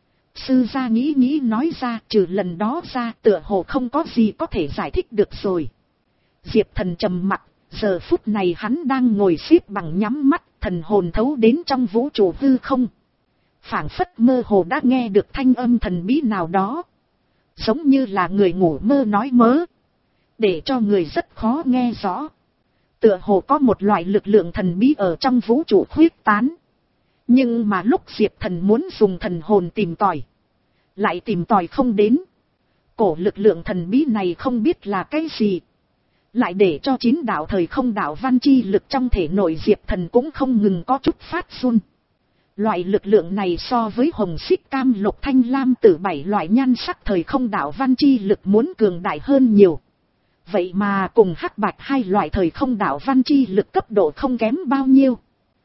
Sư gia nghĩ nghĩ nói ra, trừ lần đó ra tựa hồ không có gì có thể giải thích được rồi. Diệp Thần trầm mặc, giờ phút này hắn đang ngồi xếp bằng nhắm mắt, thần hồn thấu đến trong vũ trụ hư không. Phảng phất mơ hồ đã nghe được thanh âm thần bí nào đó. Giống như là người ngủ mơ nói mớ, để cho người rất khó nghe rõ. Tựa hồ có một loại lực lượng thần bí ở trong vũ trụ khuyết tán. Nhưng mà lúc Diệp Thần muốn dùng thần hồn tìm tòi, lại tìm tòi không đến. Cổ lực lượng thần bí này không biết là cái gì, lại để cho chín đạo thời không đạo văn chi lực trong thể nội Diệp Thần cũng không ngừng có chút phát run. Loại lực lượng này so với hồng xích cam lục thanh lam tử bảy loại nhan sắc thời không đạo văn chi lực muốn cường đại hơn nhiều. Vậy mà cùng hắc bạch hai loại thời không đạo văn chi lực cấp độ không kém bao nhiêu.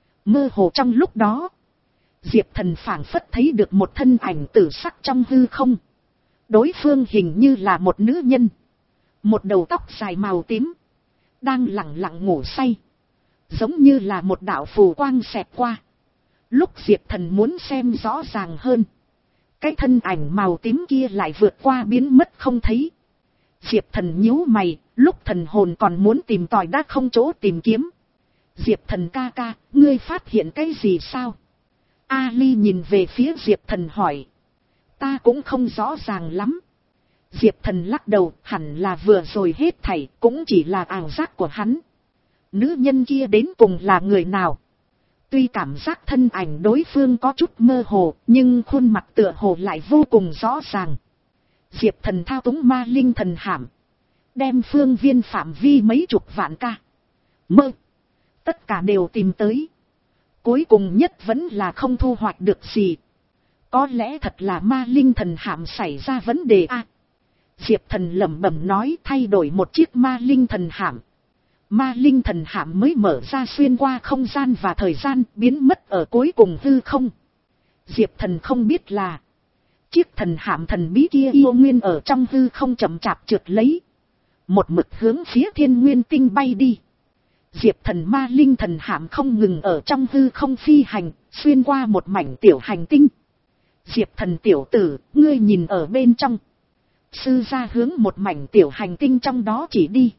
Mơ hồ trong lúc đó, Diệp Thần phảng phất thấy được một thân ảnh tử sắc trong hư không. Đối phương hình như là một nữ nhân, một đầu tóc dài màu tím, đang lặng lặng ngủ say, giống như là một đạo phù quang xẹt qua. Lúc Diệp Thần muốn xem rõ ràng hơn, cái thân ảnh màu tím kia lại vượt qua biến mất không thấy. Diệp Thần nhíu mày, lúc thần hồn còn muốn tìm tòi đã không chỗ tìm kiếm. Diệp Thần ca ca, ngươi phát hiện cái gì sao? Ali nhìn về phía Diệp Thần hỏi. Ta cũng không rõ ràng lắm. Diệp Thần lắc đầu, hẳn là vừa rồi hết thảy cũng chỉ là ảo giác của hắn. Nữ nhân kia đến cùng là người nào? Tuy cảm giác thân ảnh đối phương có chút mơ hồ, nhưng khuôn mặt tựa hồ lại vô cùng rõ ràng. Diệp Thần thao túng ma linh thần hạm, đem phương viên phạm vi mấy chục vạn ca mơ tất cả đều tìm tới. Cuối cùng nhất vẫn là không thu hoạch được gì. Có lẽ thật là ma linh thần hạm xảy ra vấn đề a. À, Diệp Thần lẩm bẩm nói, thay đổi một chiếc ma linh thần hạm. Ma linh thần hạm mới mở ra xuyên qua không gian và thời gian, biến mất ở cuối cùng hư không. Diệp Thần không biết là chiếc thần hạm thần bí kia yêu nguyên ở trong hư không chậm chạp trượt lấy, một mực hướng phía thiên nguyên tinh bay đi. Diệp Thần ma linh thần hạm không ngừng ở trong hư không phi hành, xuyên qua một mảnh tiểu hành tinh. Diệp Thần tiểu tử, ngươi nhìn ở bên trong. Sư gia hướng một mảnh tiểu hành tinh trong đó chỉ đi.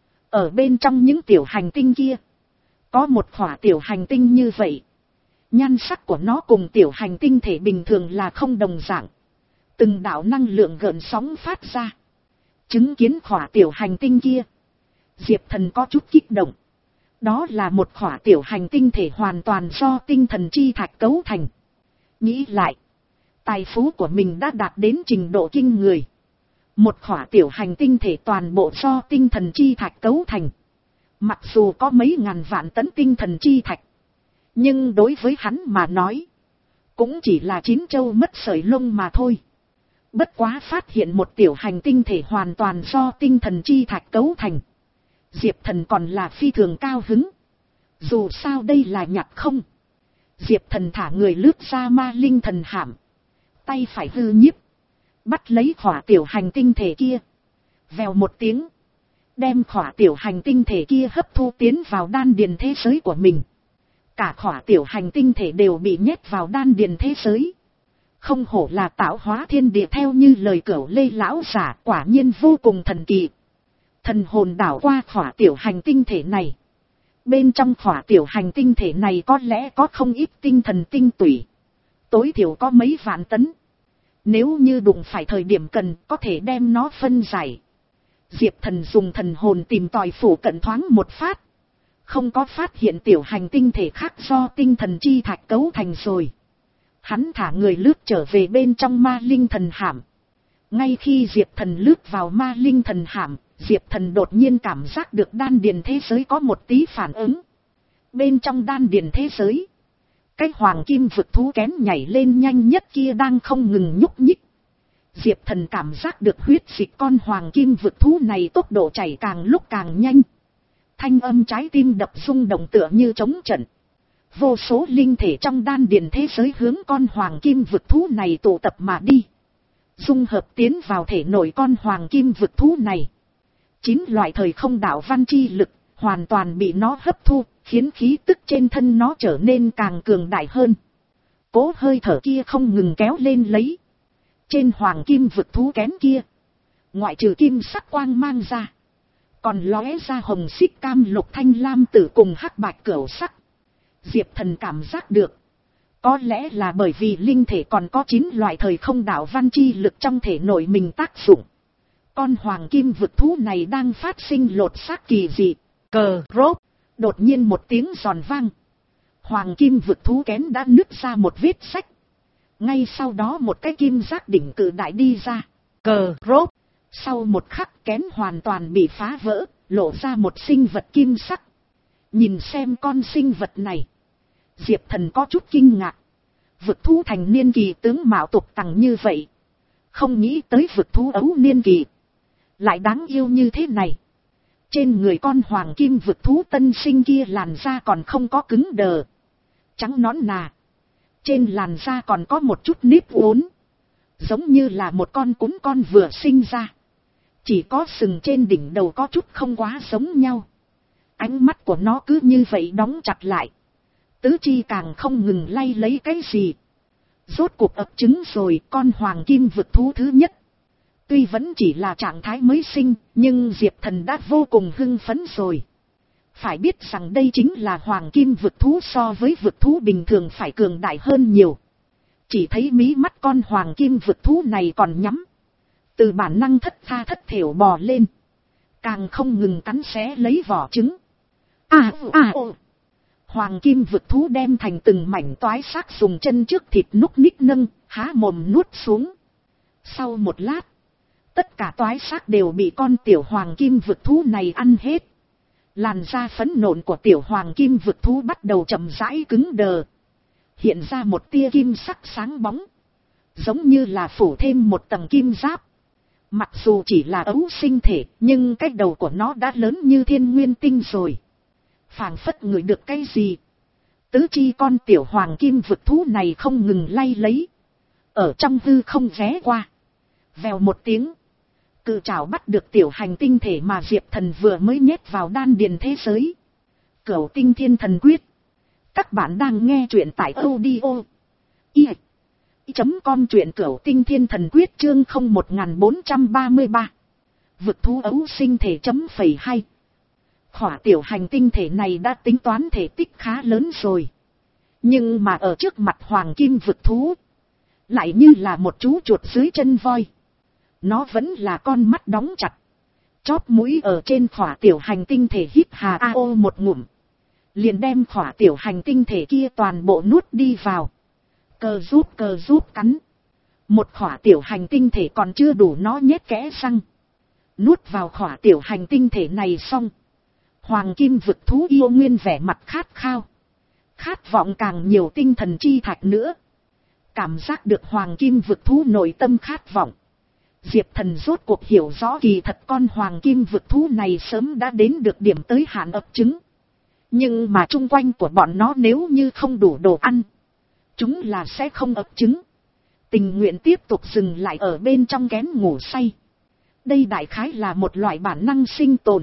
Ở bên trong những tiểu hành tinh kia, có một khỏa tiểu hành tinh như vậy. Nhan sắc của nó cùng tiểu hành tinh thể bình thường là không đồng dạng. Từng đạo năng lượng gợn sóng phát ra. Chứng kiến khỏa tiểu hành tinh kia, Diệp Thần có chút kích động. Đó là một khỏa tiểu hành tinh thể hoàn toàn do tinh thần chi thạch cấu thành. Nghĩ lại, tài phú của mình đã đạt đến trình độ kinh người. Một khỏa tiểu hành tinh thể toàn bộ do tinh thần chi thạch cấu thành. Mặc dù có mấy ngàn vạn tấn tinh thần chi thạch, nhưng đối với hắn mà nói, cũng chỉ là chín châu mất sợi lông mà thôi. Bất quá phát hiện một tiểu hành tinh thể hoàn toàn do tinh thần chi thạch cấu thành, Diệp Thần còn là phi thường cao hứng. Dù sao đây là nhặt không. Diệp Thần thả người lướt ra ma linh thần hạm, tay phải hư nhiếp, bắt lấy khỏa tiểu hành tinh thể kia. Vèo một tiếng, đem khỏa tiểu hành tinh thể kia hấp thu tiến vào đan điền thế giới của mình. Cả khỏa tiểu hành tinh thể đều bị nhét vào đan điền thế giới. Không hổ là tạo hóa thiên địa, theo như lời Cửu Lê lão giả, quả nhiên vô cùng thần kỳ. Thần hồn đảo qua khỏa tiểu hành tinh thể này. Bên trong khỏa tiểu hành tinh thể này có lẽ có không ít tinh thần tinh tủy. Tối thiểu có mấy vạn tấn. Nếu như đụng phải thời điểm cần, có thể đem nó phân giải. Diệp Thần dùng thần hồn tìm tòi phủ cận thoáng một phát. Không có phát hiện tiểu hành tinh thể khác do tinh thần chi thạch cấu thành rồi. Hắn thả người lướt trở về bên trong ma linh thần hạm. Ngay khi Diệp Thần lướt vào ma linh thần hạm, Diệp Thần đột nhiên cảm giác được đan điền thế giới có một tí phản ứng. Bên trong đan điền thế giới, cái hoàng kim vực thú kén nhảy lên nhanh nhất kia đang không ngừng nhúc nhích. Diệp Thần cảm giác được huyết dịch con hoàng kim vực thú này tốc độ chảy càng lúc càng nhanh. Thanh âm trái tim đập rung động tựa như trống trận. Vô số linh thể trong đan điền thế giới hướng con hoàng kim vực thú này tụ tập mà đi. Dung hợp tiến vào thể nội con hoàng kim vực thú này. Chín loại thời không đạo văn chi lực hoàn toàn bị nó hấp thu, khiến khí tức trên thân nó trở nên càng cường đại hơn. Cố hơi thở kia không ngừng kéo lên lấy. Trên hoàng kim vực thú kén kia, ngoại trừ kim sắc quang mang ra, còn lóe ra hồng xích cam lục thanh lam tử cùng hắc bạch cửu sắc. Diệp Thần cảm giác được, có lẽ là bởi vì linh thể còn có chín loại thời không đạo văn chi lực trong thể nội mình tác dụng. Con hoàng kim vực thú này đang phát sinh lột xác kỳ dị. Cờ rốt, đột nhiên một tiếng giòn vang. Hoàng kim vực thú kén đã nứt ra một vết sách. Ngay sau đó một cái kim giác đỉnh cự đại đi ra. Cờ rốt, sau một khắc kén hoàn toàn bị phá vỡ, lộ ra một sinh vật kim sắc. Nhìn xem con sinh vật này, Diệp Thần có chút kinh ngạc. Vực thú thành niên kỳ tướng mạo tục tằng như vậy, không nghĩ tới vực thú ấu niên kỳ lại đáng yêu như thế này. Trên người con hoàng kim vực thú tân sinh kia làn da còn không có cứng đờ, trắng nõn nà. Trên làn da còn có một chút nếp uốn, giống như là một con cún con vừa sinh ra. Chỉ có sừng trên đỉnh đầu có chút không quá giống nhau. Ánh mắt của nó cứ như vậy đóng chặt lại. Tứ chi càng không ngừng lay lấy cái gì. Rốt cuộc ấp trứng rồi, con hoàng kim vực thú thứ nhất. Tuy vẫn chỉ là trạng thái mới sinh, nhưng Diệp Thần đã vô cùng hưng phấn rồi. Phải biết rằng đây chính là hoàng kim vực thú, so với vực thú bình thường phải cường đại hơn nhiều. Chỉ thấy mí mắt con hoàng kim vực thú này còn nhắm. Từ bản năng thất tha thất thểu bò lên. Càng không ngừng cắn xé lấy vỏ trứng. À à ồ. Hoàng kim vực thú đem thành từng mảnh toái xác dùng chân trước thịt núc ních nâng, há mồm nuốt xuống. Sau một lát, tất cả toái xác đều bị con tiểu hoàng kim vực thú này ăn hết. Làn da phấn nộn của tiểu hoàng kim vực thú bắt đầu chậm rãi cứng đờ. Hiện ra một tia kim sắc sáng bóng. Giống như là phủ thêm một tầng kim giáp. Mặc dù chỉ là ấu sinh thể, nhưng cái đầu của nó đã lớn như thiên nguyên tinh rồi. Phảng phất ngửi được cái gì. Tứ chi con tiểu hoàng kim vực thú này không ngừng lay lấy. Ở trong hư không ghé qua. Vèo một tiếng. Cự trảo bắt được tiểu hành tinh thể mà Diệp Thần vừa mới nhét vào đan điền thế giới. Cửu tinh thiên thần quyết. Các bạn đang nghe truyện tại audio i chấm com, truyện cửu tinh thiên thần quyết chương không một bốn ba ba. Vực thú ấu sinh thể chấm phẩy hai. Khỏa tiểu hành tinh thể này đã tính toán thể tích khá lớn rồi. Nhưng mà ở trước mặt hoàng kim vực thú, lại như là một chú chuột dưới chân voi. Nó vẫn là con mắt đóng chặt. Chóp mũi ở trên khỏa tiểu hành tinh thể hít hà a ô một ngụm. Liền đem khỏa tiểu hành tinh thể kia toàn bộ nuốt đi vào. Cờ rút cờ rút cắn. Một khỏa tiểu hành tinh thể còn chưa đủ nó nhét kẽ răng. Nuốt vào khỏa tiểu hành tinh thể này xong. Hoàng kim vực thú yêu nguyên vẻ mặt khát khao. Khát vọng càng nhiều tinh thần chi thạch nữa. Cảm giác được hoàng kim vực thú nội tâm khát vọng. Diệp Thần rốt cuộc hiểu rõ kỳ thật con hoàng kim vực thú này sớm đã đến được điểm tới hạn ấp trứng. Nhưng mà chung quanh của bọn nó nếu như không đủ đồ ăn, chúng là sẽ không ấp trứng. Tình nguyện tiếp tục dừng lại ở bên trong kén ngủ say. Đây đại khái là một loại bản năng sinh tồn.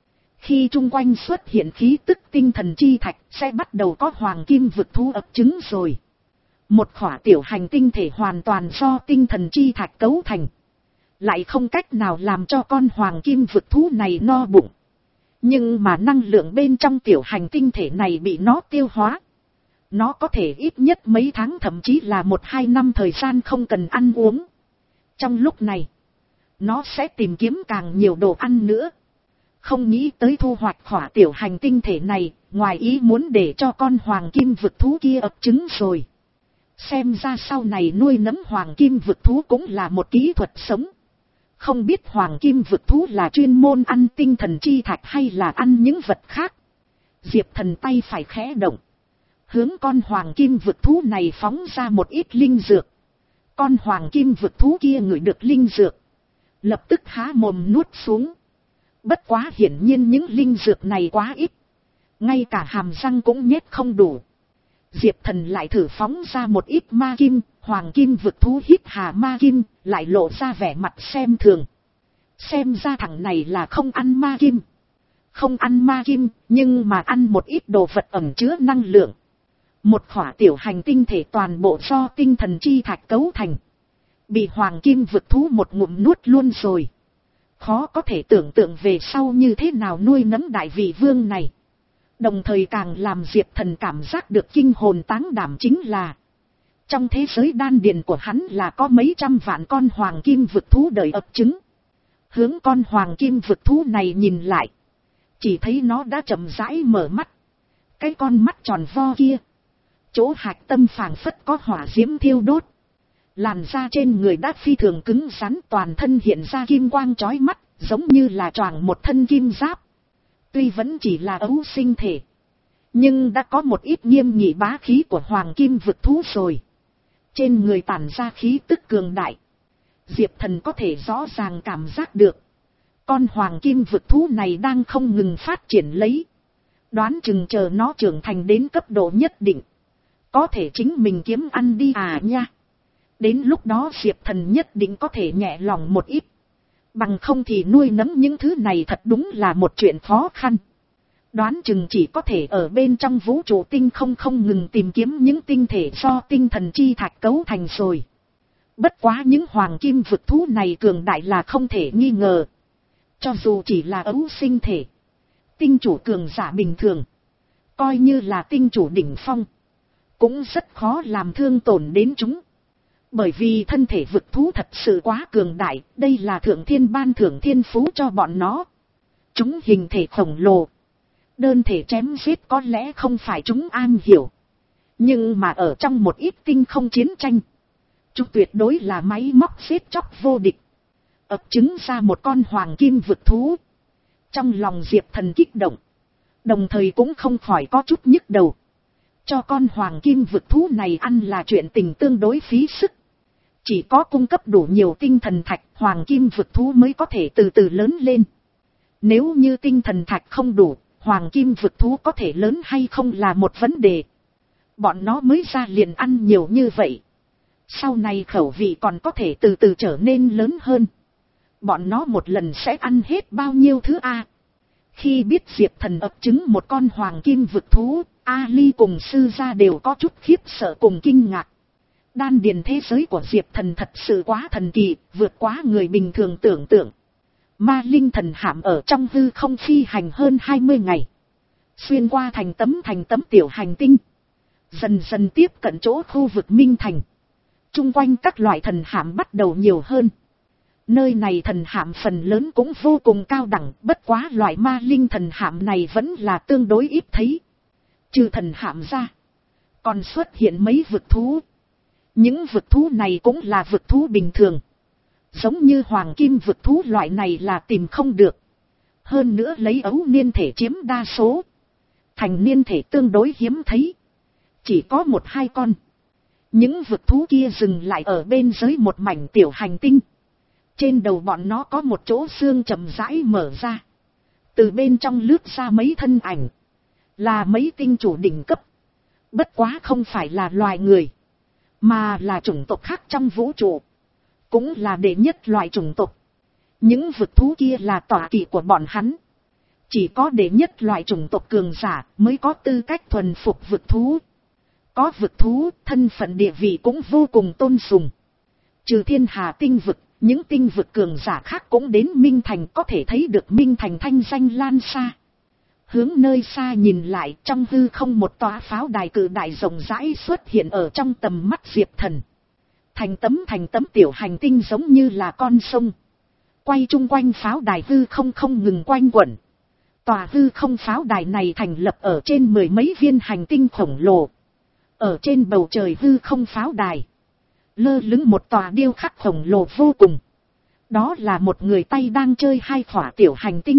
Khi chung quanh xuất hiện khí tức tinh thần chi thạch, sẽ bắt đầu có hoàng kim vực thú ấp trứng rồi. Một khỏa tiểu hành tinh thể hoàn toàn do tinh thần chi thạch cấu thành, lại không cách nào làm cho con hoàng kim vực thú này no bụng. Nhưng mà năng lượng bên trong tiểu hành tinh thể này bị nó tiêu hóa. Nó có thể ít nhất mấy tháng, thậm chí là một hai năm thời gian không cần ăn uống. Trong lúc này, nó sẽ tìm kiếm càng nhiều đồ ăn nữa. Không nghĩ tới thu hoạch khỏa tiểu hành tinh thể này, ngoài ý muốn để cho con hoàng kim vực thú kia ấp trứng rồi. Xem ra sau này nuôi nấng hoàng kim vực thú cũng là một kỹ thuật sống. Không biết hoàng kim vực thú là chuyên môn ăn tinh thần chi thạch hay là ăn những vật khác. Diệp Thần tay phải khẽ động, hướng con hoàng kim vực thú này phóng ra một ít linh dược. Con hoàng kim vực thú kia ngửi được linh dược, lập tức há mồm nuốt xuống. Bất quá hiển nhiên những linh dược này quá ít, ngay cả hàm răng cũng nhét không đủ. Diệp Thần lại thử phóng ra một ít ma kim, hoàng kim vực thú hít hà ma kim, lại lộ ra vẻ mặt xem thường. Xem ra thằng này là không ăn ma kim. Không ăn ma kim, nhưng mà ăn một ít đồ vật ẩn chứa năng lượng. Một khỏa tiểu hành tinh thể toàn bộ do tinh thần chi thạch cấu thành. Bị hoàng kim vực thú một ngụm nuốt luôn rồi. Khó có thể tưởng tượng về sau như thế nào nuôi nấng đại vị vương này. Đồng thời càng làm Diệp Thần cảm giác được kinh hồn táng đảm chính là trong thế giới đan điền của hắn là có mấy trăm vạn con hoàng kim vực thú đợi ấp trứng. Hướng con hoàng kim vực thú này nhìn lại. Chỉ thấy nó đã chậm rãi mở mắt. Cái con mắt tròn vo kia. Chỗ hạch tâm phảng phất có hỏa diễm thiêu đốt. Làn da trên người đã phi thường cứng rắn, toàn thân hiện ra kim quang chói mắt, giống như là choàng một thân kim giáp. Tuy vẫn chỉ là ấu sinh thể, nhưng đã có một ít nghiêm nghị bá khí của hoàng kim vực thú rồi. Trên người tản ra khí tức cường đại. Diệp Thần có thể rõ ràng cảm giác được. Con hoàng kim vực thú này đang không ngừng phát triển lấy. Đoán chừng chờ nó trưởng thành đến cấp độ nhất định. Có thể chính mình kiếm ăn đi à nha. Đến lúc đó Diệp Thần nhất định có thể nhẹ lòng một ít. Bằng không thì nuôi nấng những thứ này thật đúng là một chuyện khó khăn. Đoán chừng chỉ có thể ở bên trong vũ trụ tinh không không ngừng tìm kiếm những tinh thể do tinh thần chi thạch cấu thành rồi. Bất quá những hoàng kim vực thú này cường đại là không thể nghi ngờ. Cho dù chỉ là ấu sinh thể, tinh chủ cường giả bình thường, coi như là tinh chủ đỉnh phong, cũng rất khó làm thương tổn đến chúng. Bởi vì thân thể vực thú thật sự quá cường đại, đây là thượng thiên ban thưởng thiên phú cho bọn nó. Chúng hình thể khổng lồ, đơn thể chém giết có lẽ không phải chúng am hiểu. Nhưng mà ở trong một ít tinh không chiến tranh, chúng tuyệt đối là máy móc giết chóc vô địch. Ập trứng ra một con hoàng kim vực thú. Trong lòng Diệp Thần kích động, đồng thời cũng không khỏi có chút nhức đầu. Cho con hoàng kim vực thú này ăn là chuyện tình tương đối phí sức. Chỉ có cung cấp đủ nhiều tinh thần thạch, hoàng kim vực thú mới có thể từ từ lớn lên. Nếu như tinh thần thạch không đủ, hoàng kim vực thú có thể lớn hay không là một vấn đề. Bọn nó mới ra liền ăn nhiều như vậy. Sau này khẩu vị còn có thể từ từ trở nên lớn hơn. Bọn nó một lần sẽ ăn hết bao nhiêu thứ a? Khi biết Diệp Thần ấp trứng một con hoàng kim vực thú, Ali cùng sư gia đều có chút khiếp sợ cùng kinh ngạc. Đan điền thế giới của Diệp Thần thật sự quá thần kỳ, vượt quá người bình thường tưởng tượng. Ma linh thần hạm ở trong hư không phi hành hơn hai mươi ngày. Xuyên qua thành tấm thành tấm tiểu hành tinh. Dần dần tiếp cận chỗ khu vực Minh Thành. Trung quanh các loại thần hạm bắt đầu nhiều hơn. Nơi này thần hạm phần lớn cũng vô cùng cao đẳng, bất quá loại ma linh thần hạm này vẫn là tương đối ít thấy. Trừ thần hạm ra, còn xuất hiện mấy vực thú. Những vực thú này cũng là vực thú bình thường. Giống như hoàng kim vực thú loại này là tìm không được. Hơn nữa lấy ấu niên thể chiếm đa số. Thành niên thể tương đối hiếm thấy. Chỉ có một hai con. Những vực thú kia dừng lại ở bên dưới một mảnh tiểu hành tinh. Trên đầu bọn nó có một chỗ xương chậm rãi mở ra. Từ bên trong lướt ra mấy thân ảnh. Là mấy tinh chủ đỉnh cấp. Bất quá không phải là loài người. Mà là chủng tộc khác trong vũ trụ. Cũng là đệ nhất loại chủng tộc. Những vực thú kia là tọa kỵ của bọn hắn. Chỉ có đệ nhất loại chủng tộc cường giả mới có tư cách thuần phục vực thú. Có vực thú, thân phận địa vị cũng vô cùng tôn sùng. Trừ thiên hà tinh vực, những tinh vực cường giả khác cũng đến Minh Thành, có thể thấy được Minh Thành thanh danh lan xa. Hướng nơi xa nhìn lại, trong hư không một tòa pháo đài cự đại rộng rãi xuất hiện ở trong tầm mắt Diệp Thần. Thành tấm thành tấm tiểu hành tinh giống như là con sông. Quay chung quanh pháo đài hư không không ngừng quanh quẩn. Tòa hư không pháo đài này thành lập ở trên mười mấy viên hành tinh khổng lồ. Ở trên bầu trời hư không pháo đài, lơ lửng một tòa điêu khắc khổng lồ vô cùng. Đó là một người tay đang chơi hai khỏa tiểu hành tinh.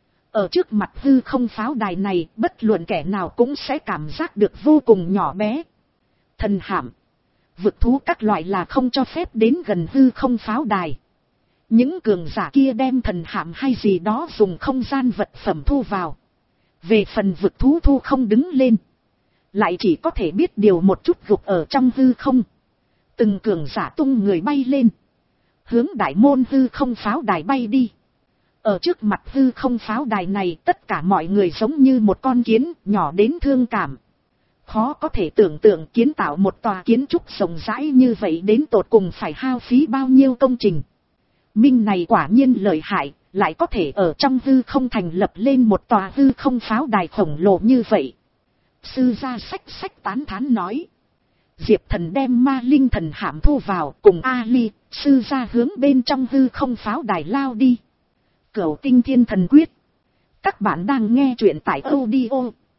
Ở trước mặt hư không pháo đài này, bất luận kẻ nào cũng sẽ cảm giác được vô cùng nhỏ bé. Thần hạm, vực thú các loại là không cho phép đến gần hư không pháo đài. Những cường giả kia đem thần hạm hay gì đó dùng không gian vật phẩm thu vào. Về phần vực thú thu không đứng lên, lại chỉ có thể biết điều một chút gục ở trong hư không. Từng cường giả tung người bay lên, hướng đại môn hư không pháo đài bay đi. Ở trước mặt hư không pháo đài này, tất cả mọi người giống như một con kiến nhỏ đến thương cảm. Khó có thể tưởng tượng kiến tạo một tòa kiến trúc rộng rãi như vậy đến tột cùng phải hao phí bao nhiêu công trình. Minh này quả nhiên lợi hại, lại có thể ở trong hư không thành lập lên một tòa hư không pháo đài khổng lồ như vậy. Sư gia sách sách tán thán nói. Diệp Thần đem ma linh thần hạm thu vào cùng Ali, sư gia hướng bên trong hư không pháo đài lao đi. Cửu tinh thiên thần quyết. Các bạn đang nghe truyện tại audio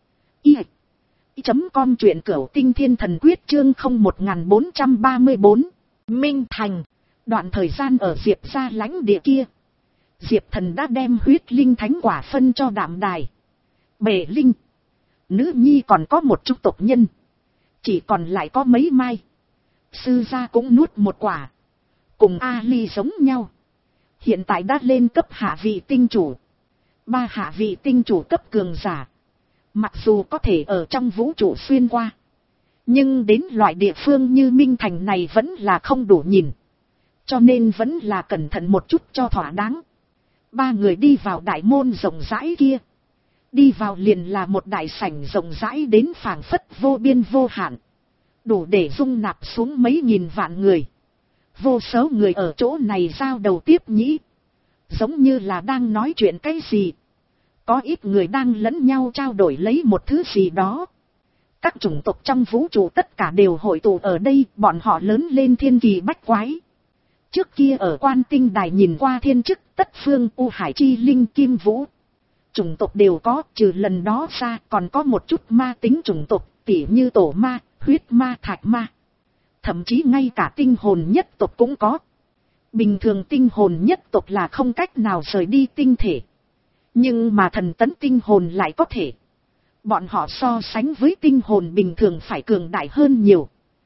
i chấm com truyện cửu tinh thiên thần quyết chương không một bốn ba bốn. Minh Thành. Đoạn thời gian ở Diệp gia lãnh địa kia, Diệp Thần đã đem huyết linh thánh quả phân cho Đạm Đài, Bể Linh, nữ nhi còn có một chút tộc nhân. Chỉ còn lại có mấy mai. Sư gia cũng nuốt một quả. Cùng Ali giống nhau. Hiện tại đã lên cấp hạ vị tinh chủ. Ba hạ vị tinh chủ cấp cường giả. Mặc dù có thể ở trong vũ trụ xuyên qua, nhưng đến loại địa phương như Minh Thành này vẫn là không đủ nhìn. Cho nên vẫn là cẩn thận một chút cho thỏa đáng. Ba người đi vào đại môn rộng rãi kia. Đi vào liền là một đại sảnh rộng rãi đến phảng phất vô biên vô hạn. Đủ để dung nạp xuống mấy nghìn vạn người. Vô số người ở chỗ này giao đầu tiếp nhĩ. Giống như là đang nói chuyện cái gì. Có ít người đang lẫn nhau trao đổi lấy một thứ gì đó. Các chủng tộc trong vũ trụ tất cả đều hội tụ ở đây, bọn họ lớn lên thiên kỳ bách quái. Trước kia ở Quan Tinh Đài nhìn qua thiên chức Tất Phương, U Hải Chi Linh, Kim Vũ. Chủng tộc đều có, trừ lần đó ra còn có một chút ma tính chủng tộc, tỉ như tổ ma, huyết ma, thạch ma. Thậm chí ngay cả tinh hồn nhất tộc cũng có. Bình thường tinh hồn nhất tộc là không cách nào rời đi tinh thể. Nhưng mà thần tấn tinh hồn lại có thể. Bọn họ so sánh với tinh hồn bình thường phải cường đại hơn nhiều.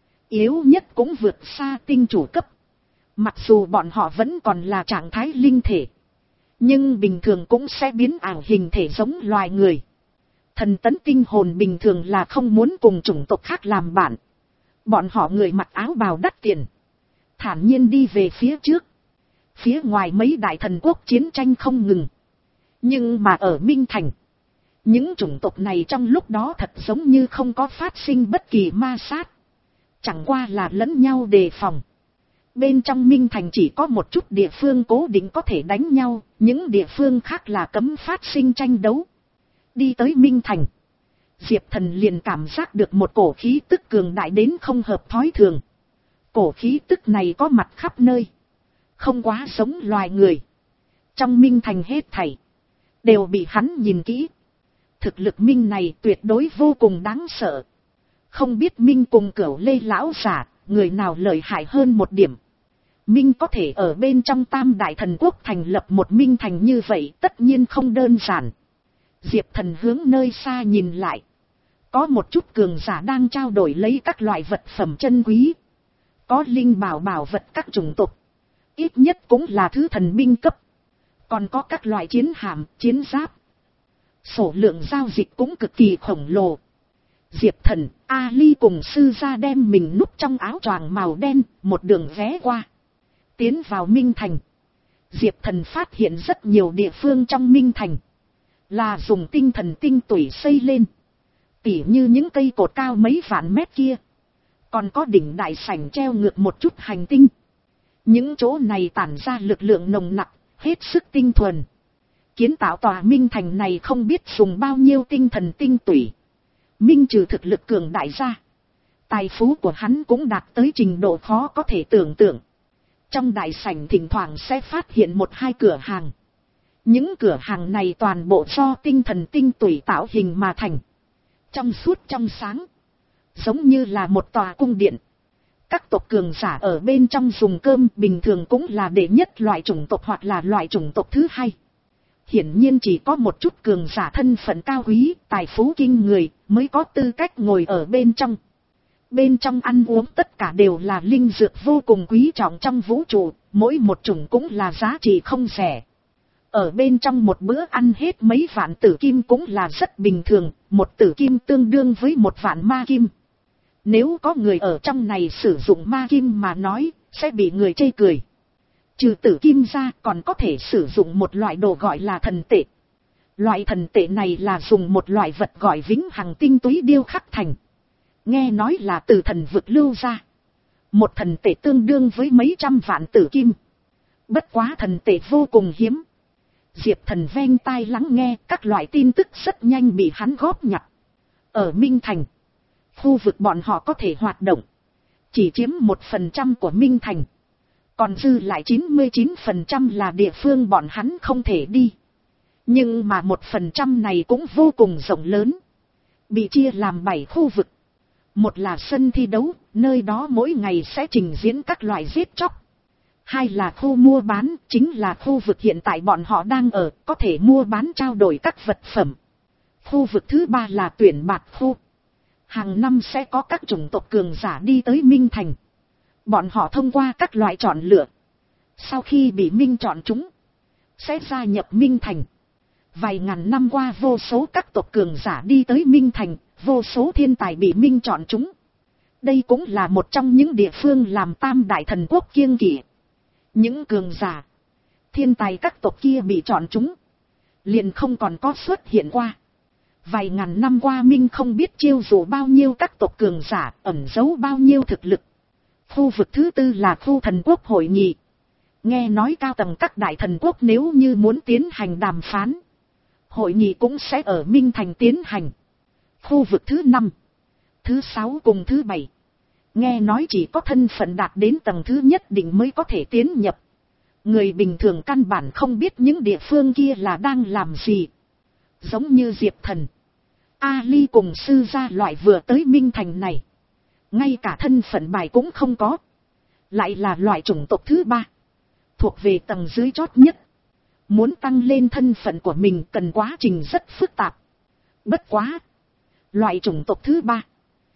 Yếu nhất cũng vượt xa tinh chủ cấp. Mặc dù bọn họ vẫn còn là trạng thái linh thể, nhưng bình thường cũng sẽ biến ảo hình thể giống loài người. Thần tấn tinh hồn bình thường là không muốn cùng chủng tộc khác làm bạn. Bọn họ người mặc áo bào đắt tiền, thản nhiên đi về phía trước. Phía ngoài mấy đại thần quốc chiến tranh không ngừng. Nhưng mà ở Minh Thành, những chủng tộc này trong lúc đó thật giống như không có phát sinh bất kỳ ma sát. Chẳng qua là lẫn nhau đề phòng. Bên trong Minh Thành chỉ có một chút địa phương cố định có thể đánh nhau, những địa phương khác là cấm phát sinh tranh đấu. Đi tới Minh Thành, Diệp Thần liền cảm giác được một cổ khí tức cường đại đến không hợp thói thường. Cổ khí tức này có mặt khắp nơi, không quá giống loài người. Trong Minh Thành hết thảy đều bị hắn nhìn kỹ. Thực lực Minh này tuyệt đối vô cùng đáng sợ. Không biết Minh cùng Cửu Lê lão giả, người nào lợi hại hơn một điểm. Minh có thể ở bên trong Tam Đại Thần Quốc thành lập một Minh Thành như vậy tất nhiên không đơn giản. Diệp Thần hướng nơi xa nhìn lại. Có một chút cường giả đang trao đổi lấy các loại vật phẩm chân quý. Có linh bảo bảo vật các chủng tộc. Ít nhất cũng là thứ thần binh cấp. Còn có các loại chiến hạm, chiến giáp. Số lượng giao dịch cũng cực kỳ khổng lồ. Diệp Thần, Ali cùng sư gia đem mình núp trong áo choàng màu đen, một đường vé qua. Tiến vào Minh Thành. Diệp Thần phát hiện rất nhiều địa phương trong Minh Thành là dùng tinh thần tinh tủy xây lên. Tỉ như những cây cột cao mấy vạn mét kia. Còn có đỉnh đại sảnh treo ngược một chút hành tinh. Những chỗ này tản ra lực lượng nồng nặc, hết sức tinh thuần. Kiến tạo tòa Minh Thành này không biết dùng bao nhiêu tinh thần tinh tủy. Minh trừ thực lực cường đại ra, tài phú của hắn cũng đạt tới trình độ khó có thể tưởng tượng. Trong đại sảnh thỉnh thoảng sẽ phát hiện một hai cửa hàng. Những cửa hàng này toàn bộ do tinh thần tinh tủy tạo hình mà thành. Trong suốt trong sáng, giống như là một tòa cung điện. Các tộc cường giả ở bên trong dùng cơm bình thường cũng là đệ nhất loại chủng tộc hoặc là loại chủng tộc thứ hai. Hiển nhiên chỉ có một chút cường giả thân phận cao quý, tài phú kinh người mới có tư cách ngồi ở bên trong. Bên trong ăn uống tất cả đều là linh dược vô cùng quý trọng trong vũ trụ, mỗi một chủng cũng là giá trị không rẻ. Ở bên trong một bữa ăn hết mấy vạn tử kim cũng là rất bình thường, một tử kim tương đương với một vạn ma kim. Nếu có người ở trong này sử dụng ma kim mà nói, sẽ bị người chê cười. Trừ tử kim ra còn có thể sử dụng một loại đồ gọi là thần tệ. Loại thần tệ này là dùng một loại vật gọi vĩnh hằng tinh túy điêu khắc thành. Nghe nói là từ thần vực lưu ra. Một thần tệ tương đương với mấy trăm vạn tử kim. Bất quá thần tệ vô cùng hiếm. Diệp Thần ven tai lắng nghe, các loại tin tức rất nhanh bị hắn góp nhặt. Ở Minh Thành, khu vực bọn họ có thể hoạt động chỉ chiếm một phần trăm của Minh Thành. Còn dư lại chín mươi chín phần trăm là địa phương bọn hắn không thể đi. Nhưng mà một phần trăm này cũng vô cùng rộng lớn. Bị chia làm bảy khu vực. Một là sân thi đấu, nơi đó mỗi ngày sẽ trình diễn các loại giết chóc. Hai là khu mua bán, chính là khu vực hiện tại bọn họ đang ở, có thể mua bán trao đổi các vật phẩm. Khu vực thứ ba là tuyển bạt khu. Hàng năm sẽ có các chủng tộc cường giả đi tới Minh Thành. Bọn họ thông qua các loại chọn lựa. Sau khi bị Minh chọn chúng, sẽ gia nhập Minh Thành. Vài ngàn năm qua vô số các tộc cường giả đi tới Minh Thành, vô số thiên tài bị Minh chọn chúng. Đây cũng là một trong những địa phương làm tam đại thần quốc kiêng kỵ. Những cường giả, thiên tài các tộc kia bị chọn chúng, liền không còn có xuất hiện qua. Vài ngàn năm qua Minh không biết chiêu dụ bao nhiêu các tộc cường giả, ẩn giấu bao nhiêu thực lực. Khu vực thứ tư là khu thần quốc hội nghị. Nghe nói cao tầng các đại thần quốc nếu như muốn tiến hành đàm phán, hội nghị cũng sẽ ở Minh Thành tiến hành. Khu vực thứ năm, thứ sáu cùng thứ bảy. Nghe nói chỉ có thân phận đạt đến tầng thứ nhất định mới có thể tiến nhập. Người bình thường căn bản không biết những địa phương kia là đang làm gì. Giống như Diệp Thần, Ali cùng sư gia loại vừa tới Minh Thành này. Ngay cả thân phận bài cũng không có. Lại là loại chủng tộc thứ ba. Thuộc về tầng dưới chót nhất. Muốn tăng lên thân phận của mình cần quá trình rất phức tạp. Bất quá. Loại chủng tộc thứ ba.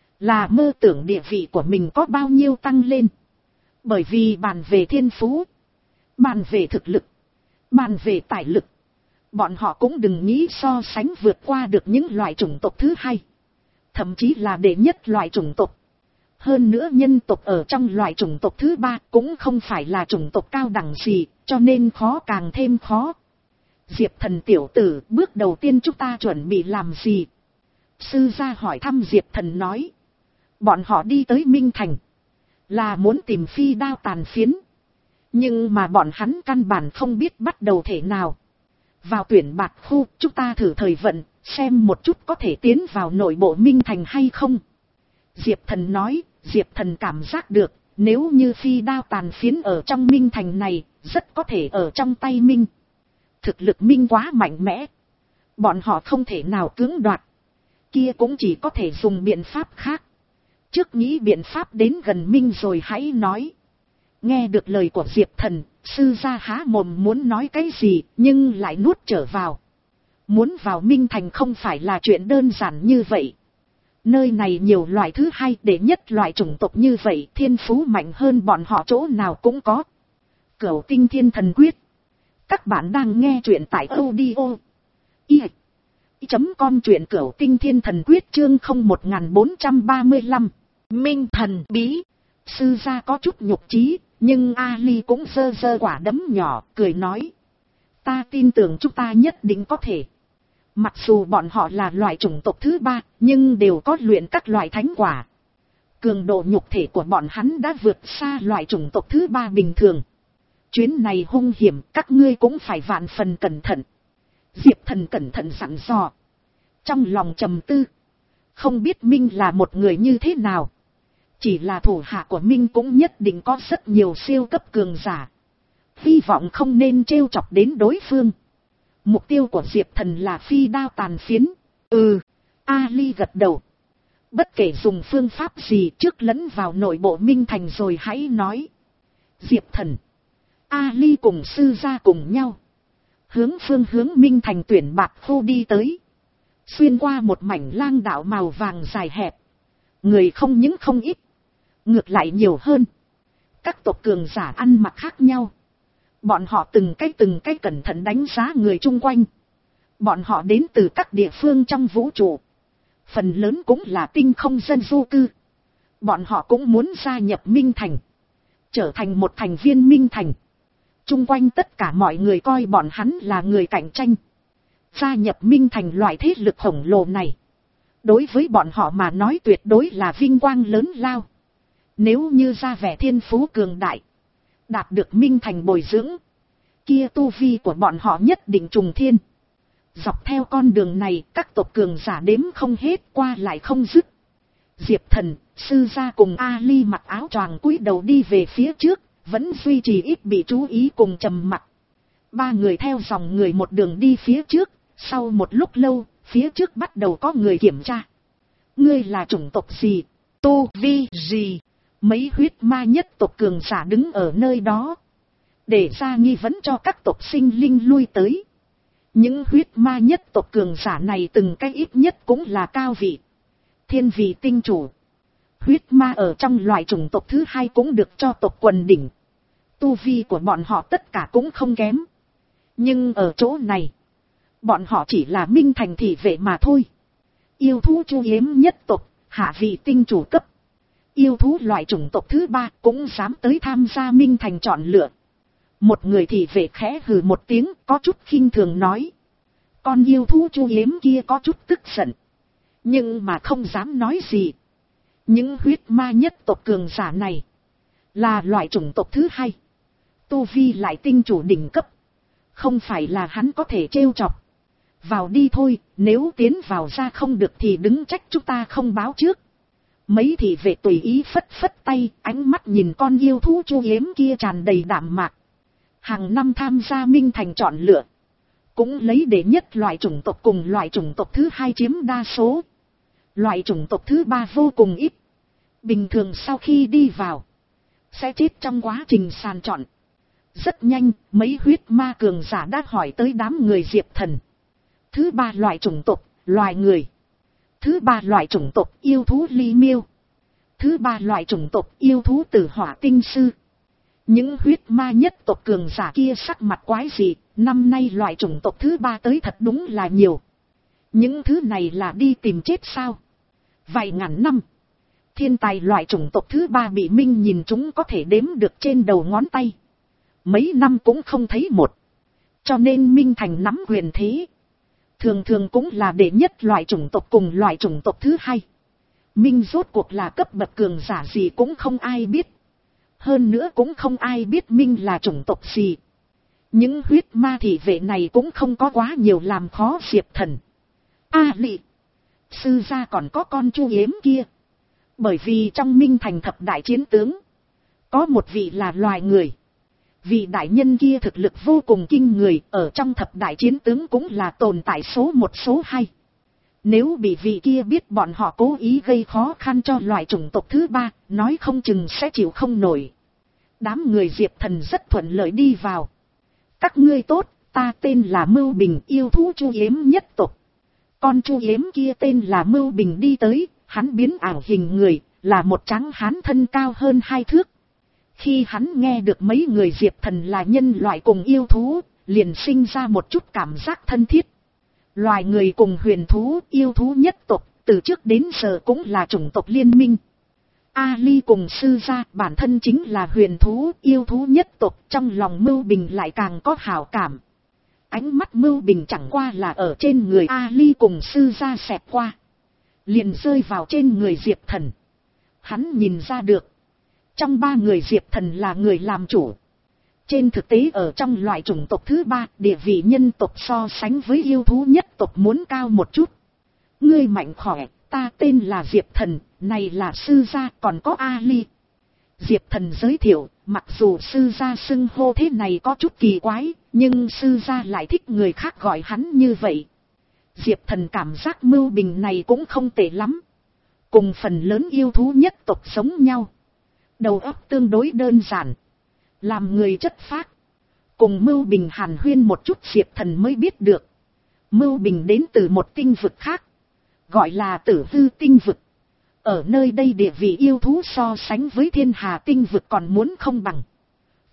Là mơ tưởng địa vị của mình có bao nhiêu tăng lên. Bởi vì bàn về thiên phú. Bàn về thực lực. Bàn về tài lực. Bọn họ cũng đừng nghĩ so sánh vượt qua được những loại chủng tộc thứ hai. Thậm chí là đệ nhất loại chủng tộc. Hơn nữa nhân tộc ở trong loại chủng tộc thứ ba cũng không phải là chủng tộc cao đẳng gì, cho nên khó càng thêm khó. Diệp Thần tiểu tử, bước đầu tiên chúng ta chuẩn bị làm gì? Sư gia hỏi thăm Diệp Thần nói. Bọn họ đi tới Minh Thành, là muốn tìm phi đao tàn phiến. Nhưng mà bọn hắn căn bản không biết bắt đầu thể nào. Vào tuyển bạt khu, chúng ta thử thời vận, xem một chút có thể tiến vào nội bộ Minh Thành hay không. Diệp Thần nói, Diệp Thần cảm giác được, nếu như phi đao tàn phiến ở trong Minh Thành này, rất có thể ở trong tay Minh. Thực lực Minh quá mạnh mẽ. Bọn họ không thể nào cưỡng đoạt. Kia cũng chỉ có thể dùng biện pháp khác. Trước nghĩ biện pháp đến gần Minh rồi hãy nói. Nghe được lời của Diệp Thần, sư gia há mồm muốn nói cái gì, nhưng lại nuốt trở vào. Muốn vào Minh Thành không phải là chuyện đơn giản như vậy. Nơi này nhiều loại thứ hai, để nhất loại chủng tộc như vậy, thiên phú mạnh hơn bọn họ chỗ nào cũng có. Cửu Tinh Thiên Thần Quyết. Các bạn đang nghe truyện tại audio i chấm com, truyện Cửu Tinh Thiên Thần Quyết chương không một bốn ba lăm. Minh Thần Bí. Sư gia có chút nhục trí, nhưng Ali cũng giơ giơ quả đấm nhỏ, cười nói. Ta tin tưởng chúng ta nhất định có thể. Mặc dù bọn họ là loại chủng tộc thứ ba, nhưng đều có luyện các loại thánh quả. Cường độ nhục thể của bọn hắn đã vượt xa loại chủng tộc thứ ba bình thường. Chuyến này hung hiểm, các ngươi cũng phải vạn phần cẩn thận. Diệp Thần cẩn thận dặn dò. Trong lòng trầm tư. Không biết Minh là một người như thế nào. Chỉ là thủ hạ của Minh cũng nhất định có rất nhiều siêu cấp cường giả. Hy vọng không nên trêu chọc đến đối phương. Mục tiêu của Diệp Thần là phi đao tàn phiến. Ừ, Ali gật đầu. Bất kể dùng phương pháp gì trước lẫn vào nội bộ Minh Thành rồi hãy nói. Diệp Thần, Ali cùng sư gia cùng nhau. Hướng phương hướng Minh Thành tuyển bạt khu đi tới. Xuyên qua một mảnh lang đạo màu vàng dài hẹp. Người không những không ít. Ngược lại nhiều hơn. Các tộc cường giả ăn mặc khác nhau. Bọn họ từng cái từng cái cẩn thận đánh giá người chung quanh. Bọn họ đến từ các địa phương trong vũ trụ. Phần lớn cũng là tinh không dân du cư. Bọn họ cũng muốn gia nhập Minh Thành. Trở thành một thành viên Minh Thành. Chung quanh tất cả mọi người coi bọn hắn là người cạnh tranh. Gia nhập Minh Thành loại thế lực khổng lồ này. Đối với bọn họ mà nói tuyệt đối là vinh quang lớn lao. Nếu như ra vẻ thiên phú cường đại. Đạt được Minh Thành bồi dưỡng. Kia tu vi của bọn họ nhất định trùng thiên. Dọc theo con đường này các tộc cường giả đếm không hết qua lại không dứt. Diệp Thần, Sư Gia cùng Ali mặc áo choàng cúi đầu đi về phía trước. Vẫn duy trì ít bị chú ý cùng trầm mặc. Ba người theo dòng người một đường đi phía trước. Sau một lúc lâu, phía trước bắt đầu có người kiểm tra. Ngươi là chủng tộc gì? Tu vi gì? Mấy huyết ma nhất tộc cường giả đứng ở nơi đó. Để ra nghi vấn cho các tộc sinh linh lui tới. Những huyết ma nhất tộc cường giả này từng cái ít nhất cũng là cao vị. Thiên vị tinh chủ. Huyết ma ở trong loại chủng tộc thứ hai cũng được cho tộc quần đỉnh. Tu vi của bọn họ tất cả cũng không kém. Nhưng ở chỗ này, bọn họ chỉ là Minh Thành thị vệ mà thôi. Yêu thú chu yếm nhất tộc, hạ vị tinh chủ cấp. Yêu thú loại chủng tộc thứ ba cũng dám tới tham gia Minh Thành chọn lựa. Một người thị vệ khẽ hừ một tiếng có chút khinh thường nói. Con yêu thú chu yếm kia có chút tức giận. Nhưng mà không dám nói gì. Những huyết ma nhất tộc cường giả này là loại chủng tộc thứ hai. Tu vi lại tinh chủ đỉnh cấp. Không phải là hắn có thể trêu chọc. Vào đi thôi, nếu tiến vào ra không được thì đứng trách chúng ta không báo trước. Mấy thị vệ tùy ý phất phất tay, ánh mắt nhìn con yêu thú chu yếm kia tràn đầy đạm mạc. Hàng năm tham gia Minh Thành chọn lựa. Cũng lấy để nhất loại chủng tộc cùng loại chủng tộc thứ hai chiếm đa số. Loại chủng tộc thứ ba vô cùng ít. Bình thường sau khi đi vào, sẽ chết trong quá trình sàng chọn. Rất nhanh, mấy huyết ma cường giả đã hỏi tới đám người Diệp Thần. Thứ ba loại chủng tộc, loài người. Thứ ba loại chủng tộc yêu thú ly miêu. Thứ ba loại chủng tộc yêu thú tử hỏa tinh sư. Những huyết ma nhất tộc cường giả kia sắc mặt quái dị, năm nay loại chủng tộc thứ ba tới thật đúng là nhiều. Những thứ này là đi tìm chết sao? Vài ngàn năm, thiên tài loại chủng tộc thứ ba bị Minh nhìn chúng có thể đếm được trên đầu ngón tay. Mấy năm cũng không thấy một. Cho nên Minh Thành nắm quyền thế. Thường thường cũng là đệ nhất loại chủng tộc cùng loại chủng tộc thứ hai. Minh rốt cuộc là cấp bậc cường giả gì cũng không ai biết. Hơn nữa cũng không ai biết Minh là chủng tộc gì. Những huyết ma thị vệ này cũng không có quá nhiều làm khó Diệp Thần. A Lị, Sư Gia còn có con chu yếm kia. Bởi vì trong Minh Thành thập đại chiến tướng, có một vị là loài người. Vị đại nhân kia thực lực vô cùng kinh người, ở trong thập đại chiến tướng cũng là tồn tại số một số hai. Nếu bị vị kia biết bọn họ cố ý gây khó khăn cho loại chủng tộc thứ ba, nói không chừng sẽ chịu không nổi. Đám người Diệp Thần rất thuận lợi đi vào. Các ngươi tốt, ta tên là Mưu Bình, yêu thú chu yếm nhất tộc. Con chu yếm kia tên là Mưu Bình đi tới, hắn biến ảo hình người, là một tráng hán thân cao hơn hai thước. Khi hắn nghe được mấy người Diệp Thần là nhân loại cùng yêu thú, liền sinh ra một chút cảm giác thân thiết. Loài người cùng huyền thú, yêu thú nhất tộc, từ trước đến giờ cũng là chủng tộc liên minh. Ali cùng Sư Gia bản thân chính là huyền thú, yêu thú nhất tộc, trong lòng Mưu Bình lại càng có hảo cảm. Ánh mắt Mưu Bình chẳng qua là ở trên người Ali cùng Sư Gia xẹt qua, liền rơi vào trên người Diệp Thần. Hắn nhìn ra được, trong ba người Diệp Thần là người làm chủ. Trên thực tế ở trong loại chủng tộc thứ ba, địa vị nhân tộc so sánh với yêu thú nhất tộc muốn cao một chút. Ngươi mạnh khỏe, ta tên là Diệp Thần, này là Sư Gia còn có Ali. Diệp Thần giới thiệu, mặc dù Sư Gia xưng hô thế này có chút kỳ quái, nhưng Sư Gia lại thích người khác gọi hắn như vậy. Diệp Thần cảm giác Mưu Bình này cũng không tệ lắm. Cùng phần lớn yêu thú nhất tộc giống nhau. Đầu óc tương đối đơn giản. Làm người chất phác. Cùng Mưu Bình hàn huyên một chút Diệp Thần mới biết được. Mưu Bình đến từ một tinh vực khác. Gọi là Tử Hư tinh vực. Ở nơi đây địa vị yêu thú so sánh với Thiên Hà tinh vực còn muốn không bằng.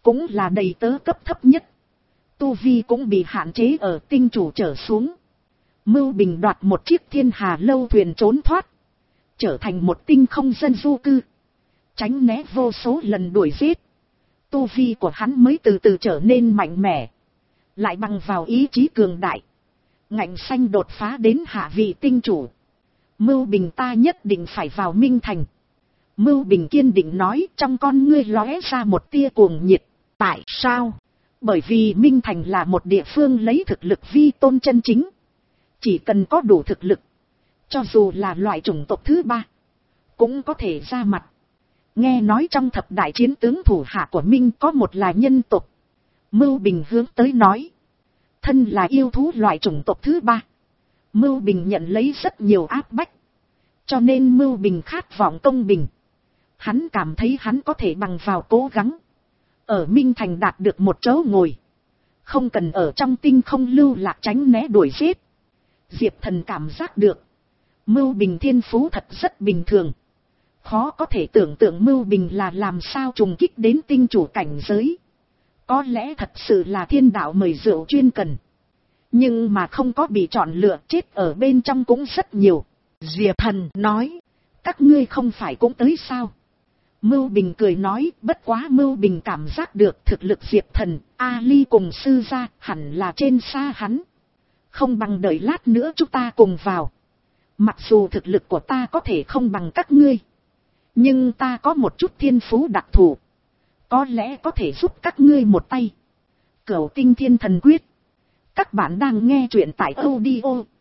cũng là đầy tớ cấp thấp nhất. Tu vi cũng bị hạn chế ở tinh chủ trở xuống. Mưu Bình đoạt một chiếc thiên hà lâu thuyền trốn thoát, trở thành một tinh không dân du cư, tránh né vô số lần đuổi giết. Tu vi của hắn mới từ từ trở nên mạnh mẽ, lại bằng vào ý chí cường đại, ngạnh xanh đột phá đến hạ vị tinh chủ. Mưu Bình ta nhất định phải vào Minh Thành. Mưu Bình kiên định nói, trong con ngươi lóe ra một tia cuồng nhiệt. Tại sao? Bởi vì Minh Thành là một địa phương lấy thực lực vi tôn chân chính. Chỉ cần có đủ thực lực, cho dù là loại chủng tộc thứ ba, cũng có thể ra mặt. Nghe nói trong thập đại chiến tướng thủ hạ của Minh có một là nhân tộc. Mưu Bình hướng tới nói, thân là yêu thú loại chủng tộc thứ ba, Mưu Bình nhận lấy rất nhiều áp bách, cho nên Mưu Bình khát vọng công bình. Hắn cảm thấy hắn có thể bằng vào cố gắng, ở Minh Thành đạt được một chỗ ngồi, không cần ở trong tinh không lưu lạc tránh né đuổi giết. Diệp Thần cảm giác được, Mưu Bình thiên phú thật rất bình thường. Khó có thể tưởng tượng Mưu Bình là làm sao trùng kích đến tinh chủ cảnh giới. Có lẽ thật sự là thiên đạo mời rượu chuyên cần. Nhưng mà không có bị chọn lựa, chết ở bên trong cũng rất nhiều. Diệp Thần nói, các ngươi không phải cũng tới sao? Mưu Bình cười nói, bất quá Mưu Bình cảm giác được thực lực Diệp Thần, Ali cùng sư gia hẳn là trên xa hắn. Không bằng đợi lát nữa chúng ta cùng vào. Mặc dù thực lực của ta có thể không bằng các ngươi, nhưng ta có một chút thiên phú đặc thù, có lẽ có thể giúp các ngươi một tay. Cửu Tinh Thiên Thần Quyết. Các bạn đang nghe truyện tại audio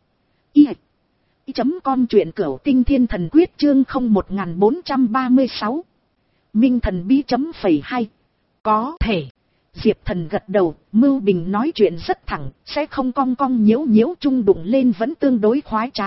i chấm com, truyện Cửu Tinh Thiên Thần Quyết chương không một bốn ba sáu. Minh Thần bí chấm phẩy hai. Có thể. Diệp Thần gật đầu, Mưu Bình nói chuyện rất thẳng, sẽ không cong cong nhiễu nhiễu, chung đụng lên vẫn tương đối khoái trá.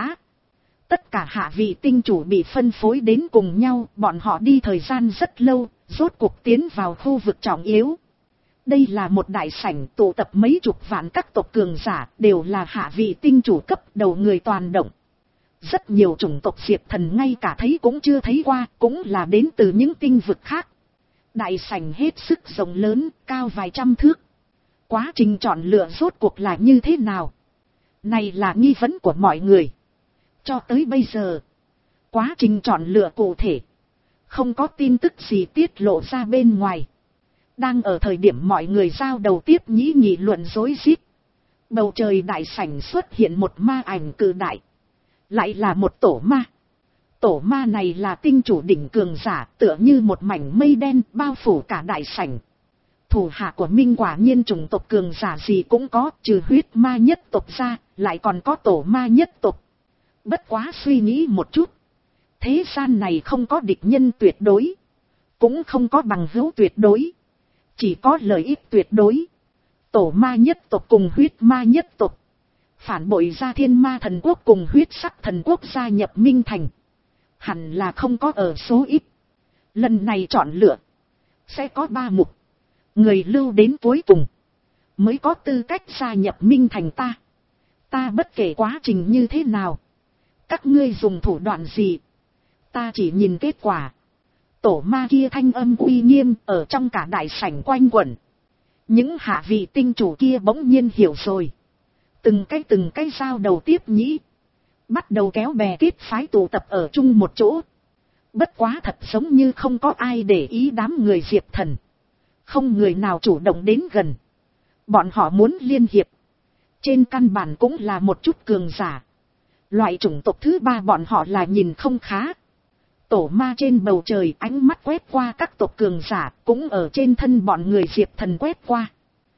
Tất cả hạ vị tinh chủ bị phân phối đến cùng nhau, bọn họ đi thời gian rất lâu, rốt cuộc tiến vào khu vực trọng yếu. Đây là một đại sảnh tụ tập mấy chục vạn các tộc cường giả, đều là hạ vị tinh chủ cấp đầu người toàn động. Rất nhiều chủng tộc Diệp Thần ngay cả thấy cũng chưa thấy qua, cũng là đến từ những tinh vực khác. Đại sảnh hết sức rộng lớn, cao vài trăm thước. Quá trình chọn lựa rốt cuộc là như thế nào? Này là nghi vấn của mọi người. Cho tới bây giờ, quá trình chọn lựa cụ thể, không có tin tức gì tiết lộ ra bên ngoài. Đang ở thời điểm mọi người giao đầu tiếp nhĩ nghị luận rối rít, bầu trời đại sảnh xuất hiện một ma ảnh cự đại. Lại là một tổ ma. Tổ ma này là tinh chủ đỉnh cường giả, tựa như một mảnh mây đen bao phủ cả đại sảnh. Thủ hạ của Minh quả nhiên chủng tộc cường giả gì cũng có, trừ huyết ma nhất tộc ra, lại còn có tổ ma nhất tộc. Bất quá suy nghĩ một chút, thế gian này không có địch nhân tuyệt đối, cũng không có bằng hữu tuyệt đối, chỉ có lợi ích tuyệt đối. Tổ ma nhất tộc cùng huyết ma nhất tộc phản bội ra Thiên Ma Thần Quốc cùng Huyết Sắc Thần Quốc gia nhập Minh Thành, hẳn là không có ở số ít. Lần này chọn lựa sẽ có ba mục, người lưu đến cuối cùng mới có tư cách gia nhập Minh Thành ta. Ta bất kể quá trình như thế nào, các ngươi dùng thủ đoạn gì, ta chỉ nhìn kết quả. Tổ ma kia thanh âm uy nghiêm ở trong cả đại sảnh quanh quẩn. Những hạ vị tinh chủ kia bỗng nhiên hiểu rồi. Từng cái từng cái giao đầu tiếp nhĩ, bắt đầu kéo bè kết phái tụ tập ở chung một chỗ. Bất quá thật giống như không có ai để ý đám người Diệp Thần. Không người nào chủ động đến gần. Bọn họ muốn liên hiệp, trên căn bản cũng là một chút cường giả. Loại chủng tộc thứ ba bọn họ là nhìn không khá. Tổ ma trên bầu trời ánh mắt quét qua các tộc cường giả, cũng ở trên thân bọn người Diệp Thần quét qua.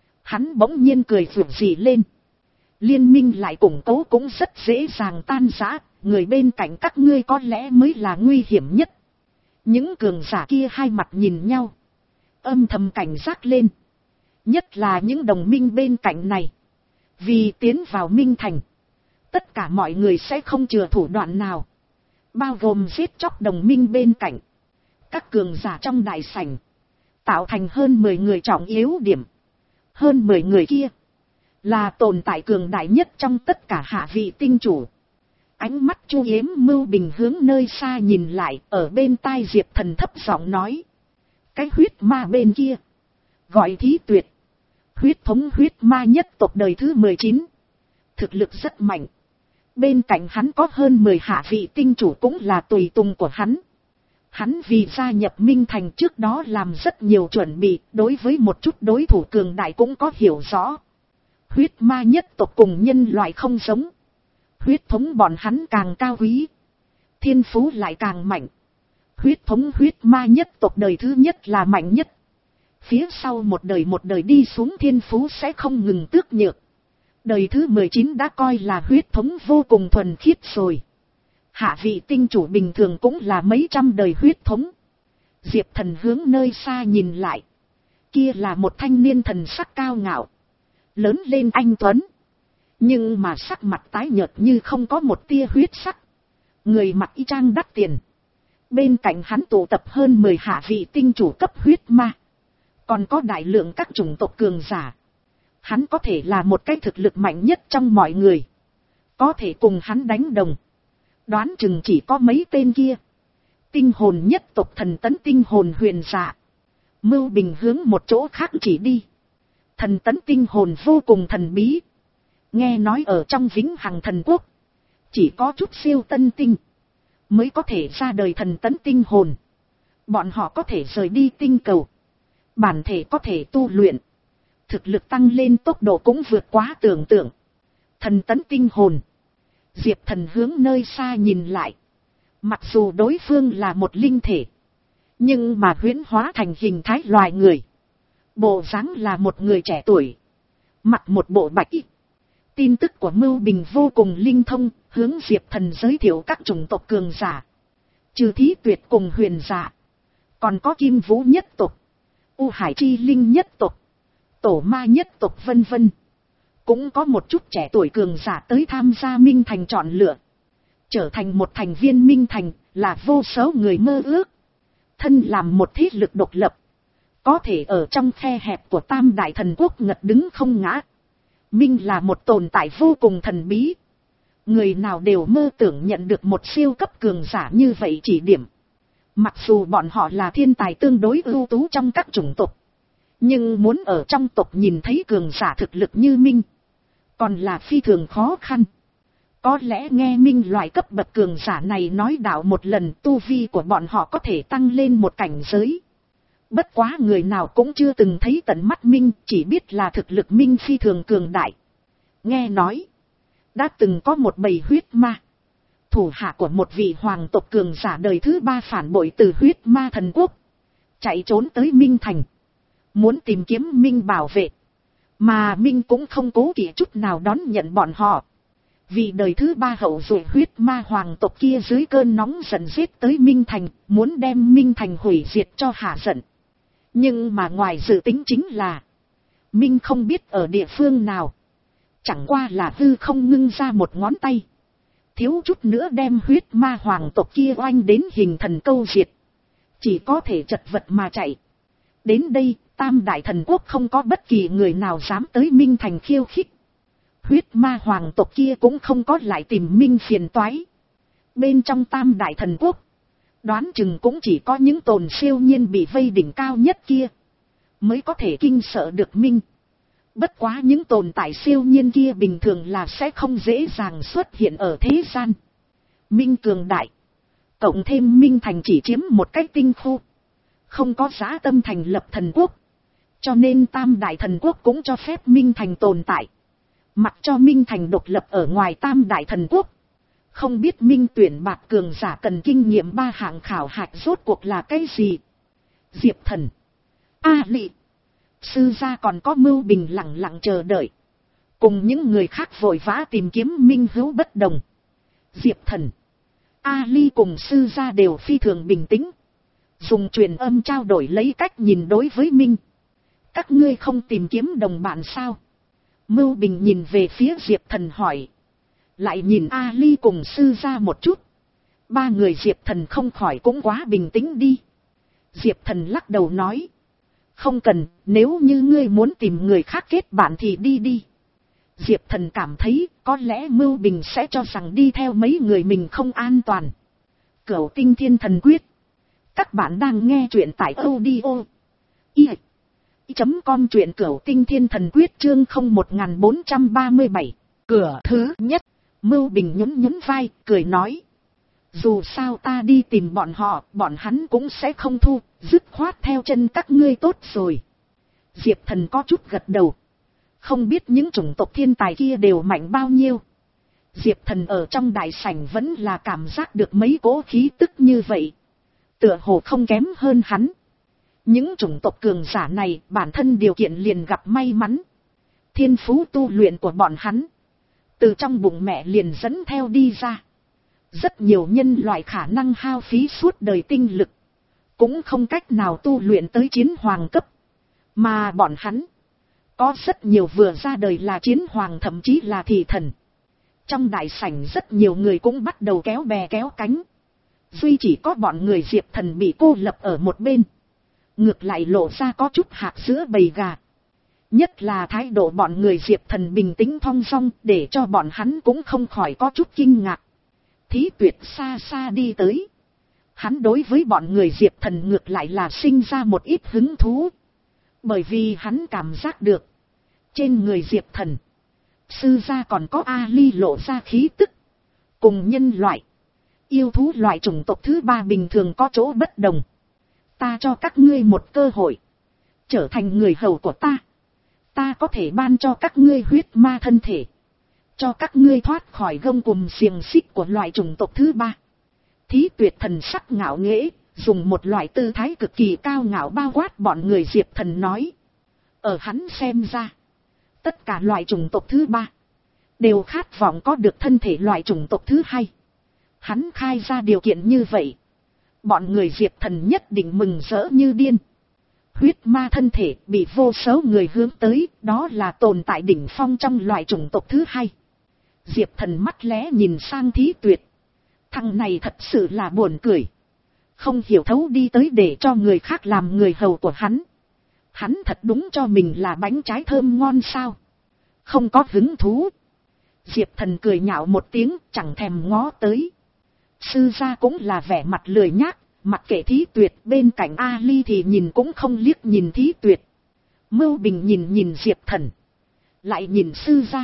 Hắn bỗng nhiên cười rủ rỉ lên. Liên minh lại củng cố cũng rất dễ dàng tan rã, người bên cạnh các ngươi có lẽ mới là nguy hiểm nhất. Những cường giả kia hai mặt nhìn nhau, âm thầm cảnh giác lên. Nhất là những đồng minh bên cạnh này. Vì tiến vào Minh Thành, tất cả mọi người sẽ không chừa thủ đoạn nào, bao gồm giết chóc đồng minh bên cạnh. Các cường giả trong đại sảnh tạo thành hơn mười người trọng yếu điểm. Hơn mười người kia là tồn tại cường đại nhất trong tất cả hạ vị tinh chủ. Ánh mắt Chu Yếm Mưu Bình hướng nơi xa nhìn lại, ở bên tai Diệp Thần thấp giọng nói. Cái huyết ma bên kia, gọi Thí Tuyệt. Huyết thống huyết ma nhất tộc đời thứ mười chín. Thực lực rất mạnh. Bên cạnh hắn có hơn mười hạ vị tinh chủ cũng là tùy tùng của hắn. Hắn vì gia nhập Minh Thành trước đó làm rất nhiều chuẩn bị, đối với một chút đối thủ cường đại cũng có hiểu rõ. Huyết ma nhất tộc cùng nhân loại không giống. Huyết thống bọn hắn càng cao quý. Thiên phú lại càng mạnh. Huyết thống huyết ma nhất tộc đời thứ nhất là mạnh nhất. Phía sau một đời một đời đi xuống thiên phú sẽ không ngừng tước nhược. Đời thứ mười chín đã coi là huyết thống vô cùng thuần khiết rồi. Hạ vị tinh chủ bình thường cũng là mấy trăm đời huyết thống. Diệp Thần hướng nơi xa nhìn lại. Kia là một thanh niên thần sắc cao ngạo. Lớn lên anh tuấn. Nhưng mà sắc mặt tái nhợt như không có một tia huyết sắc. Người mặc y trang đắt tiền. Bên cạnh hắn tụ tập hơn mười hạ vị tinh chủ cấp huyết ma. Còn có đại lượng các chủng tộc cường giả. Hắn có thể là một cái thực lực mạnh nhất trong mọi người. Có thể cùng hắn đánh đồng. Đoán chừng chỉ có mấy tên kia. Tinh hồn nhất tộc thần tấn tinh hồn huyền dạ. Mưu Bình hướng một chỗ khác chỉ đi. Thần tấn tinh hồn vô cùng thần bí. Nghe nói ở trong vĩnh hằng thần quốc. Chỉ có chút siêu tân tinh. Mới có thể ra đời thần tấn tinh hồn. Bọn họ có thể rời đi tinh cầu. Bản thể có thể tu luyện. Thực lực tăng lên tốc độ cũng vượt quá tưởng tượng. Thần tấn tinh hồn. Diệp Thần hướng nơi xa nhìn lại. Mặc dù đối phương là một linh thể. Nhưng mà huyễn hóa thành hình thái loài người. Bộ dáng là một người trẻ tuổi. Mặc một bộ bạch y. Tin tức của Mưu Bình vô cùng linh thông. Hướng Diệp Thần giới thiệu các chủng tộc cường giả. Trừ Thí Tuyệt cùng huyền giả. Còn có Kim Vũ nhất tộc. U Hải Chi Linh nhất tộc. Tổ Ma nhất tộc vân vân. Cũng có một chút trẻ tuổi cường giả tới tham gia Minh Thành chọn lựa. Trở thành một thành viên Minh Thành là vô số người mơ ước. Thân làm một thế lực độc lập. Có thể ở trong khe hẹp của Tam Đại Thần Quốc ngật đứng không ngã. Minh là một tồn tại vô cùng thần bí. Người nào đều mơ tưởng nhận được một siêu cấp cường giả như vậy chỉ điểm. Mặc dù bọn họ là thiên tài tương đối ưu tú trong các chủng tộc. Nhưng muốn ở trong tộc nhìn thấy cường giả thực lực như Minh. Còn là phi thường khó khăn. Có lẽ nghe Minh loại cấp bậc cường giả này nói đạo một lần tu vi của bọn họ có thể tăng lên một cảnh giới. Bất quá người nào cũng chưa từng thấy tận mắt Minh, chỉ biết là thực lực Minh phi thường cường đại. Nghe nói, đã từng có một bầy huyết ma. Thủ hạ của một vị hoàng tộc cường giả đời thứ ba phản bội từ huyết ma thần quốc. Chạy trốn tới Minh Thành. Muốn tìm kiếm Minh bảo vệ. Mà Minh cũng không cố kỵ chút nào đón nhận bọn họ. Vì đời thứ ba hậu duệ huyết ma hoàng tộc kia dưới cơn nóng giận giết tới Minh Thành. Muốn đem Minh Thành hủy diệt cho hạ giận. Nhưng mà ngoài dự tính chính là. Minh không biết ở địa phương nào. Chẳng qua là hư không ngưng ra một ngón tay. Thiếu chút nữa đem huyết ma hoàng tộc kia oanh đến hình thần câu diệt. Chỉ có thể chật vật mà chạy. Đến đây, Tam Đại Thần Quốc không có bất kỳ người nào dám tới Minh Thành khiêu khích. Huyết ma hoàng tộc kia cũng không có lại tìm Minh phiền toái. Bên trong Tam Đại Thần Quốc, đoán chừng cũng chỉ có những tồn siêu nhiên bị vây đỉnh cao nhất kia. Mới có thể kinh sợ được Minh. Bất quá những tồn tại siêu nhiên kia bình thường là sẽ không dễ dàng xuất hiện ở thế gian. Minh cường đại. Cộng thêm Minh Thành chỉ chiếm một cái tinh khu. Không có dã tâm thành lập thần quốc. Cho nên Tam Đại Thần Quốc cũng cho phép Minh Thành tồn tại. Mặc cho Minh Thành độc lập ở ngoài Tam Đại Thần Quốc. Không biết Minh tuyển bạc cường giả cần kinh nghiệm ba hạng khảo hạch rốt cuộc là cái gì. Diệp Thần, A Lị, Sư gia còn có Mưu Bình lặng lặng chờ đợi. Cùng những người khác vội vã tìm kiếm minh hữu bất đồng. Diệp Thần, A Ly cùng sư gia đều phi thường bình tĩnh. Dùng truyền âm trao đổi lấy cách nhìn đối với Minh. Các ngươi không tìm kiếm đồng bạn sao? Mưu Bình nhìn về phía Diệp Thần hỏi. Lại nhìn A Ly cùng sư gia một chút. Ba người Diệp Thần không khỏi cũng quá bình tĩnh đi. Diệp Thần lắc đầu nói. Không cần, nếu như ngươi muốn tìm người khác kết bạn thì đi đi. Diệp Thần cảm thấy có lẽ Mưu Bình sẽ cho rằng đi theo mấy người mình không an toàn. Cửu Tinh Thiên Thần Quyết. Các bạn đang nghe truyện tại audio i chấm com truyện cửu tinh thiên thần quyết chương không một bốn ba bảy. Cửa thứ nhất, Mưu Bình nhún nhún vai, cười nói. Dù sao ta đi tìm bọn họ, bọn hắn cũng sẽ không thu, dứt khoát theo chân các ngươi tốt rồi. Diệp Thần có chút gật đầu. Không biết những chủng tộc thiên tài kia đều mạnh bao nhiêu. Diệp Thần ở trong đại sảnh vẫn là cảm giác được mấy cỗ khí tức như vậy. Tựa hồ không kém hơn hắn. Những chủng tộc cường giả này bản thân điều kiện liền gặp may mắn. Thiên phú tu luyện của bọn hắn từ trong bụng mẹ liền dẫn theo đi ra. Rất nhiều nhân loại khả năng hao phí suốt đời tinh lực, cũng không cách nào tu luyện tới chiến hoàng cấp. Mà bọn hắn, có rất nhiều vừa ra đời là chiến hoàng thậm chí là thị thần. Trong đại sảnh rất nhiều người cũng bắt đầu kéo bè kéo cánh. Duy chỉ có bọn người Diệp Thần bị cô lập ở một bên. Ngược lại lộ ra có chút hạt giữa bầy gà. Nhất là thái độ bọn người Diệp Thần bình tĩnh thong dong, để cho bọn hắn cũng không khỏi có chút kinh ngạc. Thí Tuyệt xa xa đi tới. Hắn đối với bọn người Diệp Thần ngược lại là sinh ra một ít hứng thú. Bởi vì hắn cảm giác được, trên người Diệp Thần, sư gia còn có Ali lộ ra khí tức. Cùng nhân loại, yêu thú loại chủng tộc thứ ba bình thường có chỗ bất đồng. Ta cho các ngươi một cơ hội, trở thành người hầu của ta. Ta có thể ban cho các ngươi huyết ma thân thể, cho các ngươi thoát khỏi gông cùm xiềng xích của loại chủng tộc thứ ba. Thí Tuyệt thần sắc ngạo nghễ, dùng một loại tư thái cực kỳ cao ngạo bao quát bọn người Diệp Thần nói. Ở hắn xem ra, tất cả loại chủng tộc thứ ba đều khát vọng có được thân thể loại chủng tộc thứ hai. Hắn khai ra điều kiện như vậy, bọn người Diệp Thần nhất định mừng rỡ như điên. Huyết ma thân thể bị vô số người hướng tới, đó là tồn tại đỉnh phong trong loại chủng tộc thứ hai. Diệp Thần mắt lé nhìn sang Thí Tuyệt. Thằng này thật sự là buồn cười. Không hiểu thấu đi tới để cho người khác làm người hầu của hắn. Hắn thật đúng cho mình là bánh trái thơm ngon sao? Không có hứng thú. Diệp Thần cười nhạo một tiếng, chẳng thèm ngó tới. Sư gia cũng là vẻ mặt lười nhác, mặc kệ Thí Tuyệt, bên cạnh Ali thì nhìn cũng không liếc nhìn Thí Tuyệt. Mưu Bình nhìn nhìn Diệp Thần, lại nhìn sư gia,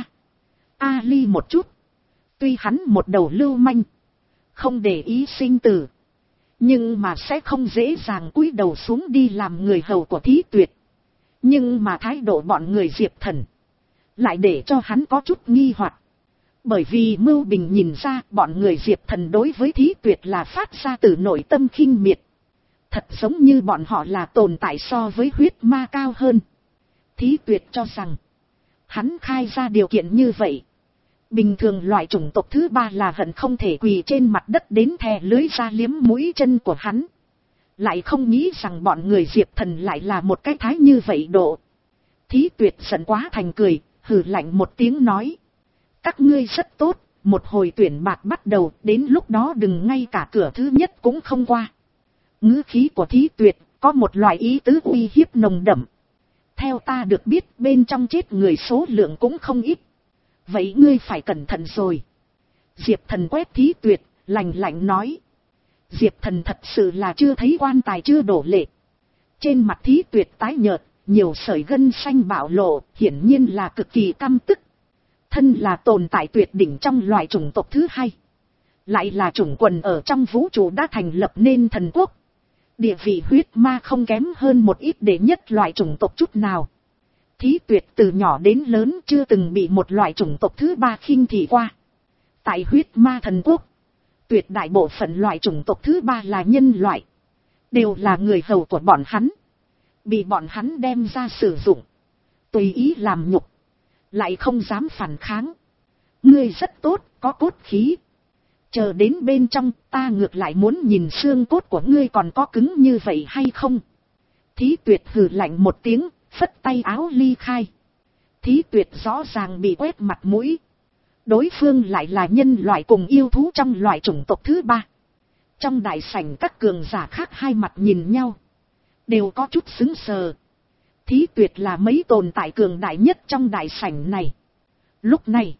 Ali một chút. Tuy hắn một đầu lưu manh, không để ý sinh tử, nhưng mà sẽ không dễ dàng cúi đầu xuống đi làm người hầu của Thí Tuyệt. Nhưng mà thái độ bọn người Diệp Thần lại để cho hắn có chút nghi hoặc. Bởi vì Mưu Bình nhìn ra bọn người Diệp Thần đối với Thí Tuyệt là phát ra từ nội tâm khinh miệt. Thật giống như bọn họ là tồn tại so với huyết ma cao hơn. Thí Tuyệt cho rằng, hắn khai ra điều kiện như vậy, bình thường loại chủng tộc thứ ba là hận không thể quỳ trên mặt đất đến thè lưới ra liếm mũi chân của hắn. Lại không nghĩ rằng bọn người Diệp Thần lại là một cái thái như vậy độ. Thí Tuyệt giận quá thành cười, hừ lạnh một tiếng nói. Các ngươi rất tốt, một hồi tuyển bạt bắt đầu, đến lúc đó đừng ngay cả cửa thứ nhất cũng không qua. Ngữ khí của Thí Tuyệt có một loại ý tứ uy hiếp nồng đậm. Theo ta được biết, bên trong chết người số lượng cũng không ít. Vậy ngươi phải cẩn thận rồi. Diệp Thần quét Thí Tuyệt, lạnh lạnh nói. Diệp Thần thật sự là chưa thấy quan tài chưa đổ lệ. Trên mặt Thí Tuyệt tái nhợt, nhiều sợi gân xanh bạo lộ, hiển nhiên là cực kỳ căm tức. Thân là tồn tại tuyệt đỉnh trong loại chủng tộc thứ hai, lại là chủng quần ở trong vũ trụ đã thành lập nên thần quốc. Địa vị huyết ma không kém hơn một ít để nhất loại chủng tộc chút nào. Thí Tuyệt từ nhỏ đến lớn chưa từng bị một loại chủng tộc thứ ba khinh thị qua. Tại huyết ma thần quốc, tuyệt đại bộ phận loại chủng tộc thứ ba là nhân loại, đều là người hầu của bọn hắn, bị bọn hắn đem ra sử dụng, tùy ý làm nhục, lại không dám phản kháng. Ngươi rất tốt, có cốt khí. Chờ đến bên trong, ta ngược lại muốn nhìn xương cốt của ngươi còn có cứng như vậy hay không. Thí Tuyệt hừ lạnh một tiếng, phất tay áo ly khai. Thí Tuyệt rõ ràng bị quét mặt mũi. Đối phương lại là nhân loại cùng yêu thú trong loại chủng tộc thứ ba. Trong đại sảnh các cường giả khác hai mặt nhìn nhau, đều có chút sững sờ. Thí Tuyệt là mấy tồn tại cường đại nhất trong đại sảnh này. Lúc này,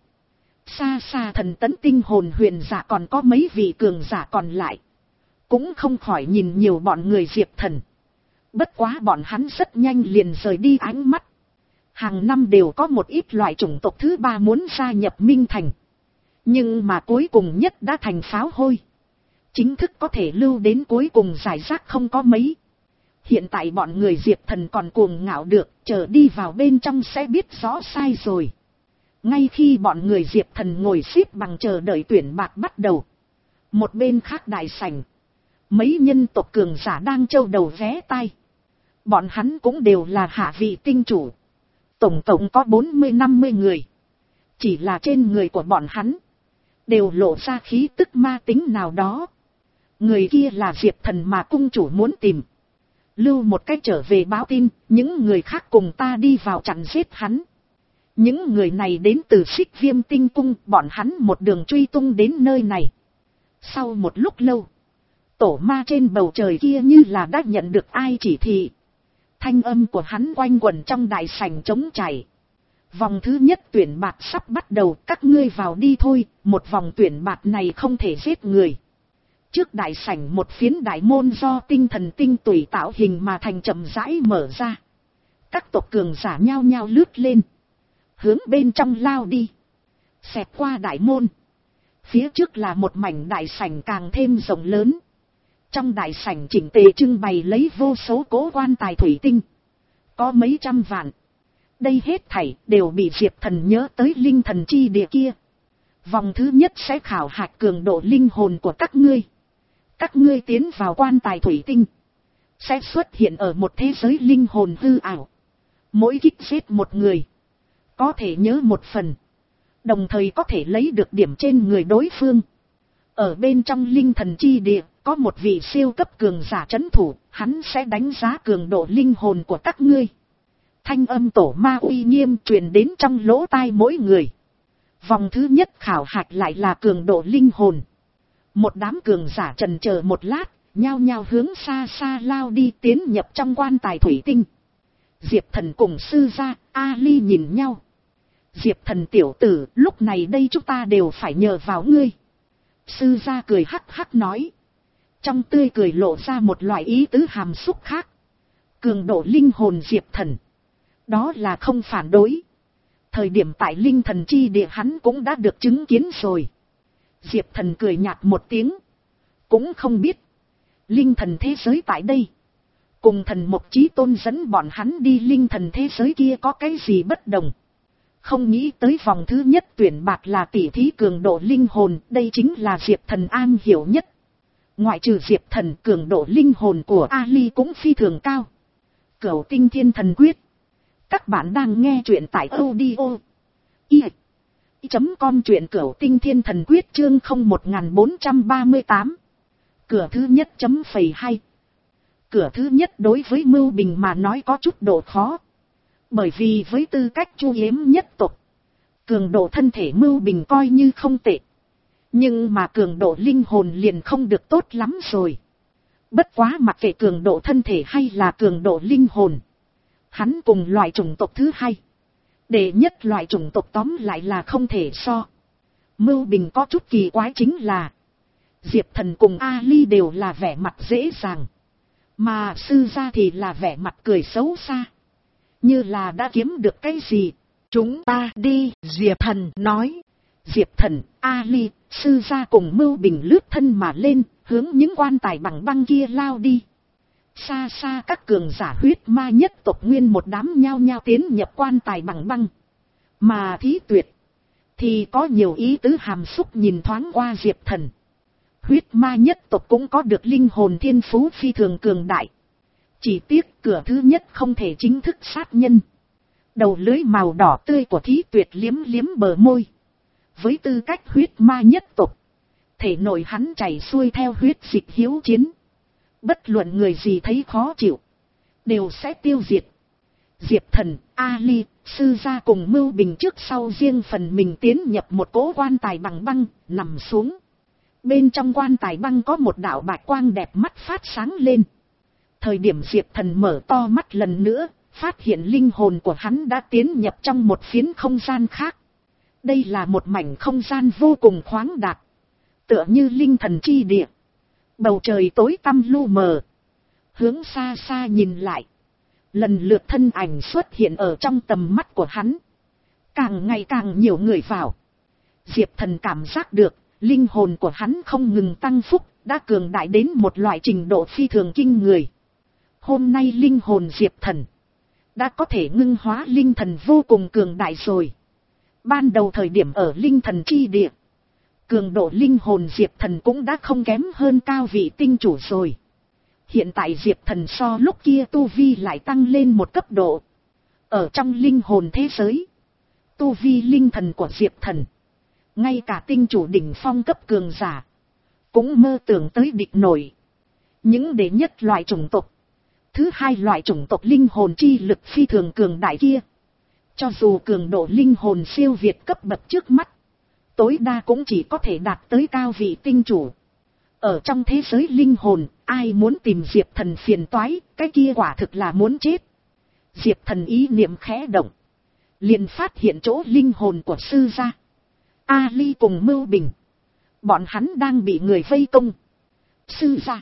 xa xa Thần Tấn tinh hồn huyền giả còn có mấy vị cường giả còn lại, cũng không khỏi nhìn nhiều bọn người Diệp Thần. Bất quá bọn hắn rất nhanh liền rời đi ánh mắt. Hàng năm đều có một ít loại chủng tộc thứ ba muốn gia nhập Minh Thành. Nhưng mà cuối cùng nhất đã thành pháo hôi. Chính thức có thể lưu đến cuối cùng giải rác không có mấy. Hiện tại bọn người Diệp Thần còn cuồng ngạo được, chờ đi vào bên trong sẽ biết rõ sai rồi. Ngay khi bọn người Diệp Thần ngồi xếp bằng chờ đợi tuyển bạc bắt đầu. Một bên khác đại sảnh, mấy nhân tộc cường giả đang trâu đầu vé tai. Bọn hắn cũng đều là hạ vị tinh chủ. Tổng cộng có bốn mươi năm mươi người. Chỉ là trên người của bọn hắn đều lộ ra khí tức ma tính nào đó. Người kia là Diệp Thần mà cung chủ muốn tìm. Lưu một cách trở về báo tin, những người khác cùng ta đi vào chặn giết hắn. Những người này đến từ Xích Viêm Tinh Cung, bọn hắn một đường truy tung đến nơi này. Sau một lúc lâu, tổ ma trên bầu trời kia như là đã nhận được ai chỉ thị. Thanh âm của hắn quanh quẩn trong đại sảnh trống trải. Vòng thứ nhất tuyển bạt sắp bắt đầu, các ngươi vào đi thôi, một vòng tuyển bạt này không thể giết người. Trước đại sảnh một phiến đại môn do tinh thần tinh tùy tạo hình mà thành chậm rãi mở ra. Các tộc cường giả nhao nhao lướt lên. Hướng bên trong lao đi. Xẹt qua đại môn. Phía trước là một mảnh đại sảnh càng thêm rộng lớn. Trong đại sảnh chỉnh tề trưng bày lấy vô số cố quan tài thủy tinh. Có mấy trăm vạn. Đây hết thảy đều bị Diệp Thần nhớ tới linh thần chi địa kia. Vòng thứ nhất sẽ khảo hạch cường độ linh hồn của các ngươi. Các ngươi tiến vào quan tài thủy tinh. Sẽ xuất hiện ở một thế giới linh hồn hư ảo. Mỗi kích giết một người. Có thể nhớ một phần. Đồng thời có thể lấy được điểm trên người đối phương. Ở bên trong linh thần chi địa, có một vị siêu cấp cường giả trấn thủ, hắn sẽ đánh giá cường độ linh hồn của các ngươi. Thanh âm tổ ma uy nghiêm truyền đến trong lỗ tai mỗi người. Vòng thứ nhất khảo hạch lại là cường độ linh hồn. Một đám cường giả trần chờ một lát, nhao nhao hướng xa xa lao đi tiến nhập trong quan tài thủy tinh. Diệp Thần cùng sư gia, Ali nhìn nhau. Diệp Thần tiểu tử, lúc này đây chúng ta đều phải nhờ vào ngươi. Sư gia cười hắc hắc nói. Trong tươi cười lộ ra một loại ý tứ hàm xúc khác. Cường độ linh hồn Diệp Thần. Đó là không phản đối. Thời điểm tại linh thần chi địa hắn cũng đã được chứng kiến rồi. Diệp Thần cười nhạt một tiếng. Cũng không biết. Linh thần thế giới tại đây. Cùng thần Mộc Chí Tôn dẫn bọn hắn đi linh thần thế giới kia có cái gì bất đồng. Không nghĩ tới vòng thứ nhất tuyển bạc là tỉ thí cường độ linh hồn. Đây chính là Diệp Thần am hiểu nhất. Ngoại trừ Diệp Thần, cường độ linh hồn của Ali cũng phi thường cao. Cửu Tinh Thiên Thần Quyết. Các bạn đang nghe truyện tại audio i chấm com truyện Cửu Tinh Thiên Thần Quyết chương không một bốn ba tám. Cửa thứ nhất chấm phẩy hai. Cửa thứ nhất đối với Mưu Bình mà nói có chút độ khó. Bởi vì với tư cách chu yếm nhất tộc, cường độ thân thể Mưu Bình coi như không tệ. Nhưng mà cường độ linh hồn liền không được tốt lắm rồi. Bất quá mặc kệ cường độ thân thể hay là cường độ linh hồn, hắn cùng loại chủng tộc thứ hai. Đệ nhất loại chủng tộc tóm lại là không thể so. Mưu Bình có chút kỳ quái chính là Diệp Thần cùng Ali đều là vẻ mặt dễ dàng. Mà sư gia thì là vẻ mặt cười xấu xa. Như là đã kiếm được cái gì. Chúng ta đi, Diệp Thần nói. Diệp Thần, Ali, sư gia cùng Mưu Bình lướt thân mà lên, hướng những quan tài bằng băng kia lao đi. Xa xa các cường giả huyết ma nhất tộc nguyên một đám nhao nhao tiến nhập quan tài bằng băng. Mà Thí Tuyệt thì có nhiều ý tứ hàm xúc nhìn thoáng qua Diệp Thần. Huyết ma nhất tộc cũng có được linh hồn thiên phú phi thường cường đại. Chỉ tiếc cửa thứ nhất không thể chính thức sát nhân. Đầu lưới màu đỏ tươi của Thí Tuyệt liếm liếm bờ môi. Với tư cách huyết ma nhất tộc, thể nội hắn chảy xuôi theo huyết dịch hiếu chiến. Bất luận người gì thấy khó chịu, đều sẽ tiêu diệt. Diệp Thần, Ali, sư gia cùng Mưu Bình trước sau riêng phần mình tiến nhập một cỗ quan tài bằng băng, nằm xuống. Bên trong quan tài băng có một đạo bạch quang đẹp mắt phát sáng lên. Thời điểm Diệp Thần mở to mắt lần nữa, phát hiện linh hồn của hắn đã tiến nhập trong một phiến không gian khác. Đây là một mảnh không gian vô cùng khoáng đạt. Tựa như linh thần chi địa. Bầu trời tối tăm lu mờ. Hướng xa xa nhìn lại. Lần lượt thân ảnh xuất hiện ở trong tầm mắt của hắn. Càng ngày càng nhiều người vào. Diệp Thần cảm giác được, linh hồn của hắn không ngừng tăng phúc, đã cường đại đến một loại trình độ phi thường kinh người. Hôm nay linh hồn Diệp Thần đã có thể ngưng hóa linh thần vô cùng cường đại rồi. Ban đầu thời điểm ở linh thần chi địa, cường độ linh hồn Diệp Thần cũng đã không kém hơn cao vị tinh chủ rồi. Hiện tại Diệp Thần so lúc kia tu vi lại tăng lên một cấp độ. Ở trong linh hồn thế giới, tu vi linh thần của Diệp Thần, ngay cả tinh chủ đỉnh phong cấp cường giả cũng mơ tưởng tới địch nổi. Những đệ nhất loại chủng tộc, thứ hai loại chủng tộc linh hồn chi lực phi thường cường đại kia, cho dù cường độ linh hồn siêu việt cấp bậc trước mắt, tối đa cũng chỉ có thể đạt tới cao vị tinh chủ. Ở trong thế giới linh hồn, ai muốn tìm Diệp Thần phiền toái, cái kia quả thực là muốn chết. Diệp Thần ý niệm khẽ động, liền phát hiện chỗ linh hồn của sư gia Ali cùng Mưu Bình. Bọn hắn đang bị người vây công. Sư gia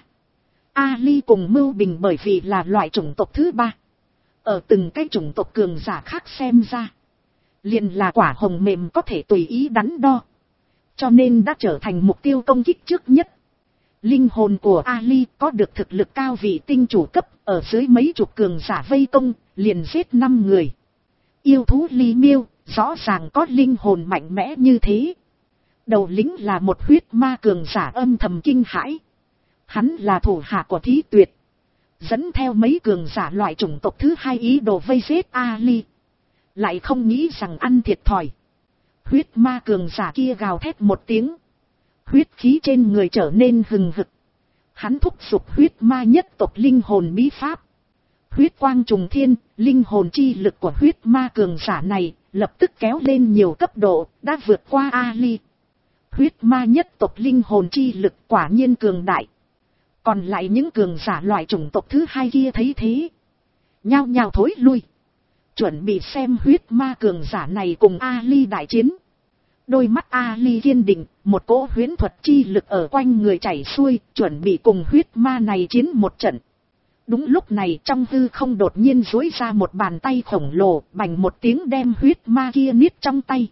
Ali cùng Mưu Bình bởi vì là loại chủng tộc thứ ba, ở từng cái chủng tộc cường giả khác xem ra, liền là quả hồng mềm có thể tùy ý đắn đo, cho nên đã trở thành mục tiêu công kích trước nhất. Linh hồn của Ali có được thực lực cao vị tinh chủ cấp, ở dưới mấy chục cường giả vây công, liền giết năm người. Yêu thú Ly Miêu, rõ ràng có linh hồn mạnh mẽ như thế. Đầu lĩnh là một huyết ma cường giả âm thầm kinh hãi. Hắn là thủ hạ của Thí Tuyệt, dẫn theo mấy cường giả loại chủng tộc thứ hai ý đồ vây giết Ali. Lại không nghĩ rằng ăn thiệt thòi. Huyết ma cường giả kia gào thét một tiếng, huyết khí trên người trở nên hừng hực. Hắn thúc giục huyết ma nhất tộc linh hồn bí pháp. Huyết quang trùng thiên, linh hồn chi lực của huyết ma cường giả này lập tức kéo lên nhiều cấp độ, đã vượt qua Ali. Huyết ma nhất tộc linh hồn chi lực quả nhiên cường đại. Còn lại những cường giả loại chủng tộc thứ hai kia thấy thế, nhao nhao thối lui, chuẩn bị xem huyết ma cường giả này cùng Ali đại chiến. Đôi mắt Ali kiên định, một cỗ huyễn thuật chi lực ở quanh người chảy xuôi, chuẩn bị cùng huyết ma này chiến một trận. Đúng lúc này trong hư không đột nhiên duỗi ra một bàn tay khổng lồ, bành một tiếng đem huyết ma kia niết trong tay.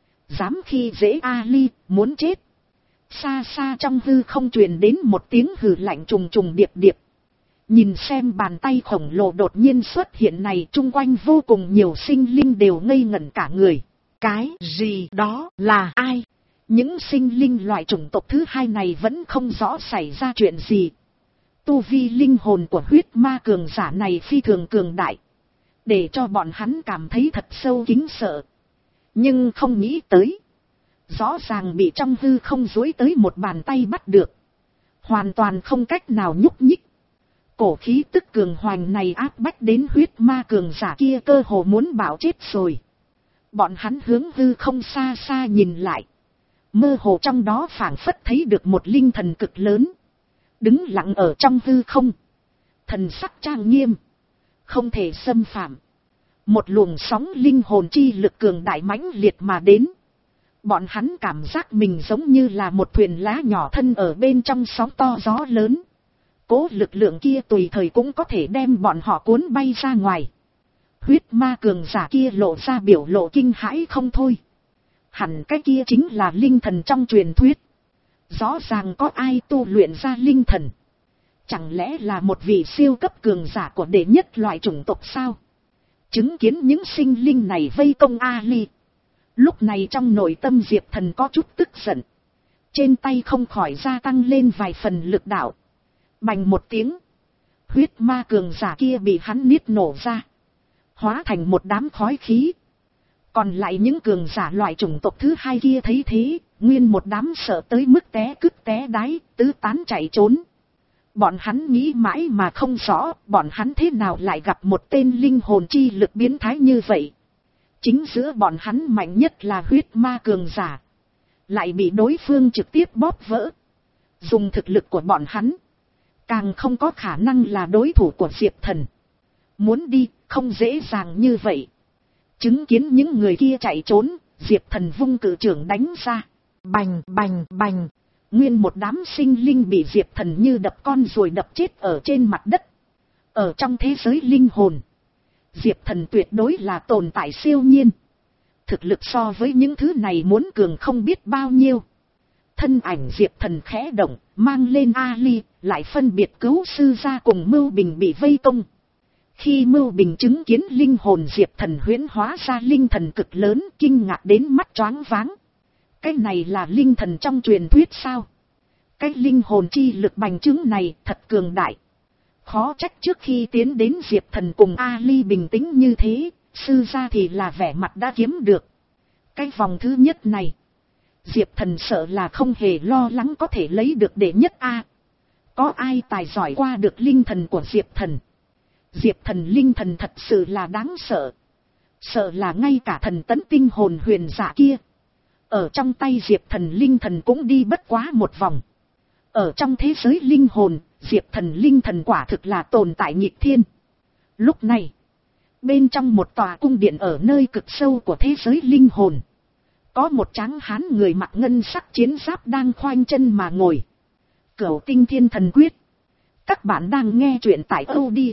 Dám khi dễ Ali, muốn chết. Xa xa trong hư không truyền đến một tiếng hừ lạnh trùng trùng điệp điệp. Nhìn xem bàn tay khổng lồ đột nhiên xuất hiện này, chung quanh vô cùng nhiều sinh linh đều ngây ngẩn cả người. Cái gì đó là ai? Những sinh linh loại chủng tộc thứ hai này vẫn không rõ xảy ra chuyện gì. Tu vi linh hồn của huyết ma cường giả này phi thường cường đại, để cho bọn hắn cảm thấy thật sâu kính sợ. Nhưng không nghĩ tới, rõ ràng bị trong hư không duỗi tới một bàn tay bắt được, hoàn toàn không cách nào nhúc nhích. Cổ khí tức cường hoành này áp bách đến huyết ma cường giả kia cơ hồ muốn bảo chết rồi. Bọn hắn hướng hư không xa xa nhìn lại, mơ hồ trong đó phảng phất thấy được một linh thần cực lớn, đứng lặng ở trong hư không, thần sắc trang nghiêm, không thể xâm phạm. Một luồng sóng linh hồn chi lực cường đại mãnh liệt mà đến. Bọn hắn cảm giác mình giống như là một thuyền lá nhỏ thân ở bên trong sóng to gió lớn. Cố lực lượng kia tùy thời cũng có thể đem bọn họ cuốn bay ra ngoài. Huyết ma cường giả kia lộ ra biểu lộ kinh hãi không thôi. Hẳn cái kia chính là linh thần trong truyền thuyết. Rõ ràng có ai tu luyện ra linh thần? Chẳng lẽ là một vị siêu cấp cường giả của đệ nhất loại chủng tộc sao? Chứng kiến những sinh linh này vây công Ali, lúc này trong nội tâm Diệp Thần có chút tức giận. Trên tay không khỏi gia tăng lên vài phần lực đạo. Bành một tiếng, huyết ma cường giả kia bị hắn niết nổ ra, hóa thành một đám khói khí. Còn lại những cường giả loại chủng tộc thứ hai kia thấy thế, nguyên một đám sợ tới mức té cứt té đái, tứ tán chạy trốn. Bọn hắn nghĩ mãi mà không rõ, bọn hắn thế nào lại gặp một tên linh hồn chi lực biến thái như vậy. Chính giữa bọn hắn mạnh nhất là huyết ma cường giả, lại bị đối phương trực tiếp bóp vỡ. Dùng thực lực của bọn hắn, càng không có khả năng là đối thủ của Diệp Thần. Muốn đi, không dễ dàng như vậy. Chứng kiến những người kia chạy trốn, Diệp Thần vung cự trưởng đánh ra. Bành bành bành. Nguyên một đám sinh linh bị Diệp Thần như đập con rồi đập chết ở trên mặt đất. Ở trong thế giới linh hồn, Diệp Thần tuyệt đối là tồn tại siêu nhiên. Thực lực so với những thứ này muốn cường không biết bao nhiêu. Thân ảnh Diệp Thần khẽ động, mang lên Ali, lại phân biệt cứu sư gia cùng Mưu Bình bị vây công. Khi Mưu Bình chứng kiến linh hồn Diệp Thần huyễn hóa ra linh thần cực lớn, kinh ngạc đến mắt choáng váng. Cái này là linh thần trong truyền thuyết sao? Cái linh hồn chi lực bành trướng này thật cường đại. Khó trách trước khi tiến đến Diệp Thần cùng Ali bình tĩnh như thế, sư gia thì là vẻ mặt đã kiếm được. Cái vòng thứ nhất này, Diệp Thần sợ là không hề lo lắng có thể lấy được đệ nhất A. Có ai tài giỏi qua được linh thần của Diệp Thần? Diệp Thần linh thần thật sự là đáng sợ. Sợ là ngay cả thần tấn tinh hồn huyền giả kia, ở trong tay Diệp Thần linh thần cũng đi bất quá một vòng. Ở trong thế giới linh hồn, Diệp Thần linh thần quả thực là tồn tại nghịch thiên. Lúc này, bên trong một tòa cung điện ở nơi cực sâu của thế giới linh hồn, có một tráng hán người mặc ngân sắc chiến giáp đang khoanh chân mà ngồi. Cửu Tinh Thiên Thần Quyết. Các bạn đang nghe truyện tại audio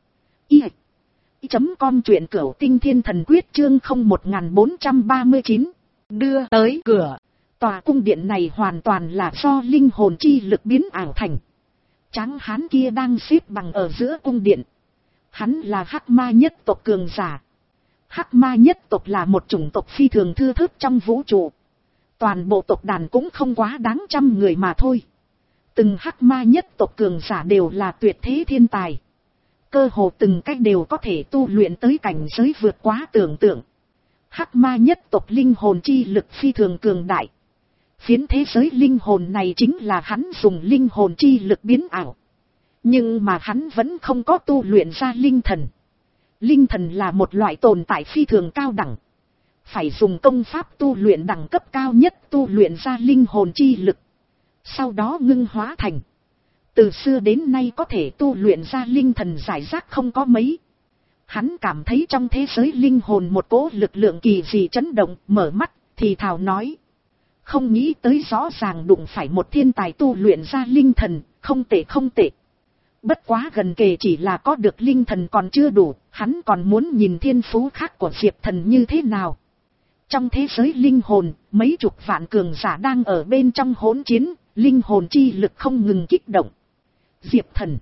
i chấm com, truyện Cửu Tinh Thiên Thần Quyết chương không một bốn ba chín. Đưa tới cửa. Tòa cung điện này hoàn toàn là do linh hồn chi lực biến ảo thành. Tráng hán kia đang xếp bằng ở giữa cung điện. Hắn là Hắc Ma nhất tộc cường giả. Hắc Ma nhất tộc là một chủng tộc phi thường thưa thớt trong vũ trụ. Toàn bộ tộc đàn cũng không quá đáng trăm người mà thôi. Từng Hắc Ma nhất tộc cường giả đều là tuyệt thế thiên tài. Cơ hồ từng cách đều có thể tu luyện tới cảnh giới vượt quá tưởng tượng. Hắc Ma nhất tộc linh hồn chi lực phi thường cường đại. Phiến thế giới linh hồn này chính là hắn dùng linh hồn chi lực biến ảo. Nhưng mà hắn vẫn không có tu luyện ra linh thần. Linh thần là một loại tồn tại phi thường cao đẳng. Phải dùng công pháp tu luyện đẳng cấp cao nhất tu luyện ra linh hồn chi lực. Sau đó ngưng hóa thành. Từ xưa đến nay có thể tu luyện ra linh thần giải rác không có mấy. Hắn cảm thấy trong thế giới linh hồn một cỗ lực lượng kỳ dị chấn động, mở mắt, thì thào nói. Không nghĩ tới rõ ràng đụng phải một thiên tài tu luyện ra linh thần, không tệ không tệ. Bất quá gần kề chỉ là có được linh thần còn chưa đủ, hắn còn muốn nhìn thiên phú khác của Diệp Thần như thế nào. Trong thế giới linh hồn, mấy chục vạn cường giả đang ở bên trong hỗn chiến, linh hồn chi lực không ngừng kích động. Diệp Thần,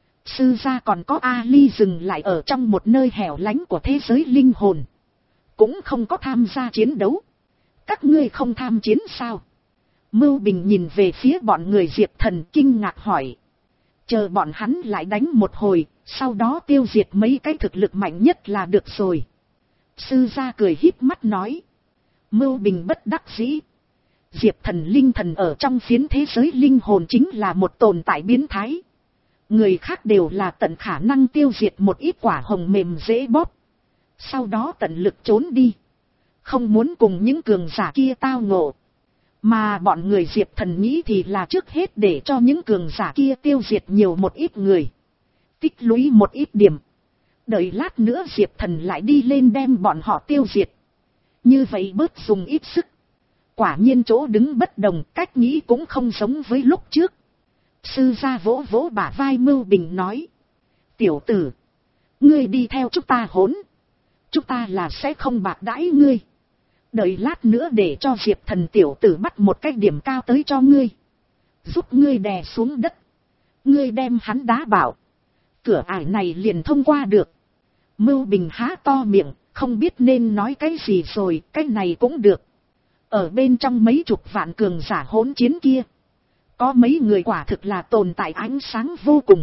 sư gia còn có Ali dừng lại ở trong một nơi hẻo lánh của thế giới linh hồn. Cũng không có tham gia chiến đấu. Các ngươi không tham chiến sao? Mưu Bình nhìn về phía bọn người Diệp Thần kinh ngạc hỏi. Chờ bọn hắn lại đánh một hồi, sau đó tiêu diệt mấy cái thực lực mạnh nhất là được rồi. Sư gia cười híp mắt nói. Mưu Bình bất đắc dĩ. Diệp Thần linh thần ở trong phiến thế giới linh hồn chính là một tồn tại biến thái. Người khác đều là tận khả năng tiêu diệt một ít quả hồng mềm dễ bóp. Sau đó tận lực trốn đi. Không muốn cùng những cường giả kia tao ngộ. Mà bọn người Diệp Thần nghĩ thì là trước hết để cho những cường giả kia tiêu diệt nhiều một ít người. Tích lũy một ít điểm. Đợi lát nữa Diệp Thần lại đi lên đem bọn họ tiêu diệt. Như vậy bớt dùng ít sức. Quả nhiên chỗ đứng bất đồng, cách nghĩ cũng không giống với lúc trước. Sư gia vỗ vỗ bả vai Mưu Bình nói. Tiểu tử, ngươi đi theo chúng ta hỗn. Chúng ta là sẽ không bạc đãi ngươi. Đợi lát nữa để cho Diệp Thần tiểu tử bắt một cái điểm cao tới cho ngươi. Giúp ngươi đè xuống đất. Ngươi đem hắn đá bảo. Cửa ải này liền thông qua được. Mưu Bình há to miệng, không biết nên nói cái gì rồi, cái này cũng được. Ở bên trong mấy chục vạn cường giả hỗn chiến kia, có mấy người quả thực là tồn tại ánh sáng vô cùng.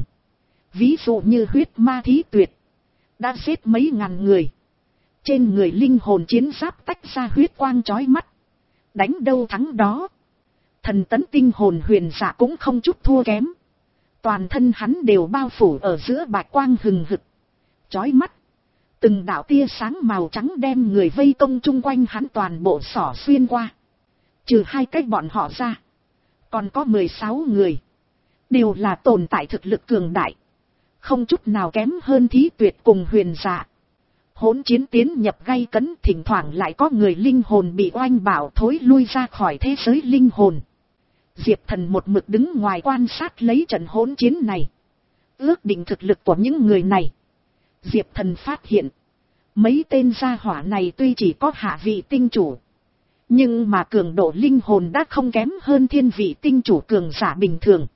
Ví dụ như huyết ma thí tuyệt, đã giết mấy ngàn người. Trên người linh hồn chiến giáp tách ra huyết quang chói mắt. Đánh đâu thắng đó. Thần tấn tinh hồn huyền giả cũng không chút thua kém. Toàn thân hắn đều bao phủ ở giữa bạch quang hừng hực. Chói mắt. Từng đạo tia sáng màu trắng đem người vây công chung quanh hắn toàn bộ xỏ xuyên qua. Trừ hai cách bọn họ ra. Còn có mười sáu người. Đều là tồn tại thực lực cường đại. Không chút nào kém hơn thí tuyệt cùng huyền giả. Hỗn chiến tiến nhập gay cấn, thỉnh thoảng lại có người linh hồn bị oanh bảo thối lui ra khỏi thế giới linh hồn. Diệp Thần một mực đứng ngoài quan sát lấy trận hỗn chiến này. Ước định thực lực của những người này, Diệp Thần phát hiện, mấy tên gia hỏa này tuy chỉ có hạ vị tinh chủ, nhưng mà cường độ linh hồn đã không kém hơn thiên vị tinh chủ cường giả bình thường.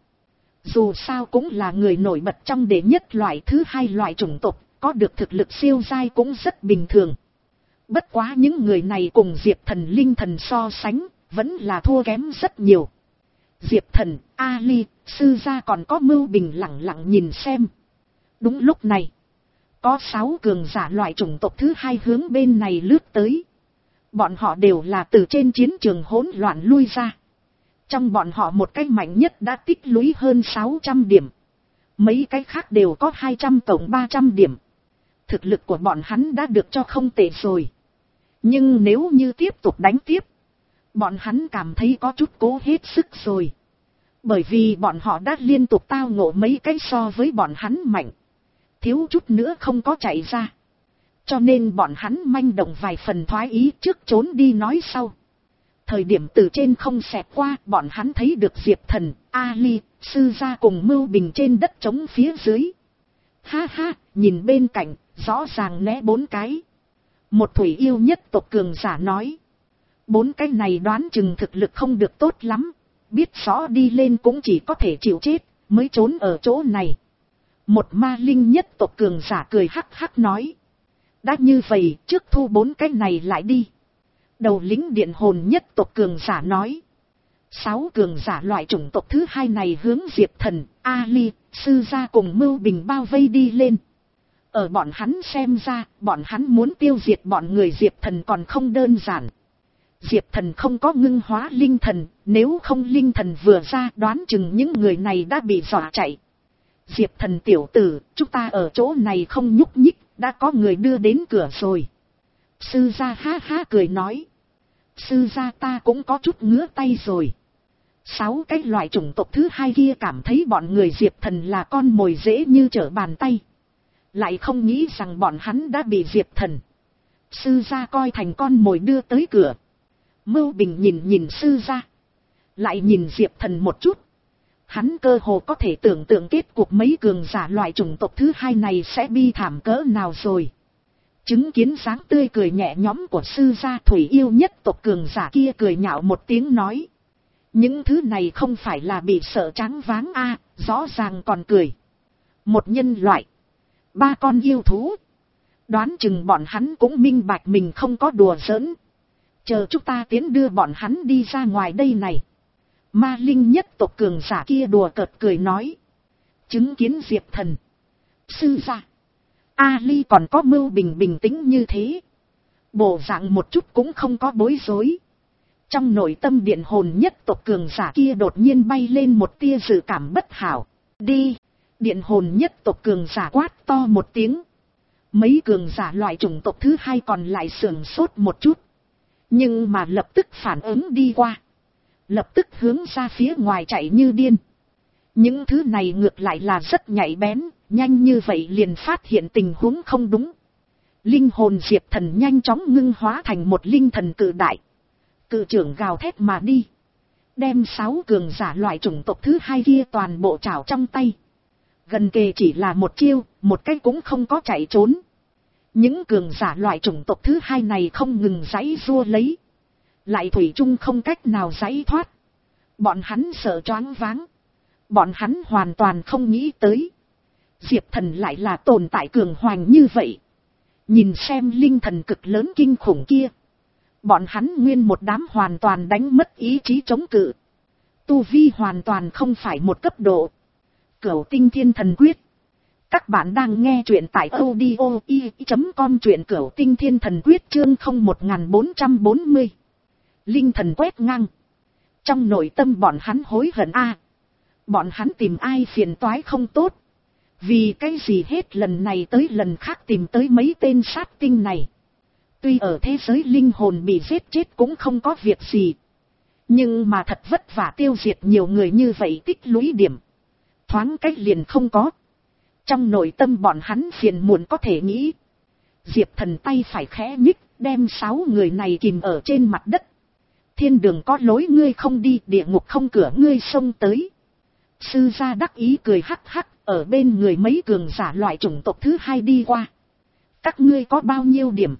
Dù sao cũng là người nổi bật trong đệ nhất loại thứ hai loại chủng tộc, có được thực lực siêu giai cũng rất bình thường. Bất quá những người này cùng Diệp Thần linh thần so sánh, vẫn là thua kém rất nhiều. Diệp Thần, Ali, Sư Gia còn có Mưu Bình lặng lặng nhìn xem. Đúng lúc này, có sáu cường giả loại chủng tộc thứ hai hướng bên này lướt tới. Bọn họ đều là từ trên chiến trường hỗn loạn lui ra. Trong bọn họ một cái mạnh nhất đã tích lũy hơn sáu trăm điểm. Mấy cái khác đều có hai trăm cộng ba trăm điểm. Thực lực của bọn hắn đã được cho không tệ rồi. Nhưng nếu như tiếp tục đánh tiếp, bọn hắn cảm thấy có chút cố hết sức rồi. Bởi vì bọn họ đã liên tục tao ngộ mấy cái so với bọn hắn mạnh. Thiếu chút nữa không có chạy ra. Cho nên bọn hắn manh động vài phần thoái ý, trước trốn đi nói sau. Thời điểm từ trên không xẹt qua, bọn hắn thấy được Diệp Thần, Ali, Sư Gia cùng Mưu Bình trên đất trống phía dưới. Ha ha, nhìn bên cạnh, rõ ràng né bốn cái. Một thủy yêu nhất tộc cường giả nói. Bốn cái này đoán chừng thực lực không được tốt lắm. Biết rõ đi lên cũng chỉ có thể chịu chết, mới trốn ở chỗ này. Một ma linh nhất tộc cường giả cười hắc hắc nói. Đã như vậy, trước thu bốn cái này lại đi. Đầu lính điện hồn nhất tộc cường giả nói. Sáu cường giả loại chủng tộc thứ hai này hướng Diệp Thần, Ali, Sư Gia cùng Mưu Bình bao vây đi lên. Ở bọn hắn xem ra, bọn hắn muốn tiêu diệt bọn người Diệp Thần còn không đơn giản. Diệp Thần không có ngưng hóa linh thần, nếu không linh thần vừa ra đoán chừng những người này đã bị dọa chạy. Diệp Thần tiểu tử, chúng ta ở chỗ này không nhúc nhích, đã có người đưa đến cửa rồi. Sư Gia ha ha cười nói. Sư Gia ta cũng có chút ngứa tay rồi. Sáu cái loại chủng tộc thứ hai kia cảm thấy bọn người Diệp Thần là con mồi dễ như trở bàn tay. Lại không nghĩ rằng bọn hắn đã bị Diệp Thần, Sư Gia coi thành con mồi đưa tới cửa. Mưu Bình nhìn nhìn Sư Gia, lại nhìn Diệp Thần một chút. Hắn cơ hồ có thể tưởng tượng kết cục mấy cường giả loại chủng tộc thứ hai này sẽ bi thảm cỡ nào rồi. Chứng kiến dáng tươi cười nhẹ nhõm của Sư Gia, thủy yêu nhất tộc cường giả kia cười nhạo một tiếng nói. Những thứ này không phải là bị sợ tráng váng a, à, rõ ràng còn cười. Một nhân loại, ba con yêu thú. Đoán chừng bọn hắn cũng minh bạch mình không có đùa giỡn. Chờ chúng ta tiến đưa bọn hắn đi ra ngoài đây này. Ma linh nhất tộc cường giả kia đùa cợt cười nói. Chứng kiến Diệp Thần, Sư Gia, Ali còn có Mưu Bình bình tĩnh như thế. Bộ dạng một chút cũng không có bối rối. Trong nội tâm điện hồn nhất tộc cường giả kia đột nhiên bay lên một tia dự cảm bất hảo. Đi! Điện hồn nhất tộc cường giả quát to một tiếng. Mấy cường giả loại chủng tộc thứ hai còn lại sưởng sốt một chút. Nhưng mà lập tức phản ứng đi qua. Lập tức hướng ra phía ngoài chạy như điên. Những thứ này ngược lại là rất nhạy bén, nhanh như vậy liền phát hiện tình huống không đúng. Linh hồn Diệp Thần nhanh chóng ngưng hóa thành một linh thần cự đại. Cự trưởng gào thét mà đi. Đem sáu cường giả loại chủng tộc thứ hai kia toàn bộ trảo trong tay. Gần kề chỉ là một chiêu, một cái cũng không có chạy trốn. Những cường giả loại chủng tộc thứ hai này không ngừng giãy giụa lấy. Lại thủy chung không cách nào giãy thoát. Bọn hắn sợ choáng váng. Bọn hắn hoàn toàn không nghĩ tới. Diệp Thần lại là tồn tại cường hoành như vậy. Nhìn xem linh thần cực lớn kinh khủng kia. Bọn hắn nguyên một đám hoàn toàn đánh mất ý chí chống cự. Tu vi hoàn toàn không phải một cấp độ. Cửu tinh thiên thần quyết. Các bạn đang nghe truyện tại audio i chấm com, truyện cửu tinh thiên thần quyết chương không một bốn bốn không. Linh thần quét ngang. Trong nội tâm bọn hắn hối hận a. Bọn hắn tìm ai phiền toái không tốt. Vì cái gì hết lần này tới lần khác tìm tới mấy tên sát tinh này. Tuy ở thế giới linh hồn bị giết chết cũng không có việc gì. Nhưng mà thật vất vả tiêu diệt nhiều người như vậy tích lũy điểm. Thoáng cách liền không có. Trong nội tâm bọn hắn phiền muộn có thể nghĩ. Diệp Thần tay phải khẽ nhích, đem sáu người này kìm ở trên mặt đất. Thiên đường có lối ngươi không đi, địa ngục không cửa ngươi xông tới. Sư Gia đắc ý cười hắc hắc, ở bên người mấy cường giả loại chủng tộc thứ hai đi qua. Các ngươi có bao nhiêu điểm?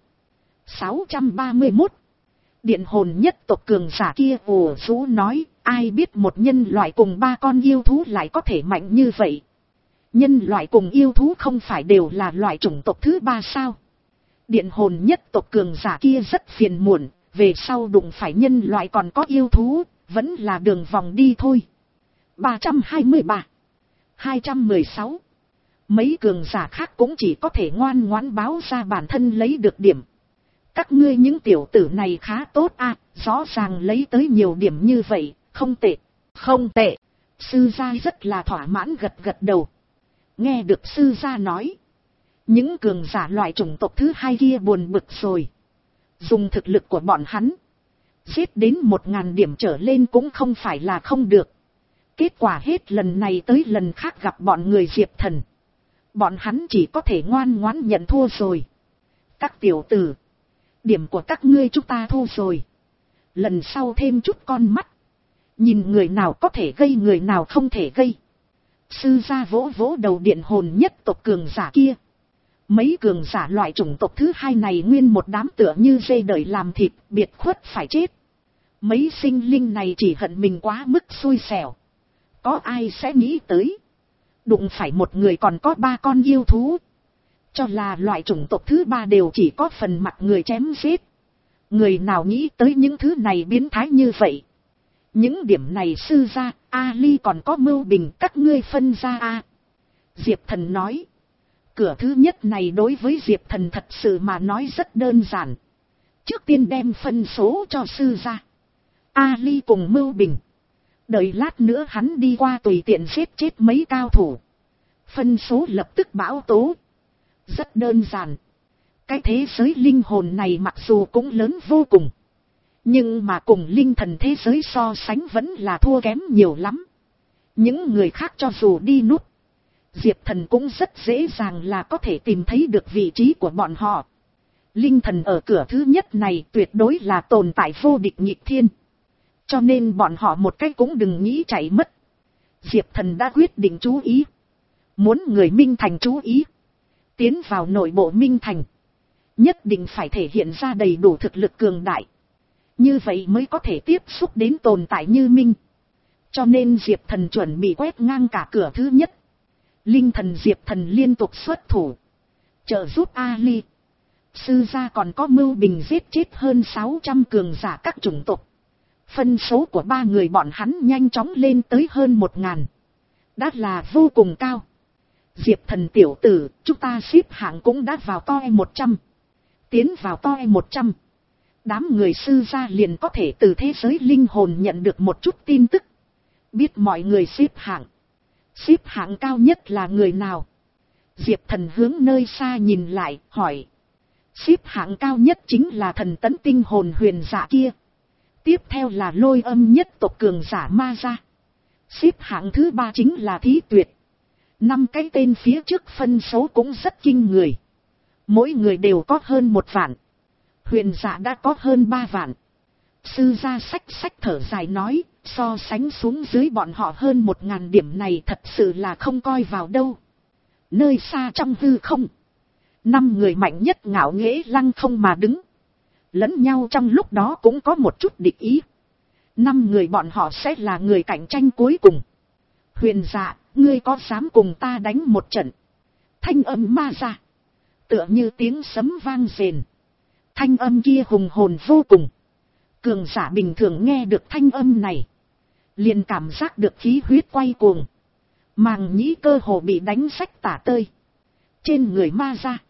sáu trăm ba mươi mốt. Điện hồn nhất tộc cường giả kia ồ rú nói, ai biết một nhân loại cùng ba con yêu thú lại có thể mạnh như vậy. Nhân loại cùng yêu thú không phải đều là loại chủng tộc thứ ba sao? Điện hồn nhất tộc cường giả kia rất phiền muộn, về sau đụng phải nhân loại còn có yêu thú, vẫn là đường vòng đi thôi. ba trăm hai mươi ba. hai trăm mười sáu. Mấy cường giả khác cũng chỉ có thể ngoan ngoãn báo ra bản thân lấy được điểm. Các ngươi những tiểu tử này khá tốt à, rõ ràng lấy tới nhiều điểm như vậy, không tệ, không tệ. Sư gia rất là thỏa mãn gật gật đầu. Nghe được sư gia nói, những cường giả loại chủng tộc thứ hai kia buồn bực rồi. Dùng thực lực của bọn hắn, giết đến một ngàn điểm trở lên cũng không phải là không được. Kết quả hết lần này tới lần khác gặp bọn người Diệp Thần. Bọn hắn chỉ có thể ngoan ngoãn nhận thua rồi. Các tiểu tử, điểm của các ngươi chúng ta thu rồi. Lần sau thêm chút con mắt. Nhìn người nào có thể gây người nào không thể gây. Sư gia vỗ vỗ đầu điện hồn nhất tộc cường giả kia. Mấy cường giả loại chủng tộc thứ hai này nguyên một đám tựa như dê đợi làm thịt, biệt khuất phải chết. Mấy sinh linh này chỉ hận mình quá mức xui xẻo. Có ai sẽ nghĩ tới, đụng phải một người còn có ba con yêu thú. Cho là loại chủng tộc thứ ba đều chỉ có phần mặt người chém giết. Người nào nghĩ tới những thứ này biến thái như vậy. Những điểm này sư gia, Ali còn có Mưu Bình các ngươi phân ra a. Diệp Thần nói. Cửa thứ nhất này đối với Diệp Thần thật sự mà nói rất đơn giản. Trước tiên đem phân số cho sư gia, Ali cùng Mưu Bình. Đợi lát nữa hắn đi qua tùy tiện giết chết mấy cao thủ. Phân số lập tức bão tố. Rất đơn giản. Cái thế giới linh hồn này mặc dù cũng lớn vô cùng, nhưng mà cùng linh thần thế giới so sánh vẫn là thua kém nhiều lắm. Những người khác cho dù đi núp, Diệp Thần cũng rất dễ dàng là có thể tìm thấy được vị trí của bọn họ. Linh thần ở cửa thứ nhất này tuyệt đối là tồn tại vô địch nghịch thiên. Cho nên bọn họ một cách cũng đừng nghĩ chạy mất. Diệp Thần đã quyết định chú ý. Muốn người Minh Thành chú ý. Tiến vào nội bộ Minh Thành, nhất định phải thể hiện ra đầy đủ thực lực cường đại. Như vậy mới có thể tiếp xúc đến tồn tại như Minh. Cho nên Diệp Thần chuẩn bị quét ngang cả cửa thứ nhất. Linh thần Diệp Thần liên tục xuất thủ, trợ giúp Ali. Sư gia còn có Mưu Bình giết chết hơn sáu trăm cường giả các chủng tộc. Phân số của ba người bọn hắn nhanh chóng lên tới hơn một ngàn. Đã là vô cùng cao. Diệp Thần tiểu tử, chúng ta xếp hạng cũng đã vào top một trăm. Tiến vào top một trăm. Đám người sư gia liền có thể từ thế giới linh hồn nhận được một chút tin tức. Biết mọi người xếp hạng. Xếp hạng cao nhất là người nào? Diệp Thần hướng nơi xa nhìn lại, hỏi. Xếp hạng cao nhất chính là thần tấn tinh hồn huyền giả kia. Tiếp theo là lôi âm nhất tộc cường giả ma gia. Xếp hạng thứ ba chính là Thí Tuyệt. Năm cái tên phía trước phân số cũng rất kinh người. Mỗi người đều có hơn một vạn. Huyền giả đã có hơn ba vạn. Sư gia sách sách thở dài nói, so sánh xuống dưới bọn họ hơn một ngàn điểm này thật sự là không coi vào đâu. Nơi xa trong hư không, năm người mạnh nhất ngạo nghễ lăng không mà đứng. Lẫn nhau trong lúc đó cũng có một chút địch ý. Năm người bọn họ sẽ là người cạnh tranh cuối cùng. Huyền dạ, ngươi có dám cùng ta đánh một trận? Thanh âm ma ra, tựa như tiếng sấm vang rền. Thanh âm kia hùng hồn vô cùng. Cường giả bình thường nghe được thanh âm này, liền cảm giác được khí huyết quay cuồng. Màng nhĩ cơ hồ bị đánh rách tả tơi. Trên người ma ra,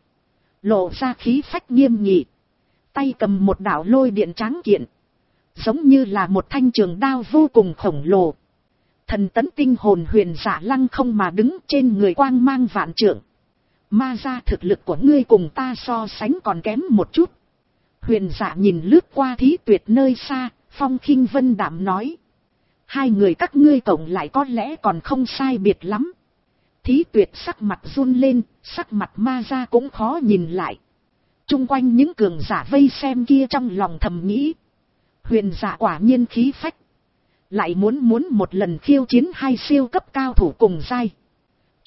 lộ ra khí phách nghiêm nghị. Tay cầm một đạo lôi điện tráng kiện, giống như là một thanh trường đao vô cùng khổng lồ. Thần tấn tinh hồn huyền giả lăng không mà đứng, trên người quang mang vạn trượng. Ma ra thực lực của ngươi cùng ta so sánh còn kém một chút. Huyền giả nhìn lướt qua Thí Tuyệt nơi xa, phong khinh vân đạm nói. Hai người các ngươi cộng lại có lẽ còn không sai biệt lắm. Thí Tuyệt sắc mặt run lên, sắc mặt ma ra cũng khó nhìn lại. Trung quanh những cường giả vây xem kia trong lòng thầm nghĩ. Huyền giả quả nhiên khí phách. Lại muốn muốn một lần khiêu chiến hai siêu cấp cao thủ cùng giai.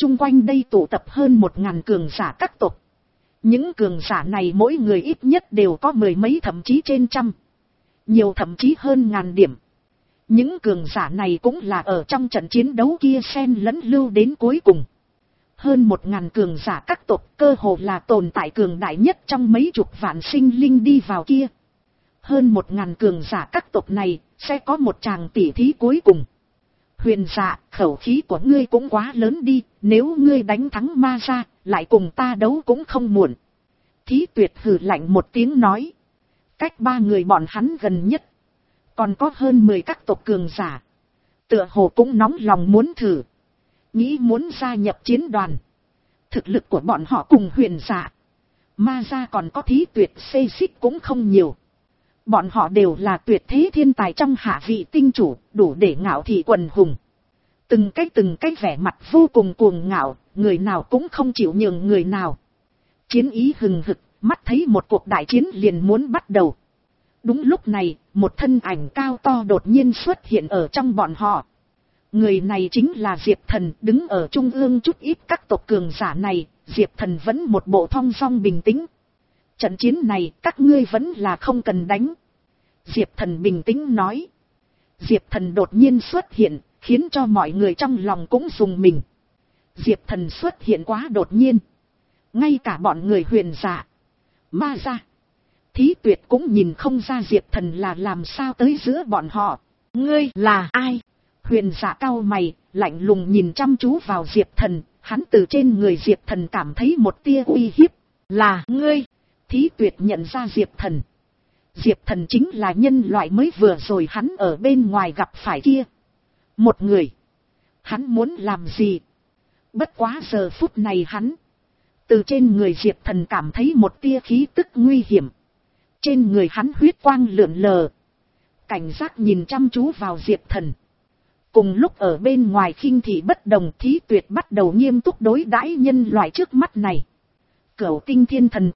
chung quanh đây tụ tập hơn một ngàn cường giả các tộc. Những cường giả này mỗi người ít nhất đều có mười mấy thậm chí trên trăm. Nhiều thậm chí hơn ngàn điểm. Những cường giả này cũng là ở trong trận chiến đấu kia xen lẫn lưu đến cuối cùng. Hơn một ngàn cường giả các tộc cơ hồ là tồn tại cường đại nhất trong mấy chục vạn sinh linh đi vào kia. Hơn một ngàn cường giả các tộc này sẽ có một tràng tỉ thí cuối cùng. Huyền Dạ, khẩu khí của ngươi cũng quá lớn đi, nếu ngươi đánh thắng ma ra, lại cùng ta đấu cũng không muộn. Thí Tuyệt hừ lạnh một tiếng nói. Cách ba người bọn hắn gần nhất. Còn có hơn mười các tộc cường giả. Tựa hồ cũng nóng lòng muốn thử. Nghĩ muốn gia nhập chiến đoàn. Thực lực của bọn họ cùng Huyền Dạ. Ma ra còn có Thí Tuyệt xê xích cũng không nhiều. Bọn họ đều là tuyệt thế thiên tài trong hạ vị tinh chủ, đủ để ngạo thị quần hùng. Từng cái từng cái vẻ mặt vô cùng cuồng ngạo, người nào cũng không chịu nhường người nào. Chiến ý hừng hực, mắt thấy một cuộc đại chiến liền muốn bắt đầu. Đúng lúc này, một thân ảnh cao to đột nhiên xuất hiện ở trong bọn họ. Người này chính là Diệp Thần, đứng ở trung ương chút ít các tộc cường giả này, Diệp Thần vẫn một bộ thong dong bình tĩnh. Trận chiến này các ngươi vẫn là không cần đánh. Diệp Thần bình tĩnh nói. Diệp Thần đột nhiên xuất hiện, khiến cho mọi người trong lòng cũng rùng mình. Diệp Thần xuất hiện quá đột nhiên. Ngay cả bọn người Huyền Dạ, Ma ra, Thí Tuyệt cũng nhìn không ra Diệp Thần là làm sao tới giữa bọn họ. Ngươi là ai? Huyền Dạ cau mày, lạnh lùng nhìn chăm chú vào Diệp Thần. Hắn từ trên người Diệp Thần cảm thấy một tia uy hiếp. Là ngươi? Thí Tuyệt nhận ra Diệp Thần. Diệp Thần chính là nhân loại mới vừa rồi hắn ở bên ngoài gặp phải kia. Một người. Hắn muốn làm gì? Bất quá giờ phút này hắn. Từ trên người Diệp Thần cảm thấy một tia khí tức nguy hiểm. Trên người hắn huyết quang lượn lờ. Cảnh giác nhìn chăm chú vào Diệp Thần. Cùng lúc ở bên ngoài khinh thị bất đồng, Thí Tuyệt bắt đầu nghiêm túc đối đãi nhân loại trước mắt này. Cửu tinh thiên thần